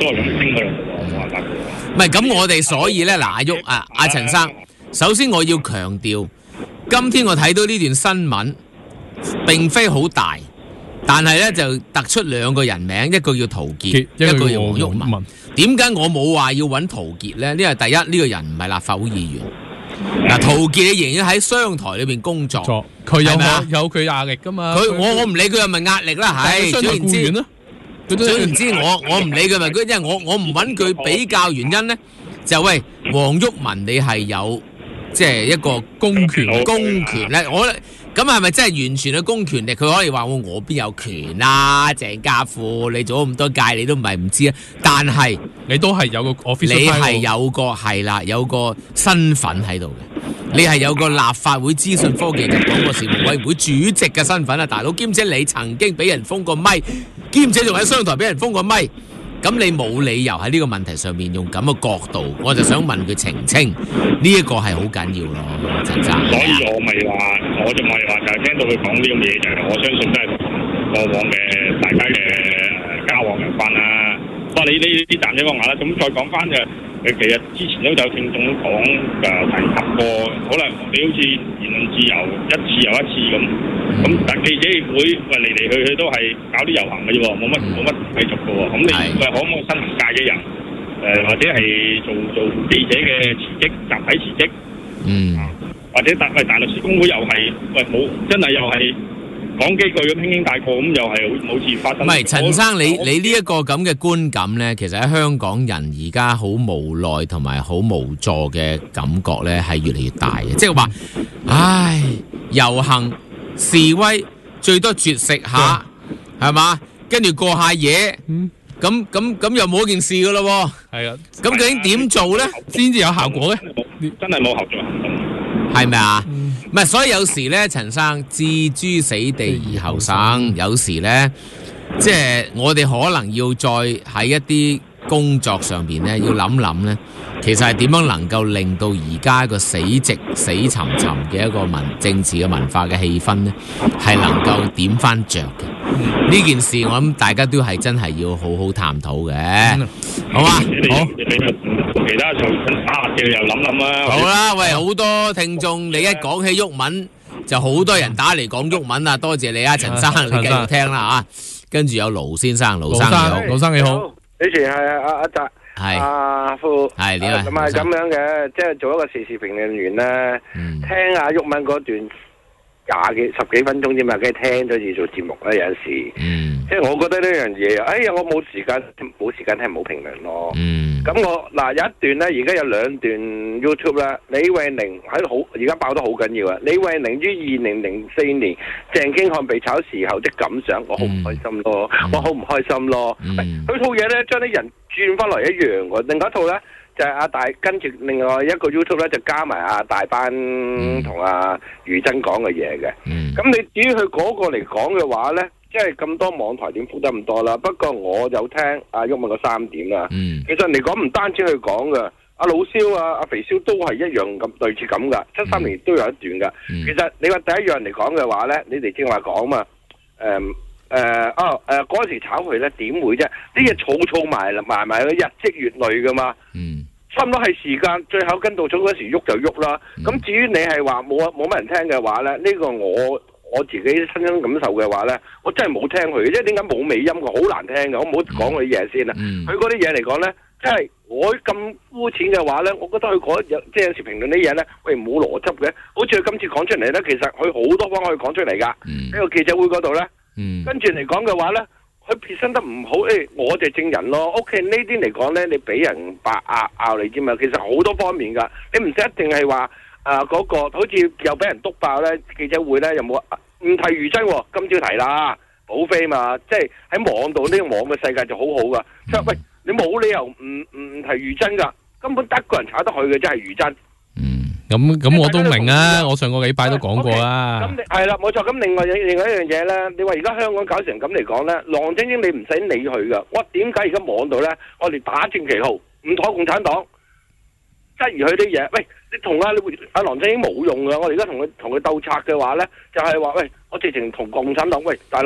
都係咁升佢，冇辦法嘅。 唔係咁，我哋所以咧，嗱，阿鬱啊，阿陳生，首先我要強調，今天我睇到呢段新聞並非好大，但係咧就突出兩個人名，一個叫陶傑，一個叫黃毓民。點解我冇話要揾陶傑咧？因為第一呢、呢個人唔係立法會議員。嗱，陶傑仍然喺商台裏邊工作， 佢有有佢壓力噶嘛？ 佢我我唔理佢係咪壓力啦，係總言之，總言之我我唔理佢咪佢，因為我我唔揾佢比較原因咧，就喂黃毓民你係有即係一個公權公權咧，我咁係咪真係完全嘅公權力？佢可以話我我邊有權啊？鄭家富你做咗咁多屆，你都唔係唔知啊！但係你都係有個 official， 你係有個係啦，有個身份喺度嘅。你係有個立法會資訊科技及廣播事務委員會主席嘅身份啊，大佬，兼且你曾經俾人封過咪，兼且仲喺商台俾人封過咪，咁你冇理由喺呢個問題上面用咁嘅角度，我就想問佢澄清，呢、這、一個係好緊要咯，陳生。 所以我咪話，我就咪話就係聽到佢講呢樣嘢，就係我相信都係過往嘅大家嘅交往有關啦。不過你呢啲暫時講下啦，咁再講翻就。誒，其實之前都有聽眾都講誒提及過，可能你好似言論自由一次又一次咁，咁但記者會喂嚟嚟去去都係搞啲遊行嘅啫喎，冇乜冇乜繼續嘅喎，咁你喂可唔可以新聞界嘅人誒、呃、或者係做做記者嘅辭職集體辭職， 嗯， 或者大喂大律師公會又係喂冇真係又係。講幾句咁輕輕帶過，咁又係好似發生。唔係陳生，你你呢一個咁嘅觀感咧，其實喺香港人而家好無奈同埋好無助嘅感覺咧，係越嚟越大嘅。即係話，唉，遊行示威最多絕食下，係嘛？跟住過下夜，咁咁咁又冇一件事噶咯。 係啊， 咁究竟點做咧，先至有效果咧？ 真係冇合作行動。 係咪啊？唔係，所以有時咧，陳生置諸死地而後生，有時咧，即係我哋可能要再喺一啲工作上邊咧，要諗諗咧，其實係點樣能夠令到而家一個死寂死沉沉嘅一個文政治嘅文化嘅氣氛咧，係能夠點翻着嘅。呢件事我諗大家都係真係要好好探討嘅，好嘛？好。 其他就打嘅又諗諗啦。 好啦，喂，好多聽眾，你一講起毓民，就好多人打嚟講毓民啊！多謝你啊，陳生，你繼續聽啦嚇。跟住有盧先生，盧生你好， 盧生你好。 以前係阿阿澤， 係阿富， 係點啊？ 咁係咁樣嘅，即係做一個時事評論員咧，聽阿毓民嗰段廿幾十幾分鐘啫嘛，梗係聽咗要做節目啦。有陣時，即係我覺得呢樣嘢，哎呀，我冇時間冇時間聽，冇評論咯。咁我嗱有一段咧，而家有兩段 YouTube 啦。李慧玲喺度好，而家爆得好緊要啊！李慧玲於二零零四年鄭經翰被炒時候的感想，我好唔開心咯，我好唔開心咯。佢套嘢咧，將啲人轉翻嚟一樣喎。另外一套咧就係、是、阿大，跟住另外一個 YouTube 咧就加埋阿大班同阿余真講嘅嘢嘅。咁你至於佢嗰個嚟講嘅話咧？即係咁多網台點覆得咁多啦？不過我有聽阿毓民個三點啦。嗯、其實嚟講唔單止佢講嘅，阿老蕭啊、阿肥蕭都係一樣咁類似咁噶。七三年都有一段噶。嗯、其實你話第一樣嚟講嘅話咧，你哋正話講嘛？誒誒哦誒嗰陣時炒佢咧點會啫？啲嘢儲儲埋埋埋，日積月累噶嘛。嗯、差唔多係時間，最後跟到咗嗰時喐就喐啦。咁、嗯、至於你係話冇冇乜人聽嘅話咧，呢、呢個我。我自己親身感受嘅話咧，我真係冇聽佢，即係點解冇尾音嘅，好難聽嘅。我唔好講佢啲嘢先啦。佢嗰啲嘢嚟講咧，即係我咁膚淺嘅話咧，我覺得佢嗰即係有時評論啲嘢咧，喂冇邏輯嘅。好似佢今次講出嚟咧，其實佢好多方可以講出嚟㗎。喺個記者會嗰度咧，跟住嚟講嘅話咧，佢撇身得唔好，誒、欸、我哋證人咯。OK 呢啲嚟講咧，你俾人白拗拗你知嘛？其實好多方面㗎，你唔使一定係話。啊！嗰、那個好似又俾人督爆咧，記者會咧有冇唔提余真、哦？今朝提啦，保飛嘛，即係喺網度呢、這個網嘅世界就好好噶。即係喂，你冇理由唔唔唔提余真噶，根本得一個人炒得佢嘅，真係余真。 嗯，咁咁我都明啊，我上個禮拜都講過啦。咁係啦，冇錯。咁另外另外一樣嘢咧，你話而家香港搞成咁嚟講咧，狼精英你唔使理佢噶。我點解而家網度咧，我哋打正旗號，唔妥共產黨，質疑佢啲嘢，喂。你同阿阿梁振英冇用噶，我哋而家同佢同佢鬥拆嘅話咧，就係、是、話喂，我直情同共產黨喂大佬，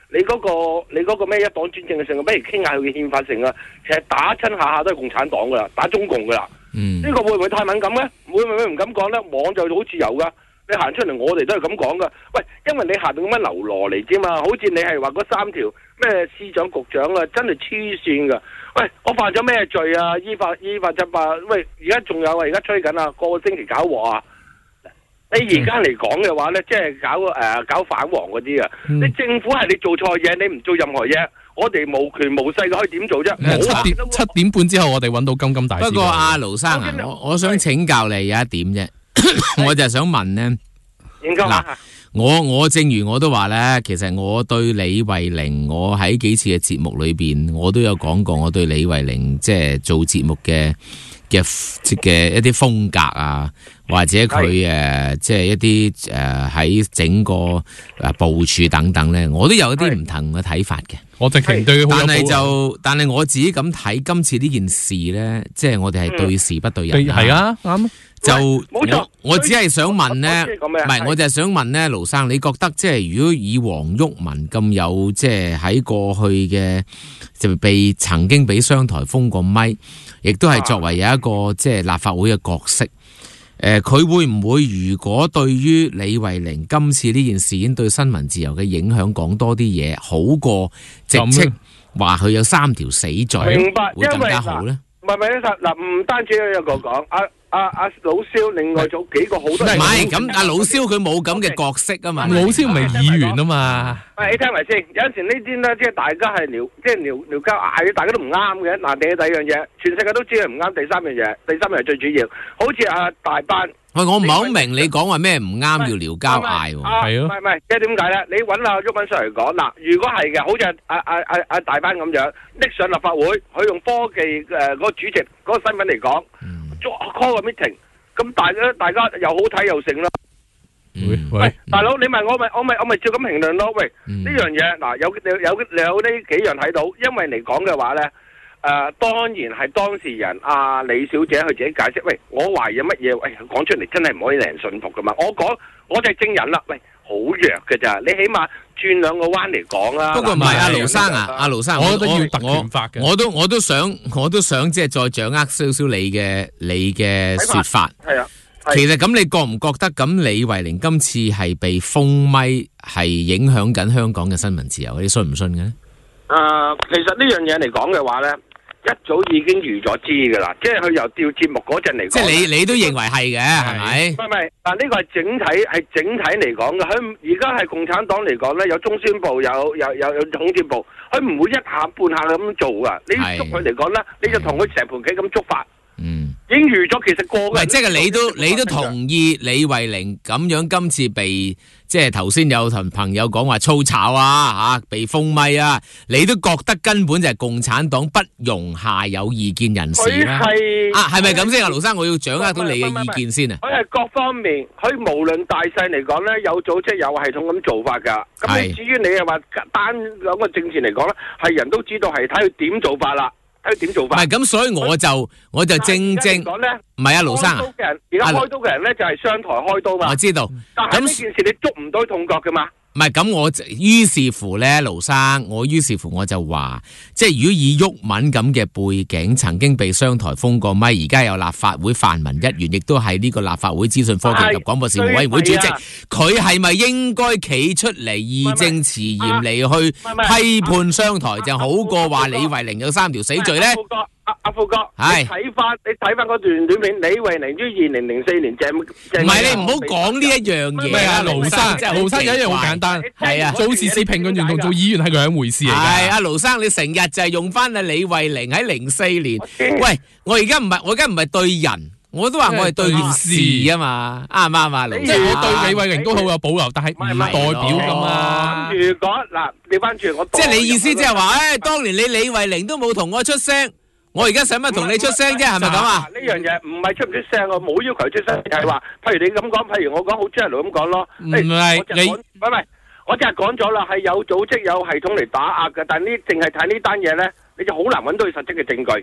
你嗰、個你嗰個咩一黨專政嘅性啊，不如傾下佢嘅憲法性啊。其實打親下下都係共產黨噶啦，打中共噶啦。呢、 嗯、 個會唔會太敏感咧？會唔會唔敢講咧？網就好自由噶，你行出嚟我哋都係咁講噶。喂，因為你下邊咁樣流羅嚟啫嘛，好似你係話嗰三條咩司長局長啊，真係黐線噶。喂，我犯咗咩罪啊？依法依法執法。喂，而家仲有啊，而家吹緊啊，個個星期搞鑊啊！你而家嚟講嘅話咧，即係搞誒、呃、搞反黃嗰啲啊！嗯、你政府係你做錯嘢，你唔做任何嘢，我哋無權無勢嘅可以點做啫？ 七點七點半之後，我哋揾到金金大師。 不過阿盧生啊，我我想請教你有一點啫，我就係想問咧。嗱，我我正如我都話咧，其實我對李慧玲，我喺幾次嘅節目裏邊，我都有講過，我對李慧玲即係做節目嘅嘅嘅一啲風格啊，或者佢誒即係一啲誒喺整個誒部署等等咧，我都有一啲唔同嘅睇法嘅。 我直情對佢好有保留。 但係就但係我自己咁睇今次呢件事咧，即係我哋係對事不對人。 係啊，啱。 就我我只係想問咧，唔係，我就係想問咧，盧生，你覺得即係如果以黃毓民咁有即係喺過去嘅就被曾經俾商台封過咪，亦都係作為有一個即係立法會嘅角色，誒，佢會唔會如果對於李慧玲今次呢件事件對新聞自由嘅影響講多啲嘢，好過直斥話佢有三條死罪， 明白， 會更加好咧？ 唔係唔係，嗱，唔單止有一個講阿。阿阿老蕭，另外仲幾個好多人唔係咁，阿老蕭佢冇咁嘅角色啊嘛， 老蕭唔係議員啊嘛。 喂，你聽埋先，有陣時呢啲咧，即係大家係聊，即係聊聊交嗌，大家都唔啱嘅。嗱，第第一樣嘢，全世界都知係唔啱。第三樣嘢，第三樣係最主要，好似阿大班。 喂，我唔係好明你講話咩唔啱要聊交嗌喎。 係咯。唔係唔係，即係點解咧？你揾阿毓民上嚟講，嗱，如果係嘅，好似阿阿阿阿阿大班咁樣拎上立法會，佢用科技誒嗰個主席嗰個身份嚟講。call 個 meeting， 咁大家大家又好睇又成啦。喂，大佬，你問我咪我咪我咪照咁評論咯。喂，呢樣嘢嗱有有有有呢幾樣睇到，因為嚟講嘅話咧，誒當然係當事人阿李小姐佢自己解釋。喂，我懷疑乜嘢？喂，講出嚟真係唔可以令人信服噶嘛。我講我就係證人啦。喂，好弱嘅咋，你起碼轉兩個彎嚟講啦。 不過唔係阿盧生啊，阿盧生， 我都要特權法嘅。 我都我都想我都想即係再掌握少少你嘅你嘅說法。 係啊。 其實咁，你覺唔覺得咁李慧玲今次係被封咪，係影響緊香港嘅新聞自由？你信唔信嘅咧？ 誒、呃，其實呢樣嘢嚟講嘅話咧，一早已經預咗知噶啦，即係佢由調節目嗰陣嚟講， 即係你你都認為係嘅，係咪？ 唔係唔係，嗱呢個係整體係整體嚟講嘅。佢而家係共產黨嚟講咧，有中宣部，有有有有統戰部，佢唔會一下半下咁做噶。你捉佢嚟講咧，你就同佢成盤棋咁捉法。 嗯， 已經預咗，其實過嘅。 即係你都你都同意李慧玲咁樣今次被即係頭先有同朋友講話粗炒啊吓，被封咪啊，你都覺得根本就係共產黨不容下有異見人士啦。 佢係啊，係咪咁先啊？盧生，我要掌握到你嘅意見先啊。 佢係各方面，佢無論大細嚟講咧，有組織有系統咁做法噶。咁你至於你又話單兩個政治嚟講咧，係人都知道係睇佢點做法啦。睇點做法？ 唔係咁，所以我就我就正正講咧， 唔係啊，盧生啊， 而家開刀嘅人咧就係商台開刀嘛。 我知道， 但係呢件事你捉唔到痛腳噶嘛？ 唔係咁，我於是乎咧，盧生，我於是乎我就話，即係如果以毓民咁嘅背景，曾經被商台封過咪，而家有立法會泛民一員，亦都係呢個立法會資訊科技及廣播事務委員會主席，佢係咪應該企出嚟義正辭嚴嚟去批判商台，就好過話李慧玲有三條死罪咧？ 阿阿富哥，係睇翻你睇翻嗰段短片，李慧玲於二零零四年正正。 唔係你唔好講呢一樣嘢。 咩啊，盧生？盧生有一樣好簡單，係啊，做時事評論員同做議員係兩回事嚟㗎。 係阿盧生，你成日就係用翻阿李慧玲喺零四年。喂，我而家唔係我而家唔係對人，我都話我係對件事啊嘛，啱唔啱啊？盧生， 即係我對李慧玲都好有保留，但係唔代表㗎嘛。 如果嗱，調翻轉我， 即係你意思即係話，誒，當年你李慧玲都冇同我出聲。我而家使乜同你出聲啫？係咪咁啊？ 呢樣嘢唔係出唔出聲，我冇要求出聲，係話，譬如你咁講，譬如我講好 general 咁講咯。 唔係你， 唔係唔係，我真係講咗啦，係有組織有系統嚟打壓嘅，但係呢，淨係睇呢單嘢咧，你就好難揾到佢實質嘅證據。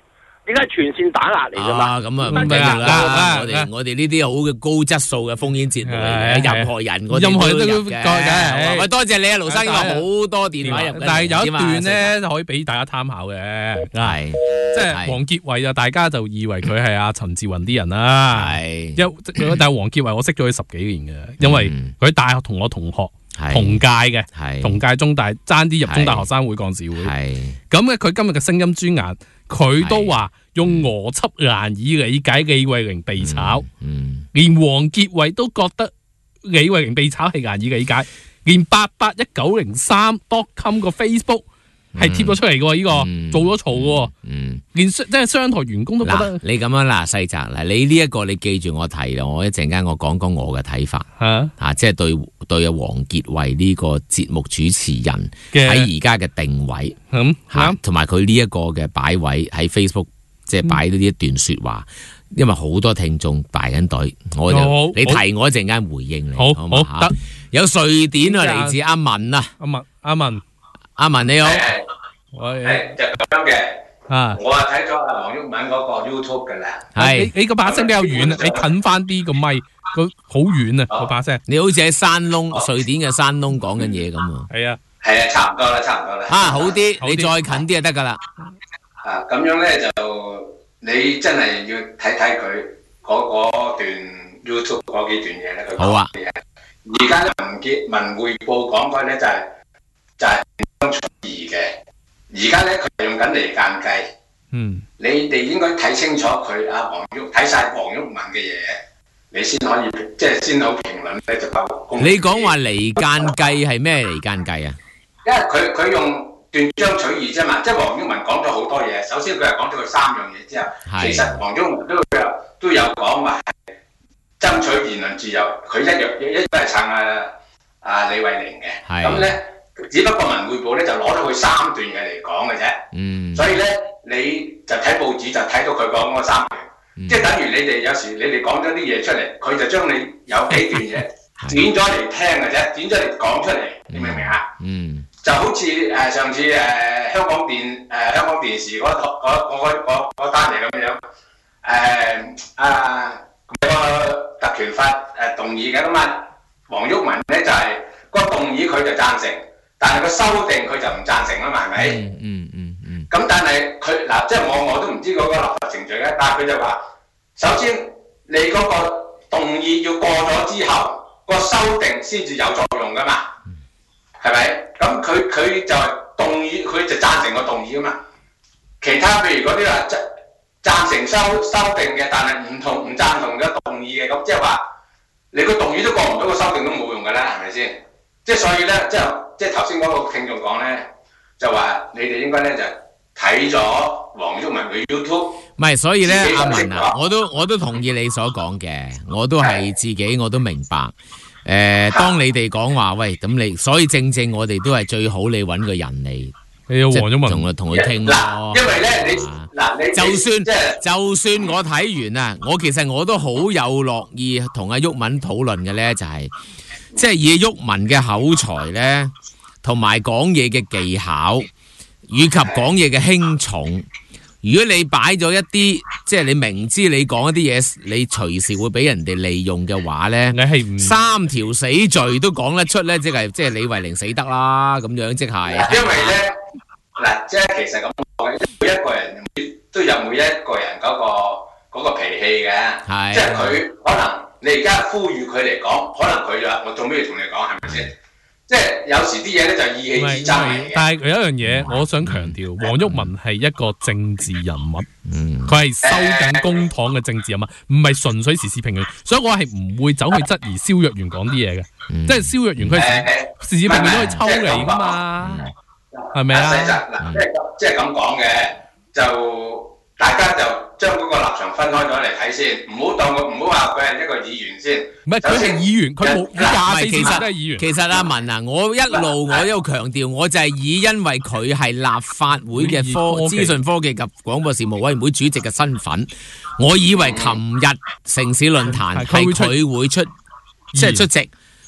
點解全線打壓嚟㗎嘛？ 啊，咁啊唔緊要啦，我哋我哋呢啲好嘅高質素嘅烽煙節目嚟嘅，任何人我任何人都入嘅。 喂，多謝你啊，盧生，因為好多電話入， 但係有一段咧可以俾大家參考嘅，係即係黃傑偉啊，大家就以為佢係阿陳志雲啲人啦，係，因但係黃傑偉我識咗佢十幾年嘅，因為佢喺大學同我同學。同屆嘅，同屆中大爭啲入中大學生會幹事會，咁咧佢今日嘅聲音專欄，佢都話用邏輯難以理解李慧玲被炒，嗯嗯、連黃傑偉都覺得李慧玲被炒係難以理解，連八八一九零三 dot com 個 Facebook 係貼咗出嚟嘅呢個，嗯、做咗嘈嘅，嗯、連即係商台員工都覺得你咁樣啦，細澤嗱，你呢一個你記住我提啦，我一陣間我講講我嘅睇法，吓吓，即係對對阿黃傑偉呢個節目主持人喺而家嘅定位，咁吓，同埋佢呢一個嘅擺位喺 Facebook， 即係擺呢一段說話，嗯、因為好多聽眾排緊隊，我就好你提我一陣間回應你， 好好好得， 有瑞典啊，嚟自阿文啊， 阿文阿文阿文你好。 係就咁樣嘅，啊！我啊睇咗阿黃毓民嗰個 YouTube 噶啦， 係你你個把聲比較遠啊，你近翻啲個咪，佢好遠啊個把聲， 你好似喺山窿瑞典嘅山窿講緊嘢咁啊， 係啊， 係啊，差唔多啦，差唔多啦， 啊好啲，你再近啲就得噶啦， 啊咁樣咧就你真係要睇睇佢嗰段 YouTube 嗰幾段嘢咧，佢講嘅嘢，而家咧文傑文匯報講開咧就係就係斷章取義嘅。而家咧，佢用緊離間計。嗯，你哋應該睇清楚佢阿黃毓睇晒黃毓民嘅嘢，你先可以即係先好評論咧就夠。 你講話離間計係咩離間計啊？ 因為佢佢用斷章取義啫嘛，即係黃毓民講咗好多嘢。首先佢係講咗佢三樣嘢之後，其實黃毓民都有都有講話爭取言論自由，佢一樣一都係撐阿阿李慧玲嘅。咁咧。只不過文匯報咧就攞咗佢三段嘢嚟講嘅啫，嗯、所以咧你就睇報紙就睇到佢講嗰三段，嗯、即係等於你哋有時你哋講咗啲嘢出嚟，佢就將你有幾段嘢剪咗嚟聽嘅啫，剪咗嚟講出嚟，你明唔明啊？嗯，就好似誒、呃、上次誒、呃、香港電誒、呃、香港電視嗰嗰嗰單嘢咁樣，誒、呃、啊個特權法誒、呃、動議嘅咁啊，黃毓民咧就係、是、個動議佢就贊成。但係個修訂佢就唔贊成啦嘛，係咪？嗯嗯嗯。咁、嗯、但係佢嗱，即係我我都唔知嗰個立法程序咧，但係佢就話，首先你嗰個動議要過咗之後，個修訂先至有作用噶嘛，係咪？咁佢佢就動議，佢就贊成個動議噶嘛。其他譬如嗰啲話贊贊成修修訂嘅，但係唔同唔贊同嘅動議嘅，咁即係話你個動議都過唔到，個修訂都冇用噶啦，係咪先？即係所以咧，即係。即係頭先嗰個聽眾講咧，就話你哋應該咧就睇咗黃毓民嘅 YouTube。 唔係，所以咧阿文啊，我都我都同意你所講嘅，我都係自己我都明白。誒、呃，當你哋講話喂，咁你所以正正我哋都係最好你揾個人嚟， 你有黃毓民同佢同佢傾咯。 因為咧你嗱你就算就算我睇完啊，我其實我都好有樂意同阿毓民討論嘅咧，就係、是。即係以毓民嘅口才咧，同埋講嘢嘅技巧，以及講嘢嘅輕重。如果你擺咗一啲，即係你明知你講一啲嘢，你隨時會俾人哋利用嘅話咧，你係唔三條死罪都講得出咧，即係即係李慧玲死得啦，咁樣即係。 因為咧，嗱，即係其實咁講，每一個人都有每一個人嗰個嗰個脾氣嘅，即係佢可能。你而家呼籲佢嚟講，可能佢就我做咩要同你講，係咪先？即係有時啲嘢咧就意氣之爭嚟嘅。 但係有一樣嘢，我想強調，黃毓民係一個政治人物，佢係收緊公帑嘅政治人物，唔係純粹時事評論。所以我係唔會走去質疑蕭若元講啲嘢嘅，即係蕭若元佢係時事評論都可以抽離噶嘛，係咪啊？ 嗱，即係即係咁講嘅，就大家就將嗰個立場分開咗嚟睇先，唔好當佢唔好話佢係一個議員先。 唔係佢係議員，佢冇廿四小時都係議員。 其實阿文啊，我一路我一路強調，我就係以因為佢係立法會嘅科資訊科技及廣播事務委員會主席嘅身份，我以為琴日城市論壇係佢會出即係出席。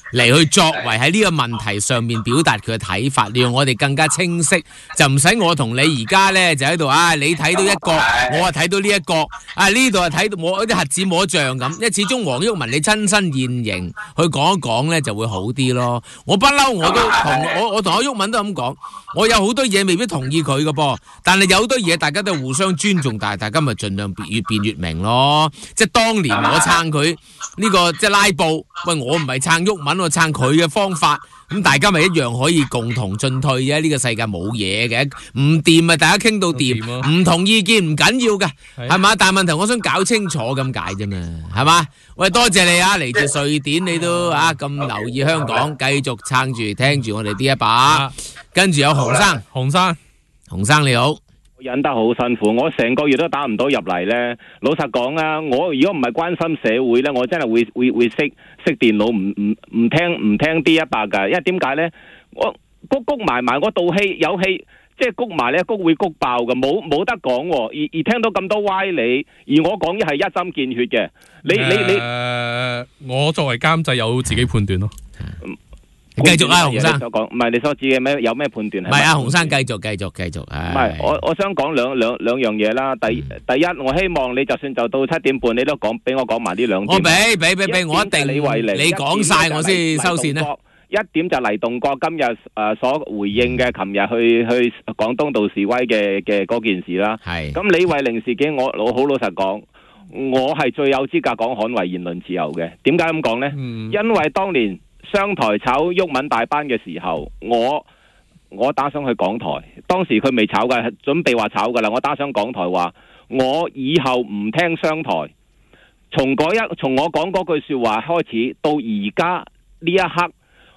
嚟去作為喺呢個問題上面表達佢嘅睇法，令我哋更加清晰，就唔使我同你而家咧就喺度啊，你睇到一角，我啊睇到呢一角，啊呢度啊睇到摸啲核子摸象咁，因為始終黃毓民你親身現形去講一講咧就會好啲咯。我不嬲我都同我我同阿毓民都咁講，我有好多嘢未必同意佢嘅噃，但係有好多嘢大家都互相尊重，但係大家咪盡量越辯越明咯。即係當年我撐佢呢個即係拉布，喂我唔係撐毓民，我撐佢嘅方法，咁大家咪一樣可以共同進退嘅。呢個世界冇嘢嘅，唔掂咪大家傾到掂，唔同意見唔緊要嘅，係嘛？但係問題我想搞清楚咁解啫嘛，係嘛？喂，多謝你啊，嚟自瑞典你都啊咁留意香港，繼續撐住聽住我哋呢一把，跟住有洪生， 洪生， 洪生你好。 忍得好辛苦，我成個月都打唔到入嚟呢。老實講啊，我如果唔係關心社會呢，我真係會會會熄熄電腦，唔唔唔聽唔聽 D 一百㗎。因為點解呢？我谷谷埋埋，我道氣有氣，即係谷埋呢，谷會谷爆㗎，冇冇得講喎。而而聽到咁多歪理，而我講嘅係一針見血嘅。你你你， 誒，我作為監製有自己判斷咯。 繼續啊，洪生。 唔係你所指嘅咩？有咩判斷？ 唔係啊，洪生繼續繼續繼續。 唔係，我我想講兩兩兩樣嘢啦。第第一，我希望你就算就到七點半，你都講俾我講埋呢兩點。 我俾俾俾俾，我一定。 李慧玲， 你講晒我先收線啦。 一點就黎棟國今日誒所回應嘅，琴日去去廣東道示威嘅嘅嗰件事啦。係。咁李慧玲事件，我我好老實講，我係最有資格講捍衛言論自由嘅。點解咁講呢？嗯。因為當年商台炒毓民大班嘅時候，我我打上去港台，當時佢未炒嘅，準備話炒噶啦。我打上港台話，我以後唔聽商台。從嗰一從我講嗰句說話開始，到而家呢一刻，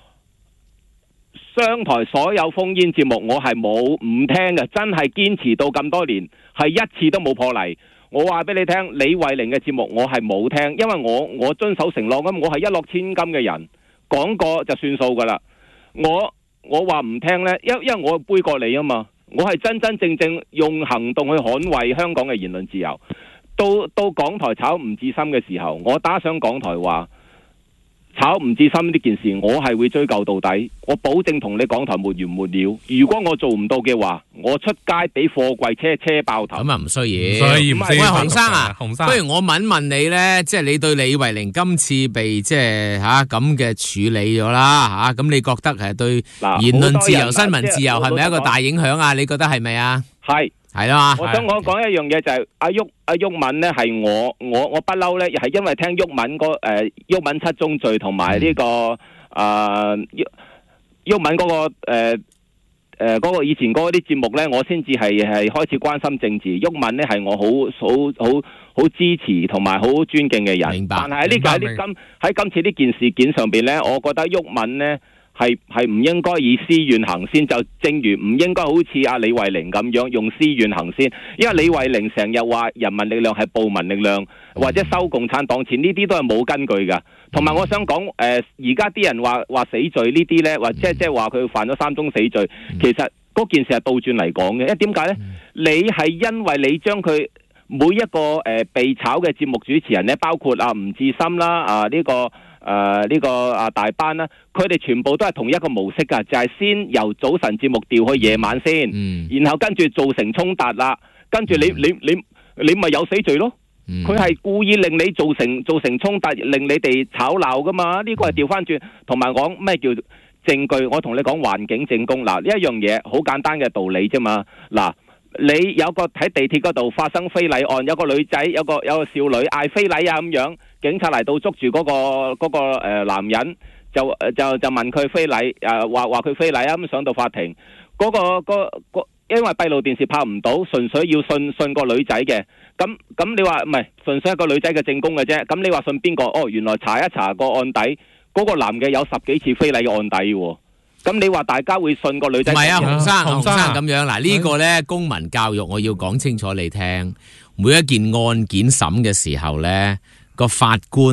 商台所有烽煙節目我係冇唔聽嘅，真係堅持到咁多年，係一次都冇破例。我話俾你聽，李慧玲嘅節目我係冇聽，因為我我遵守承諾咁，我係一諾千金嘅人。講過就算數噶啦，我我話唔聽呢，因因為我背過你啊嘛，我係真真正正用行動去捍衛香港嘅言論自由。到到港台炒吳志森嘅時候，我打上港台話炒吳志森呢件事，我係會追究到底。我保證同你港台沒完沒了。如果我做唔到嘅話，我出街俾貨櫃車車爆頭。 咁啊唔需要。所以唔需要。喂，洪生啊，洪生，不如我問問你咧，即係你對李慧玲今次被即係吓咁嘅處理咗啦吓，咁你覺得係對言論自由、新聞自由係咪一個大影響啊？你覺得係咪啊？ 係。 係啦， 我想我講一樣嘢就係阿毓阿毓民咧，係我我我不嬲咧，又係因為聽毓民嗰誒毓民七宗罪同埋呢個誒毓毓民嗰個誒誒嗰個以前嗰啲節目咧，我先至係係開始關心政治。毓民咧係我好好好好支持同埋好尊敬嘅人。明白。但係喺呢喺呢今喺今次呢件事件上邊咧，我覺得毓民咧。係係唔應該以私怨行先，就正如唔應該好似阿李慧玲咁樣用私怨行先，因為李慧玲成日話人民力量係暴民力量，或者收共產黨錢，呢啲都係冇根據噶。同埋我想講，誒而家啲人話話死罪呢啲呢，或者即係話佢犯咗三宗死罪，其實嗰件事係倒轉嚟講嘅。因為點解呢？你係因為你將佢每一個誒、呃、被炒嘅節目主持人呢，包括阿吳志森啦，啊呢、這個。誒、呃，呢、這個啊大班啦，佢哋全部都係同一個模式噶，就係、是、先由早晨節目調去夜晚先，嗯、然後跟住造成衝突啦，跟住你、嗯、你你你咪有死罪咯。佢係、嗯、故意令你造成造成衝突，令你哋吵鬧噶嘛？呢、這個係調翻轉，同埋講咩叫證據？我同你講環境證供嗱，呢一樣嘢好簡單嘅道理啫嘛。嗱，你有個喺地鐵嗰度發生非禮案，有個女仔，有個有個少女嗌非禮啊咁樣。警察嚟到捉住嗰、那個嗰、那個誒、呃、男人，就就就問佢非禮，誒話話佢非禮啊咁上到法庭，嗰、那個、那個個因為閉路電視拍唔到，純粹要信信個女仔嘅，咁咁你話唔係純粹一個女仔嘅證供嘅啫，咁你話信邊個？哦，原來查一查個案底，嗰、那個男嘅有十幾次非禮嘅案底喎，咁你話大家會信個女仔？唔係啊，洪生洪生咁樣嗱，呢個咧公民教育我要講清楚你聽，每一件案件審嘅時候咧。個法官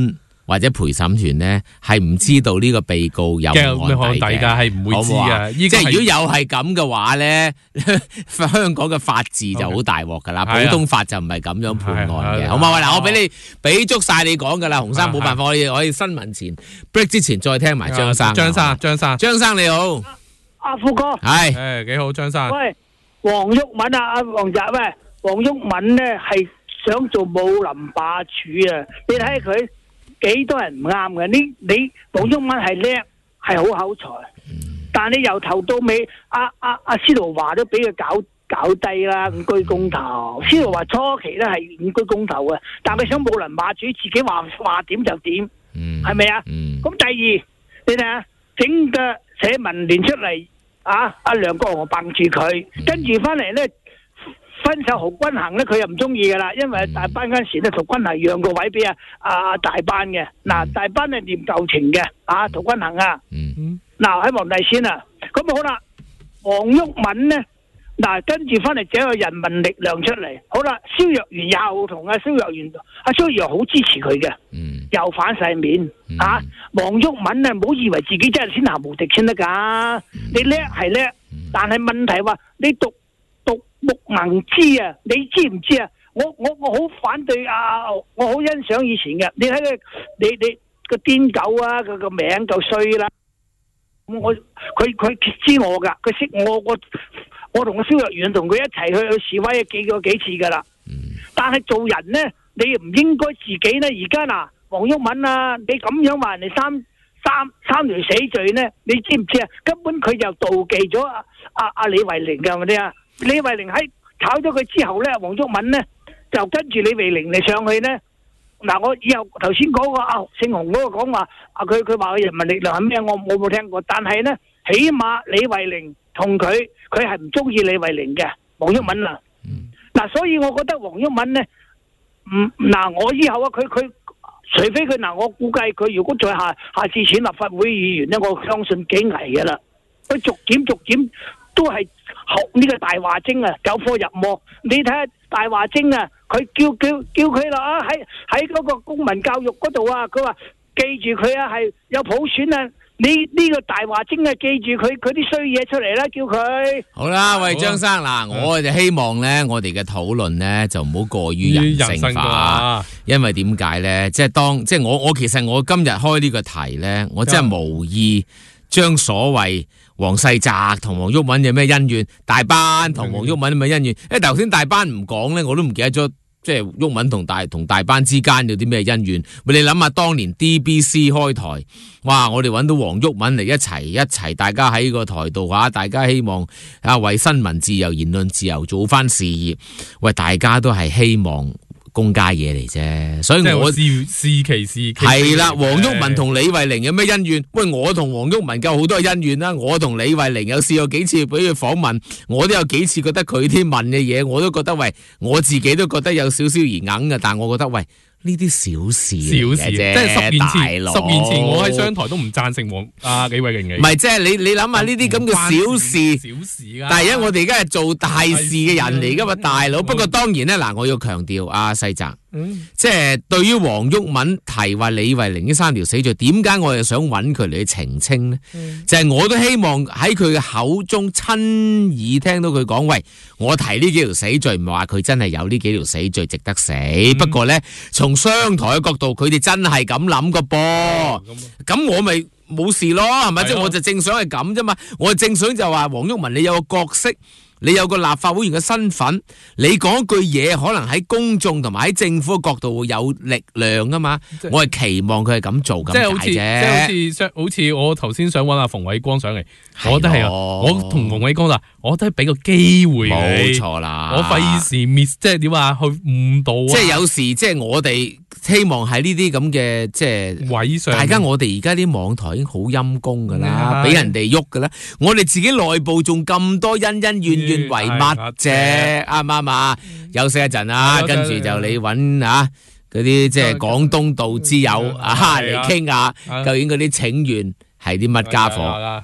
或者陪審團咧係唔知道呢個被告有案底嘅， 係唔會知嘅。 即係如果有係咁嘅話咧，香港嘅法治就好大鑊噶啦，普通法就唔係咁樣判案嘅，好嘛？嗱，我俾你俾足晒你講噶啦，洪生冇辦法，我哋可以新聞前 break 之前再聽埋張生， 張生，張生， 張生你好， 阿富哥， 係， 誒幾好，張生。 喂，黃毓民啊，阿黃澤，喂，黃毓民咧係想做武林霸主啊！你睇下佢幾多人唔啱嘅？你你黃毓民係叻，係好口才，但你由頭到尾，阿阿阿司徒華都俾佢搞搞低啦，五居公投。司徒華初期咧係五居公投嘅，但佢想武林霸主，自己話話點就點，係咪啊？咁第二，你睇下整個社民連出嚟。啊！阿梁國雄掹住佢，跟住翻嚟咧分手何君衡咧，佢又唔中意噶啦，因為大班嗰陣時咧，陶君行讓個位俾阿阿大班嘅，嗱、嗯、大班係念舊情嘅，啊陶君行啊，嗱喺黃大仙啊，咁好啦，黃毓民咧，嗱跟住翻嚟整個人民力量出嚟，好啦，蕭若元又同阿蕭若元，阿蕭若元好支持佢嘅，嗯、又反晒面，嗯、啊黃毓民啊，唔好以為自己真係天下無敵先得噶，嗯、你叻係叻，但係問題話你獨獨木能枝啊，你知唔知啊？我我我好反對啊，我好欣賞以前嘅，你睇佢，你你個癲狗啊，佢個名夠衰啦，我佢佢知我噶，佢識我我。我同個蕭若元同佢一齊去去示威幾個幾次噶啦，嗯、但係做人咧，你唔應該自己咧。而家嗱，黃毓民啊，你咁樣話人哋三三三條死罪咧，你知唔知啊？根本佢就妒忌咗阿阿阿李慧玲噶，係咪啊？李慧玲喺炒咗佢之後咧，黃毓民咧就跟住李慧玲嚟上去咧。嗱，我以後頭先講個啊姓洪嗰個講話，啊佢佢話人民力量係咩？我我冇聽過，但係咧，起碼李慧玲同佢。佢係唔中意李慧玲嘅黃毓民啊，嗱、嗯，所以我覺得黃毓民咧，唔嗱我以後啊，佢佢除非佢嗱，我估計佢如果再下下次選立法會議員咧，我相信幾危噶啦，佢逐漸逐漸都係學呢個大話精啊，走火入魔。你睇下大話精啊，佢叫叫叫佢啦，喺喺嗰個公民教育嗰度啊，佢話記住佢啊，係有普選啊。你呢個大話精啊，記住佢佢啲衰嘢出嚟啦，叫佢好啦。喂，張生嗱，我就希望咧，我哋嘅討論咧就唔好過於人性化，因為點解咧？即係當即係我我其實我今日開呢個題咧，我真係無意將所謂黃世澤同黃毓民有咩恩怨，大班同黃毓民有咩恩怨？因為頭先大班唔講咧，我都唔記得咗。即係毓民同大同大班之間有啲咩恩怨？你諗下當年 D B C 開台，哇！我哋揾到黃毓民嚟一齊一齊，大家喺個台度啊，大家希望啊為新聞自由、言論自由做翻事業。喂，大家都係希望公家嘢嚟啫，所以我是是其是其係啦。黃毓民同李慧玲有咩恩怨？喂，我同黃毓民夠好多恩怨啦。我同李慧玲有試過幾次俾佢訪問，我都有幾次覺得佢啲問嘅嘢，我都覺得喂，我自己都覺得有少少而硬嘅。但我覺得喂，呢啲小事嚟嘅啫， 小事即係十年前， 大佬十年前我喺商台都唔贊成黃啊李慧玲嘅。 唔係，即係你你諗下呢啲咁嘅小事， 小事啊！ 但係而家我哋而家係做大事嘅人嚟噶嘛，大佬。不過當然咧，嗱，我要強調阿世澤。嗯、即係對於黃毓民提話李慧玲呢三條死罪，點解我又想揾佢嚟澄清呢？嗯、就係我都希望喺佢嘅口中親耳聽到佢講，喂，我提呢幾條死罪唔係話佢真係有呢幾條死罪值得死，嗯、不過呢，從商台嘅角度，佢哋真係咁諗個噃，咁、嗯、我咪冇事咯，係咪？即係我就正想係咁啫嘛，我正想就話黃毓民你有個角色。你有個立法會議員嘅身份，你講句嘢可能喺公眾同埋喺政府嘅角度會有力量啊嘛！即我係期望佢係咁做咁解啫。 即係好似好似我頭先想揾阿馮偉光上嚟，我覺得係啊，我同馮偉光啦，我都係俾個機會你。 冇錯啦， 我費事 miss， 即係點啊？去誤導啊！ 即係有時即係我哋希望喺呢啲咁嘅即係位上，大家我哋而家啲網台已經好陰功噶啦，俾人哋喐噶啦，我哋自己內部仲咁多恩恩怨怨。為乜啫？啱唔啱啊？休息一陣啊，跟住就你揾啊嗰啲即係廣東道之友啊嚟傾下，究竟嗰啲請願係啲乜家伙？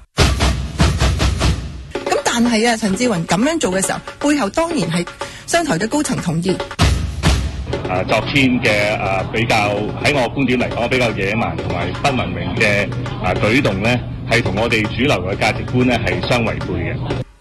咁但係啊，陳志雲咁樣做嘅時候，背後當然係商台嘅高層同意。 啊昨天嘅啊比較喺我觀點嚟講比較野蠻同埋不文明嘅啊舉動咧，係同我哋主流嘅價值觀咧係相違背嘅。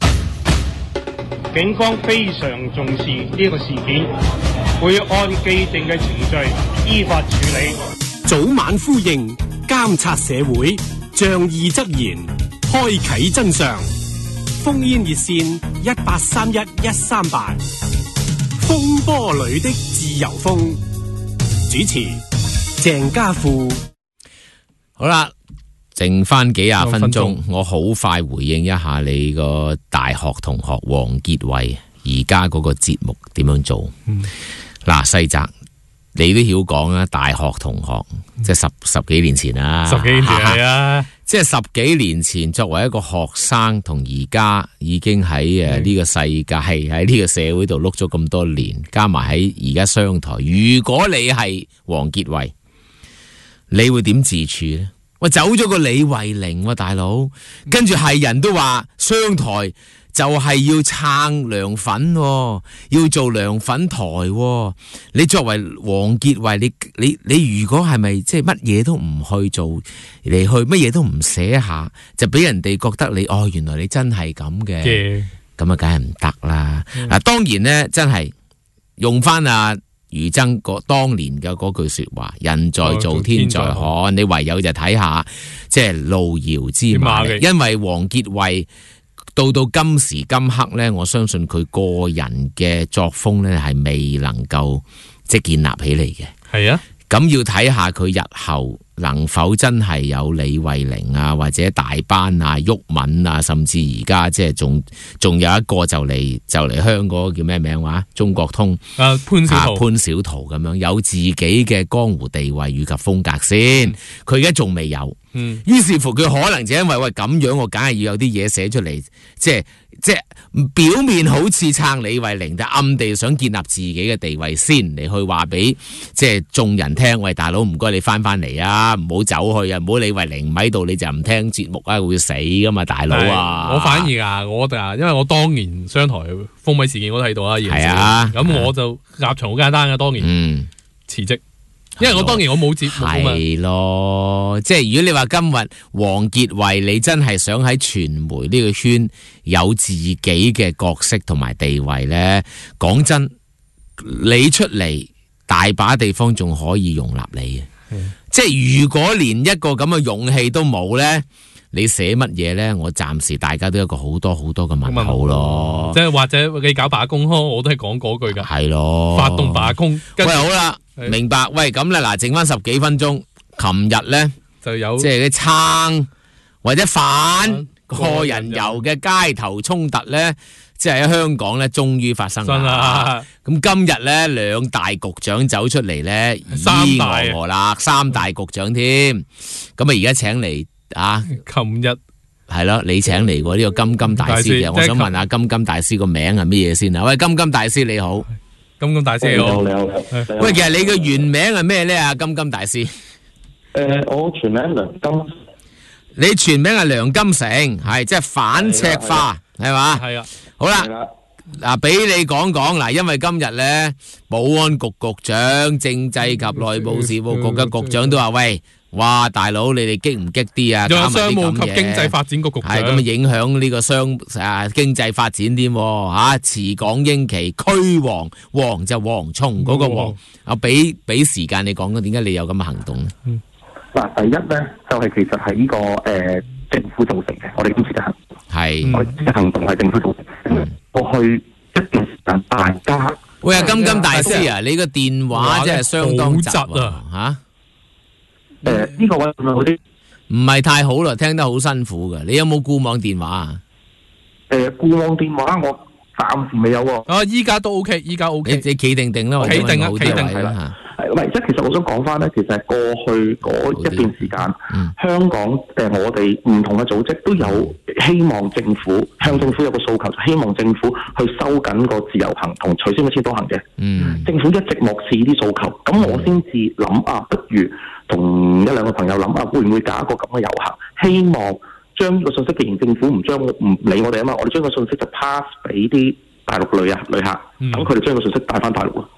警方非常重視呢個事件，會按既定嘅程序依法處理。 早晚呼應，監察社會，仗義執言，開啟真相。烽煙熱線一八三一一三八，風波裏的自由風。主持鄭家富。 好啦，剩翻幾廿分鐘，我好快回應一下你個大學同學黃傑衛而家嗰個節目點樣做。嗱、嗯，細澤你都曉講啦，大學同學、嗯、即係十十幾年前啦， 十幾年前係啊， 即係十幾年前作為一個學生，同而家已經喺誒呢個世界喺呢個社會度碌咗咁多年，加埋喺而家商台。如果你係黃傑衛，你會點自處呢？喂，走咗個李慧玲喎，大佬，跟住係人都話商台就係要撐涼粉，要做涼粉台。你作為黃傑衛，你你你如果係咪即係乜嘢都唔去做，嚟去乜嘢都唔寫下，就俾人哋覺得你哦，原來你真係咁嘅，咁啊，梗係唔得啦。嗱、嗯，當然呢，真係用翻啊余爭嗰當年嘅嗰句說話，人在做天在看，哦、你唯有就睇下即係路遙知馬力。因為黃傑衛到到今時今刻呢，我相信佢個人嘅作風呢係未能夠即係建立起嚟嘅。係啊，咁要睇下佢日後能否真係有李慧玲啊，或者大班啊、毓民啊，甚至而家即係仲仲有一個就嚟就嚟香港叫咩名話？中國通啊，潘小桃，潘小桃咁樣有自己嘅江湖地位以及風格先。佢而家仲未有。嗯，於是乎佢可能就因為喂咁樣，我梗係要有啲嘢寫出嚟，即係即係表面好似撐李慧玲，但暗地想建立自己嘅地位先嚟去話俾即係眾人聽。喂，大佬唔該你翻翻嚟啊，唔好走去啊，唔好李慧玲唔喺度你就唔聽節目啊，會死噶嘛，大佬啊！ 我反而啊，我啊，因為我當年商台風米事件我都喺度啊，係啊，咁我就立場好簡單嘅，當年嗯辭職。因為我當然我冇節目啊嘛，係咯，即係如果你話今日黃傑衛你真係想喺傳媒呢個圈有自己嘅角色同埋地位咧，講真，你出嚟大把地方仲可以容納你嘅，即係如果連一個咁嘅勇氣都冇咧，你寫乜嘢咧？我暫時大家都有一個好多好多嘅問號咯，即係或者你搞罷工，我都係講嗰句噶，係咯，發動罷工。喂，好啦。明白，喂，咁咧嗱，剩翻十幾分鐘。琴日咧就有即係啲撐或者反個人遊嘅街頭衝突咧，即係喺香港咧，終於發生啦。咁今日咧，兩大局長走出嚟咧，三大啦，三大局長添。咁啊，而家請嚟啊，琴日係咯，你請嚟過呢個金金大師嘅，我想問下金金大師個名係乜嘢先啊？喂，金金大師你好。金金大師你好，你好，喂，其實你嘅原名係咩咧？啊，金金大師，誒、 呃，我全名梁金， 你全名係梁金成，係即係反赤化，係嘛？係啊，好啦，嗱，俾你講講嗱，因為今日咧，保安局局長、政制及內部事務局嘅局長都話喂。哇！大佬，你哋激唔激啲啊？仲有商務及經濟發展局局長，係咁啊，影響呢個商啊經濟發展添嚇。辭港英旗驅蝗，蝗就蝗蟲嗰個蝗。啊，俾俾時間你講嘅，點解你有咁嘅行動咧？ 嗱、嗯，第一咧就係、是、其實係呢、這個誒、呃、政府造成嘅，我哋今次嘅行動係我哋嘅行動係政府造成。嗯、過去一段時間大家喂啊，金金大師啊，你個電話真係相當雜啊嚇！ 誒，呢、呃這個位咁樣嗰啲唔係太好啦，聽得好辛苦噶。你有冇固網電話啊？ 誒、呃，固網電話我暫時未有喎。 啊，依家都 OK，依家 OK。 你企定定啦， 企定啊，企定係啦。係，唔係，即係其實我想講翻咧，其實係過去嗰一段時間，嗯、香港誒、呃、我哋唔同嘅組織都有希望政府向政府有個訴求，就希望政府去收緊個自由行同取消個簽多行嘅。嗯。政府一直漠視啲訴求，咁我先至諗啊，不如同一兩個朋友諗啊，會唔會搞一個咁嘅遊行？希望將呢個信息，既然政府唔將唔理我哋啊嘛，我哋將個信息就 pass 俾啲大陸旅啊旅客，等佢哋將個信息帶翻大陸咯。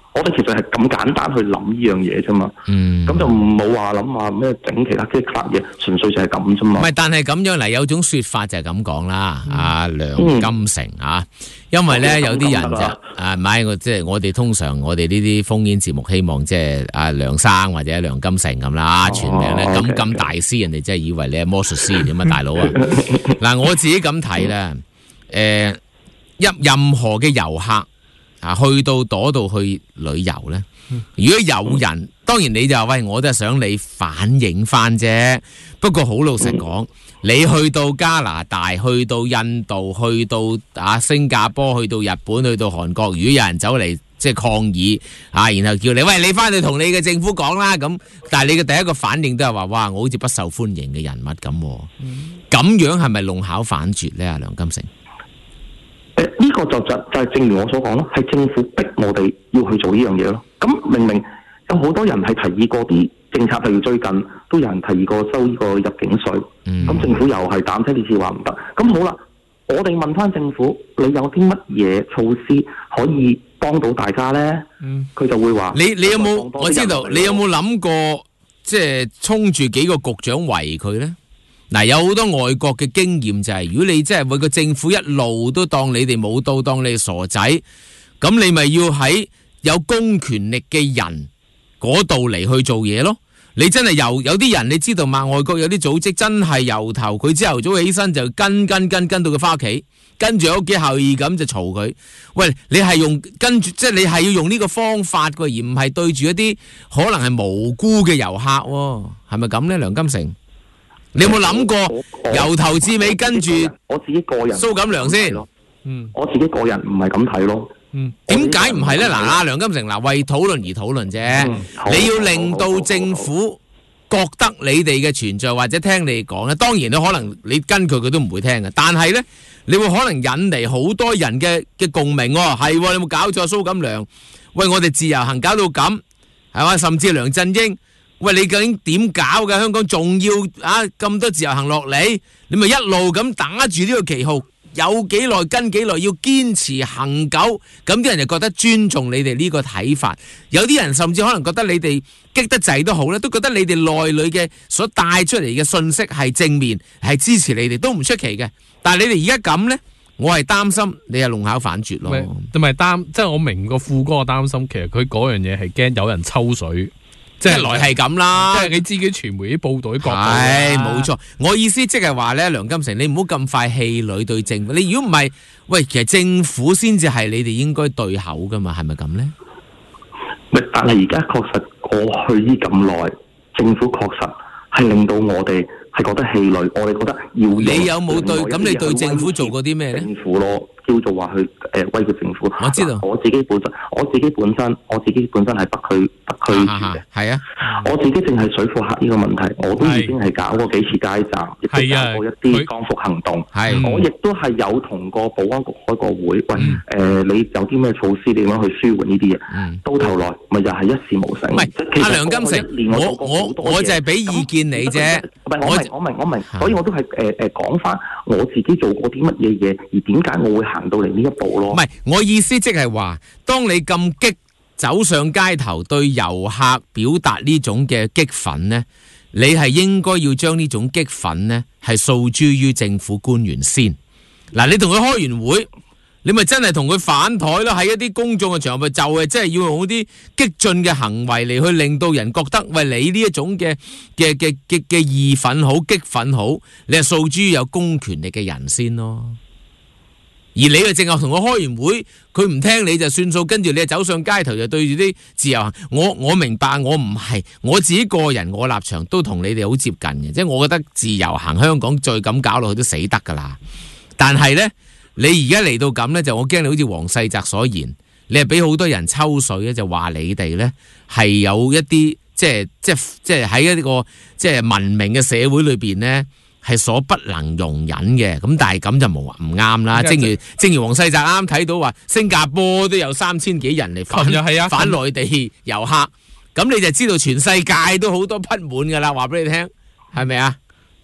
我哋其實係咁簡單去諗呢樣嘢啫嘛。嗯，咁就冇話諗話咩整其他即係其他嘢，純粹就係咁啫嘛。 唔係，但係咁樣嚟有種説法就係咁講啦。阿、嗯、梁金成啊，因為咧、嗯、有啲人就啊唔係我即係我哋通常我哋呢啲烽煙節目希望即係阿梁生或者梁金成咁啦，全名咧金金大師，人哋真係以為你係魔術師點啊，大佬啊！嗱，我自己咁睇咧，誒任任何嘅遊客。啊，去到嗰度去旅遊咧，如果有人，當然你就話喂，我都係想你反映翻啫。不過好老實講，你去到加拿大、去到印度、去到啊新加坡、去到日本、去到韓國，如果有人走嚟即係抗議啊，然後叫你喂，你翻去同你嘅政府講啦，咁但係你嘅第一個反應都係話哇，我好似不受歡迎嘅人物咁，咁樣係咪弄巧反拙咧？阿梁金成？ 誒呢個就就就係正如我所講咯，係政府逼我哋要去做呢樣嘢咯。咁明明有好多人係提議過啲政策，例如最近都有人提議過收呢個入境稅，咁、嗯、政府又係膽青呢次話唔得。咁好啦，我哋問翻政府，你有啲乜嘢措施可以幫到大家咧？佢、嗯、就會話：你你有冇？我知道你有冇諗過，即係衝住幾個局長圍佢咧？嗱，有好多外國嘅經驗就係、是，如果你真係為個政府一路都當你哋冇到，當你係傻仔，咁你咪要喺有公權力嘅人嗰度嚟去做嘢咯。你真係由有啲人，你知道嘛？外國有啲組織真係由頭佢朝頭早起身就跟跟跟跟到佢翻屋企，跟住喺屋企後意咁就嘈佢。喂，你係用跟住，即係你係要用呢個方法嘅，而唔係對住一啲可能係無辜嘅遊客，係咪咁咧？梁金成？你有冇諗過由頭至尾跟住我自己個人蘇錦良先？ 嗯，我自己個人唔係咁睇咯。 嗯，點解唔係咧？嗱，阿梁金成嗱，為討論而討論啫。嗯、你要令到政府覺得你哋嘅存在或者聽你講咧，當然你可能你跟佢佢都唔會聽嘅。但係咧，你會可能引嚟好多人嘅嘅共鳴。係，你有冇搞錯？蘇錦良，喂，我哋自由行搞到咁，係嘛？甚至梁振英。喂，你究竟點搞嘅？香港仲要啊咁多自由行落嚟，你咪一路咁打住呢個旗號，有幾耐跟幾耐，要堅持恒久，咁啲人就覺得尊重你哋呢個睇法。有啲人甚至可能覺得你哋激得滯都好咧，都覺得你哋內裏嘅所帶出嚟嘅信息係正面，係支持你哋，都唔出奇嘅。但係你哋而家咁咧，我係擔心你係弄巧反拙咯。 同埋擔，即係我明個副哥嘅擔心，其實佢嗰樣嘢係驚有人抽水。即係來係咁啦，即係你自己傳媒啲報道啲角度。係冇錯，我意思即係話咧，梁金成，你唔好咁快氣餒對政府。你如果唔係，喂，其實政府先至係你哋應該對口噶嘛，係咪咁咧？ 但係而家確實過去呢咁耐，政府確實係令到我哋係覺得氣餒，我哋覺得要。 你有冇對？咁你對政府做過啲咩咧？ 政府咯。叫做話去誒威脅政府， 我知道。 我自己本身，我自己本身，我自己本身係北區北區住嘅。 係啊， 我自己淨係水庫客呢個問題，我都已經係搞過幾次街站，亦都搞過一啲光復行動。係，我亦都係有同個保安局開過會。喂，誒，你有啲咩措施？你點樣去舒緩呢啲嘢？到頭來咪又係一事無成。唔係，阿梁金成，我我我就係俾意見你啫。 唔係，我明我明我明，所以我都係誒誒講翻我自己做過啲乜嘢嘢，而點解我會行到嚟呢一步咯？ 唔係，我意思即係話，當你咁激走上街頭對遊客表達呢種嘅激憤呢，你係應該要將呢種激憤呢係訴諸於政府官員先。嗱，你同佢開完會，你咪真係同佢反台咯。喺一啲公眾嘅場合，就係即係要用啲激進嘅行為嚟去令到人覺得，喂，你呢一種嘅嘅嘅嘅嘅義憤好，激憤好，你係訴諸於有公權力嘅人先咯。而你就淨係同佢開完會，佢唔聽你就算數，跟住你就走上街頭就對住啲自由行。我我明白，我唔係我自己個人，我立場都同你哋好接近嘅，即係我覺得自由行香港再咁搞落去都死得噶啦。但係呢，你而家嚟到咁呢，就我驚你好似黃世澤所言，你係俾好多人抽水咧，就話你哋呢係有一啲即係即係即係喺一個即係文明嘅社會裏邊呢，係所不能容忍嘅。咁但係咁就冇唔啱啦。正如正如黃世澤啱睇到話，新加坡都有三千幾人嚟反啊反內地遊客，咁你就知道全世界都好多不滿噶啦。話俾你聽，係咪啊？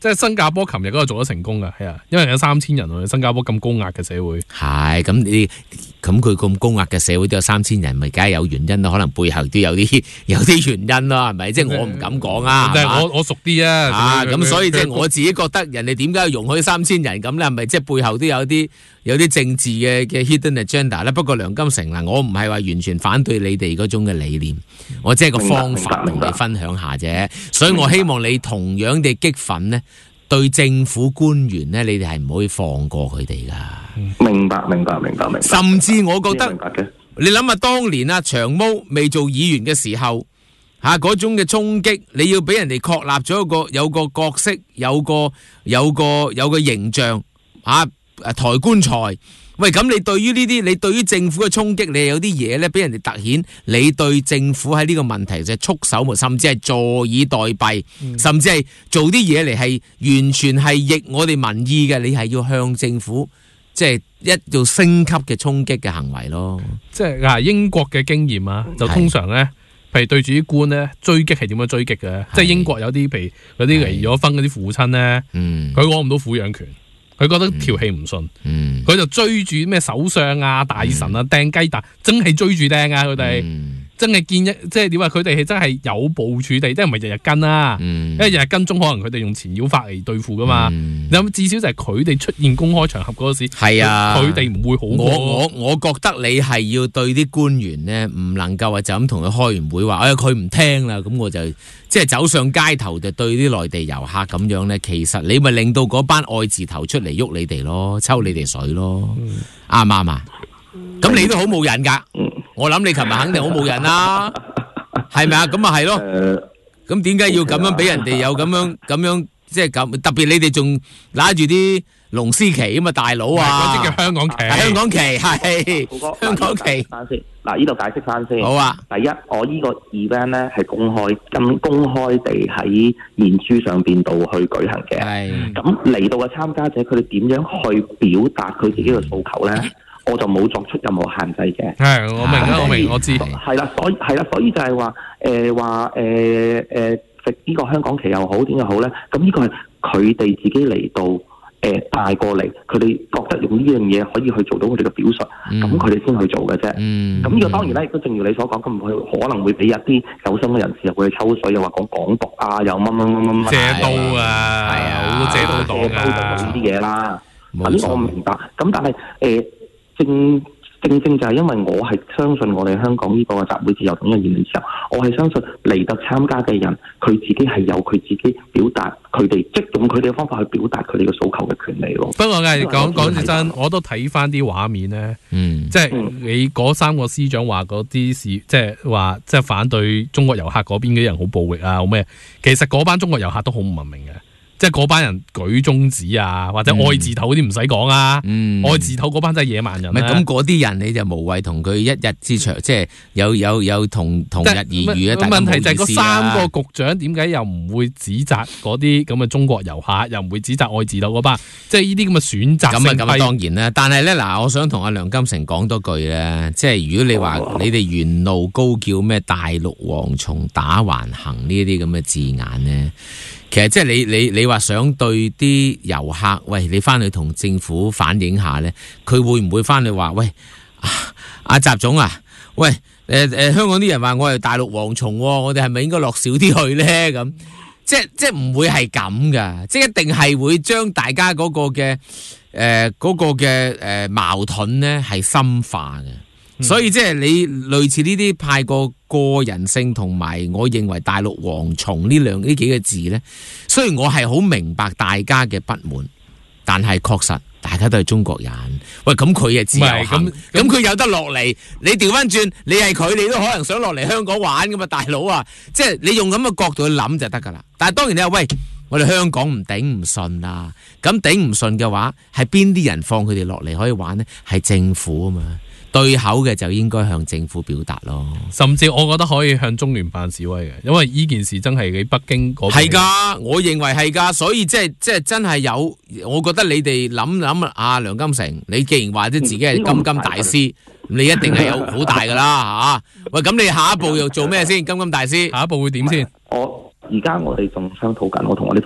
即係新加坡琴日嗰個做得成功噶，係啊，因為有三千人喎，新加坡咁高壓嘅社會。 係咁你咁佢咁高壓嘅社會都有三千人，咪梗係有原因咯，可能背後都有啲有啲原因咯，係咪？即係我唔敢講啊。 但係我我熟啲啊。 啊，咁所以即係我自己覺得人哋點解要容許三千人咁咧？係咪即係背後都有啲有啲政治嘅嘅 hidden agenda 咧？不過梁金成嗱，我唔係話完全反對你哋嗰種嘅理念，我即係個方法同你分享下啫。所以我希望你同樣地激憤咧。對政府官員咧，你哋係唔可以放過佢哋噶。 明白，明白，明白，明白。 甚至我覺得，你諗下當年啊，長毛未做議員嘅時候，吓嗰種嘅衝擊，你要俾人哋確立咗一個有個角色，有個有個有個形象，吓誒抬棺材。喂，咁你對於呢啲，你對於政府嘅衝擊，你係有啲嘢咧，俾人哋突顯你對政府喺呢個問題就係束手，甚至係坐以待斃，嗯、甚至係做啲嘢嚟係完全係逆我哋民意嘅，你係要向政府即係、就是、一做升級嘅衝擊嘅行為咯。 即係嗱，英國嘅經驗啊，就通常咧，譬如對住啲官咧，追擊係點樣追擊嘅？即係英國有啲譬如嗰啲離咗婚嗰啲父親咧，佢攞唔到撫養權。佢覺得條氣唔順，佢、嗯、就追住咩首相啊、大臣啊掟雞蛋，真係追住掟啊！佢哋、嗯、真係見一即係點啊？佢哋係真係有部署地，即係唔係日日跟啦。嗯、因為日日跟蹤可能佢哋用纏繞法嚟對付噶嘛。咁、嗯、至少就係佢哋出現公開場合嗰時，係啊，佢哋唔會好過。 我我我覺得你係要對啲官員咧，唔能夠話就咁同佢開完會話，哎佢唔聽啦，咁我就即係走上街頭就對啲內地遊客咁樣咧。其實你咪令到嗰班愛字頭出嚟喐你哋咯，抽你哋水咯，啱唔啱啊？咁、嗯、你都好冇癮噶，嗯、我諗你琴日肯定好冇癮啦，係咪啊？咁啊係咯，咁點解要咁樣俾人哋有咁樣咁樣，即係咁特別你哋仲拿住啲龍獅旗咁啊，大佬啊， 嗰啲叫香港旗， 香港旗係香港旗。 嗱，呢度解釋翻先。 好啊。 第一，我呢個 event 咧係公開，咁公開地喺面書上邊度去舉行嘅。係。咁嚟到嘅參加者，佢哋點樣去表達佢自己嘅訴求咧？我就冇作出任何限制嘅。 係，我明啦，我明，我知。 係啦，所以係啦，所以就係話誒話誒誒食呢個香港旗又好點又好咧，咁呢個係佢哋自己嚟到。誒帶過嚟，佢哋覺得用呢樣嘢可以去做到佢哋嘅表述，咁佢哋先去做嘅啫。咁呢、嗯、個當然咧，亦都正如你所講，咁佢可能會俾一啲有心嘅人士入去抽水，又話講港獨啊，又乜乜乜乜乜借刀啊，係啊，好多借刀黨啊， 呢啲嘢啦。咁呢個我明白。咁但係誒、呃、正。正正就係因為我係相信我哋香港呢個集會自由同呢個言論自由，我係相信嚟得參加嘅人，佢自己係有佢自己表達佢哋即用佢哋嘅方法去表達佢哋嘅訴求嘅權利咯。 不過嘅講講真，我都睇翻啲畫面咧，嗯，即係你嗰三個司長話嗰啲事，即係話即係反對中國遊客嗰邊嘅人好暴力啊，好咩？其實嗰班中國遊客都好唔文明嘅。即係嗰班人舉中指啊，或者愛字頭嗰啲唔使講啊，嗯、愛字頭嗰班真係野蠻人、啊。唔係咁嗰啲人你就無謂同佢一日之長，即係有有有同同日而語啊。問題就係嗰三個局長點解又唔會指責嗰啲咁嘅中國遊客，又唔會指責愛字頭嗰班？即係呢啲咁嘅選擇性批。咁啊咁當然啦，但係咧嗱，我想同阿梁金成講多句咧，即係如果你話你哋沿路高叫咩大陸蝗蟲打橫行呢啲咁嘅字眼咧。其實即係你你你話想對啲遊客，喂，你翻去同政府反映下咧，佢會唔會翻去話喂阿習總啊，喂誒誒、呃呃、香港啲人話我係大陸蝗蟲，我哋係咪應該落少啲去咧？咁即係即係唔會係咁噶，即係一定係會將大家嗰個嘅誒嗰個嘅誒矛盾咧係深化嘅。所以即係你類似呢啲派過個人性同埋，我認為大陸蝗蟲呢兩呢幾個字呢，雖然我係好明白大家嘅不滿，但係確實大家都係中國人。喂，咁佢係自由行，咁佢有得落嚟，你調翻轉，你係佢，你都可能想落嚟香港玩噶嘛，大佬啊！即係你用咁嘅角度去諗就得噶啦。但係當然你話喂，我哋香港唔頂唔順啊，咁頂唔順嘅話，係邊啲人放佢哋落嚟可以玩呢？係政府啊嘛。對口嘅就應該向政府表達咯， 甚至我覺得可以向中聯辦示威嘅，因為呢件事真係喺北京嗰邊。係噶，我認為係噶，所以即係即係真係有，我覺得你哋諗諗啊，梁金成，你既然話咗自己係金金大師，嗯、你一定係有好大噶啦吓。喂，咁你下一步又做咩先？金金大師，下一步會點先？ 我而家我哋仲商討緊，我同我啲同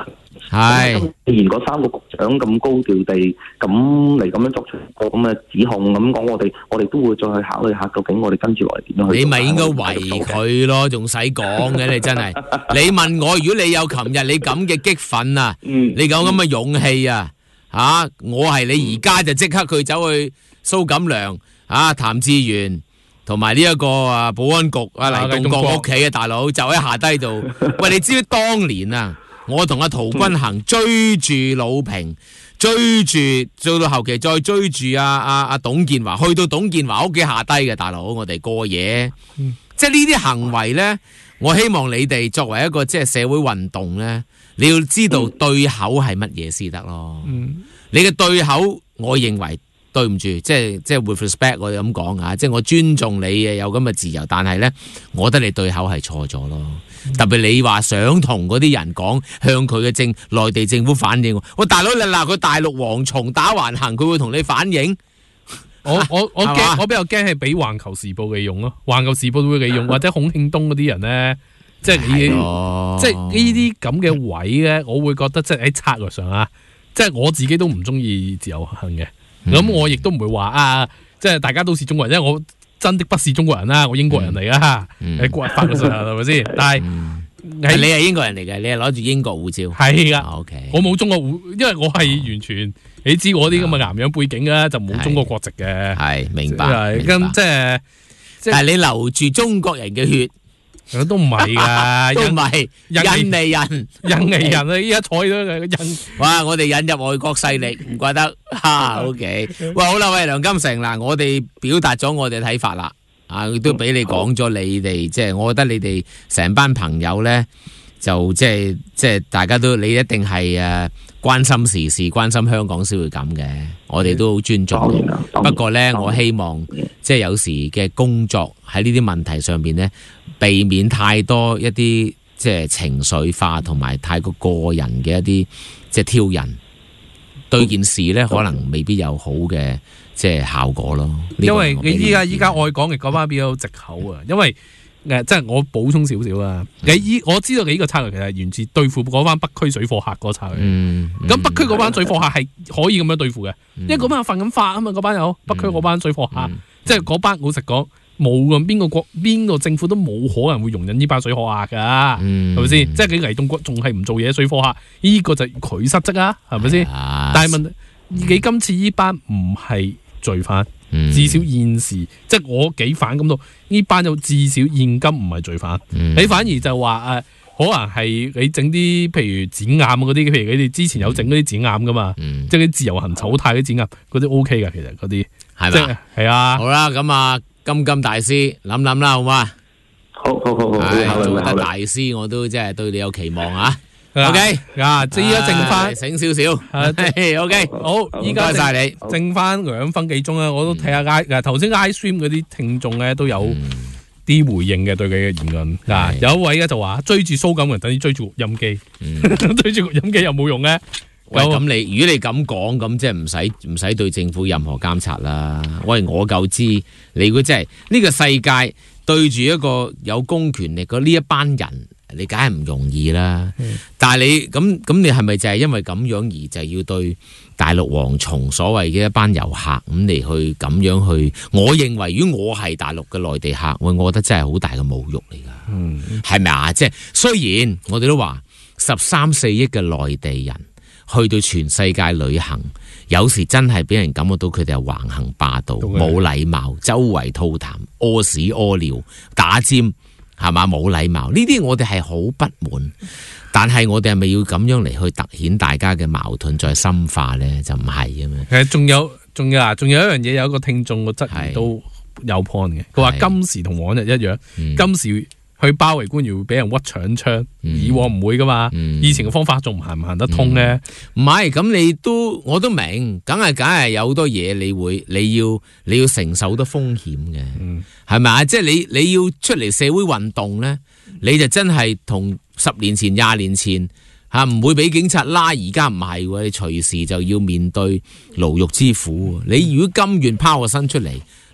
係既然嗰三個局長咁高調地咁嚟咁樣作出一個咁嘅指控，咁講我哋我哋都會再去考慮下，究竟我哋跟住落嚟點樣去。 你咪應該圍佢咯，仲使講嘅你真係。你問我，如果你有琴日你咁嘅激憤啊， 嗯、 你有咁嘅勇氣啊，嚇、啊、我係你而家就即刻佢走去蘇錦良啊、譚志源。同埋呢一個啊，保安局啊，黎棟國屋企嘅大佬就喺下低度。喂，你知唔知當年啊，我同阿陶君行追住魯平，追住做到後期再追住阿阿阿董建華，去到董建華屋企下低嘅大佬，我哋過夜。嗯、即係呢啲行為咧，我希望你哋作為一個即係社會運動咧，你要知道對口係乜嘢先得咯。嗯、你嘅對口，我認為。對唔住，即係即係 with respect，我哋咁講啊，即係我尊重你嘅有咁嘅自由，但係咧，我覺得你對口係錯咗咯。嗯、特別你話想同嗰啲人講，向佢嘅政內地政府反映，喂大佬你鬧佢大陸蝗蟲打橫行，佢會同你反映？ 我我我驚，我比較驚係俾環球時報利用咯，環球時報都會利用，或者孔慶東嗰啲人咧，即係你，即係呢啲咁嘅位咧，我會覺得即係喺策略上啊，即係我自己都唔中意自由行嘅。咁、嗯、我亦都唔會話啊，即係大家都是中國人，因為我真的不是中國人啦，我英國人嚟噶，喺國法律上係咪先？但係、嗯、你係英國人嚟嘅，你係攞住英國護照， 係噶、 哦 okay 我冇中國護，因為我係完全、哦、你知我啲咁嘅南洋背景啊，就冇中國國籍嘅， 係明白。 咁即係， 但係你流住中國人嘅血。 都唔係噶， 都唔係印尼人， 印尼人啊！依家坐咗印， 哇！我哋引入外國勢力，唔怪得吓。O K，喂，好啦，喂，梁金成嗱，我哋表達咗我哋睇法啦，啊，都俾你講咗你哋，即係我覺得你哋成班朋友咧，就即係即係大家都，你一定係誒關心時事、關心香港先會咁嘅，我哋都好尊重。不過咧，我希望即係有時嘅工作喺呢啲問題上邊咧。避免太多一啲即係情緒化同埋太過個人嘅一啲即係挑釁，對件事咧可能未必有好嘅即係效果咯。 因為你依家依家愛港嘅嗰班邊有藉口啊？因為誒，即係我補充少少啊。你依我知道你呢個策略其實係源自對付嗰班北區水貨客嗰個策略。咁、嗯嗯、北區嗰班水貨客係可以咁樣對付嘅，嗯、因為嗰班犯緊法啊嘛，嗰班有北區嗰班水貨客，嗯、即係嗰班老實講。冇咁邊個國邊個政府都冇可能會容忍呢班水貨客噶，係咪先？即係佢黎棟國仲係唔做嘢水貨客，呢、這個就佢失職啊，係咪先？但係問題，你今次呢班唔係罪犯，嗯、至少現時即係我幾反感到呢班就至少現今唔係罪犯，嗯、你反而就話誒、呃，可能係你整啲譬如剪啱嗰啲，譬如你哋之前有整嗰啲剪啱噶嘛，嗯、即係啲自由行醜態嗰啲剪啱，嗰啲 O K 噶，其實嗰啲係嘛？係啊， 好啦，咁啊。金金大師諗諗啦，好嘛？ 好好好好， 做得大師我都真係對你有期望啊。O K， 啊，即係依家剩翻醒少少。O K， 好，依家晒你，剩翻兩分幾鐘啊！我都睇下 I，嗱頭先 I stream 嗰啲聽眾咧都有啲回應嘅對佢嘅言論。嗱，有一位咧就話追住蘇錦樑等於追住錄音機，追住錄音機有冇用咧？ 喂，咁你如果你咁講，咁即係唔使唔使對政府任何監察啦。喂，我夠知，你如果真係呢個世界對住一個有公權力嘅呢一班人，你梗係唔容易啦。嗯、但係你咁咁，你係咪就係因為咁樣而就要對大陸蝗蟲所謂嘅一班遊客咁嚟去咁樣去？我認為如果我係大陸嘅內地客，喂，我覺得真係好大嘅侮辱嚟噶。嗯，係咪啊？即係雖然我哋都話十三四億嘅內地人。去到全世界旅行，有時真係俾人感覺到佢哋係橫行霸道、冇禮貌、周圍吐痰、屙屎屙尿、打尖，係嘛？冇禮貌，呢啲我哋係好不滿。但係我哋係咪要咁樣嚟去突顯大家嘅矛盾再深化咧？就唔係嘅咩？ 誒，仲有仲有啊，仲有一樣嘢，有一個聽眾嘅質疑都有 point 嘅。佢話今時同往日一樣，嗯、今時。去包圍官員會俾人屈搶槍，以往唔會噶嘛，嗯、以前嘅方法仲行唔行得通咧？ 唔係、嗯，咁你都我都明，梗係梗係有好多嘢你會你要你要承受好多風險嘅，係咪啊？即係你你要出嚟社會運動咧，你就真係同十年前、廿年前吓唔會俾警察拉，而家唔係喎，你隨時就要面對牢獄之苦。你如果甘願拋個身出嚟，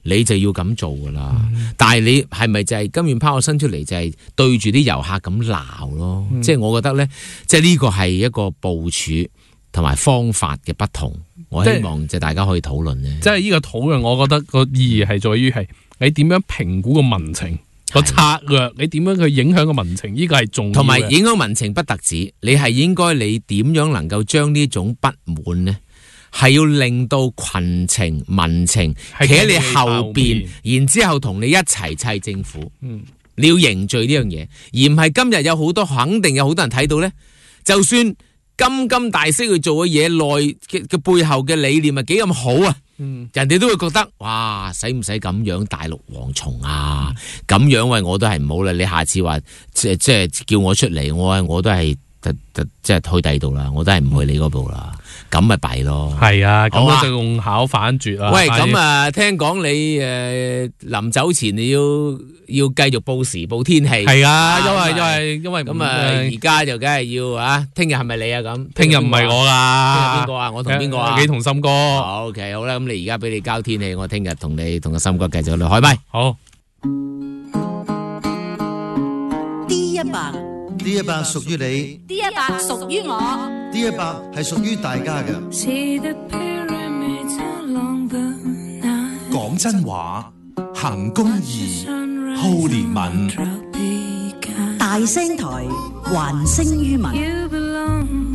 你就要咁做噶啦。嗯、但係你係咪就係甘願拋個身出嚟，就係對住啲遊客咁鬧咯？嗯、即係我覺得咧，即係呢個係一個部署同埋方法嘅不同。我希望就大家可以討論咧。 即係呢個討論，我覺得個意義係在於係你點樣評估個民情。個策略，你點樣去影響個民情？呢個係重要嘅， 同埋影響民情不特止，你係應該你點樣能夠將呢種不滿呢？係要令到群情民情企喺你後邊，然之後同你一齊砌政府。嗯，你要凝聚呢樣嘢，而唔係今日有好多肯定有好多人睇到呢。就算金金大師去做嘅嘢，內嘅嘅背後嘅理念係幾咁好啊！嗯，人哋都會覺得哇，使唔使咁樣大陸蝗蟲啊？咁、嗯、樣喂，我都係唔好啦。你下次話即即係叫我出嚟，我我都係即係去第二度啦，我都係唔去你嗰度啦。咁咪弊咯。係啊，咁就用巧反拙啊。喂，咁啊，聽講你誒臨、呃、走前你要要繼續報時報天氣。係啊，因為因為因為咁啊，而家就梗係要啊。聽日係咪你啊？咁聽日唔係我噶。聽日邊個啊？我同邊個啊？你同森哥。O K， 好啦，咁你而家俾你交天氣，我聽日同你同個森哥繼續嚟開咪。好。 D 一百。D 一百屬於你 ，D 一百屬於我 ，D 一百係屬於大家嘅。 講真話，行公義，好憐憫， 大聲台，還聲於民。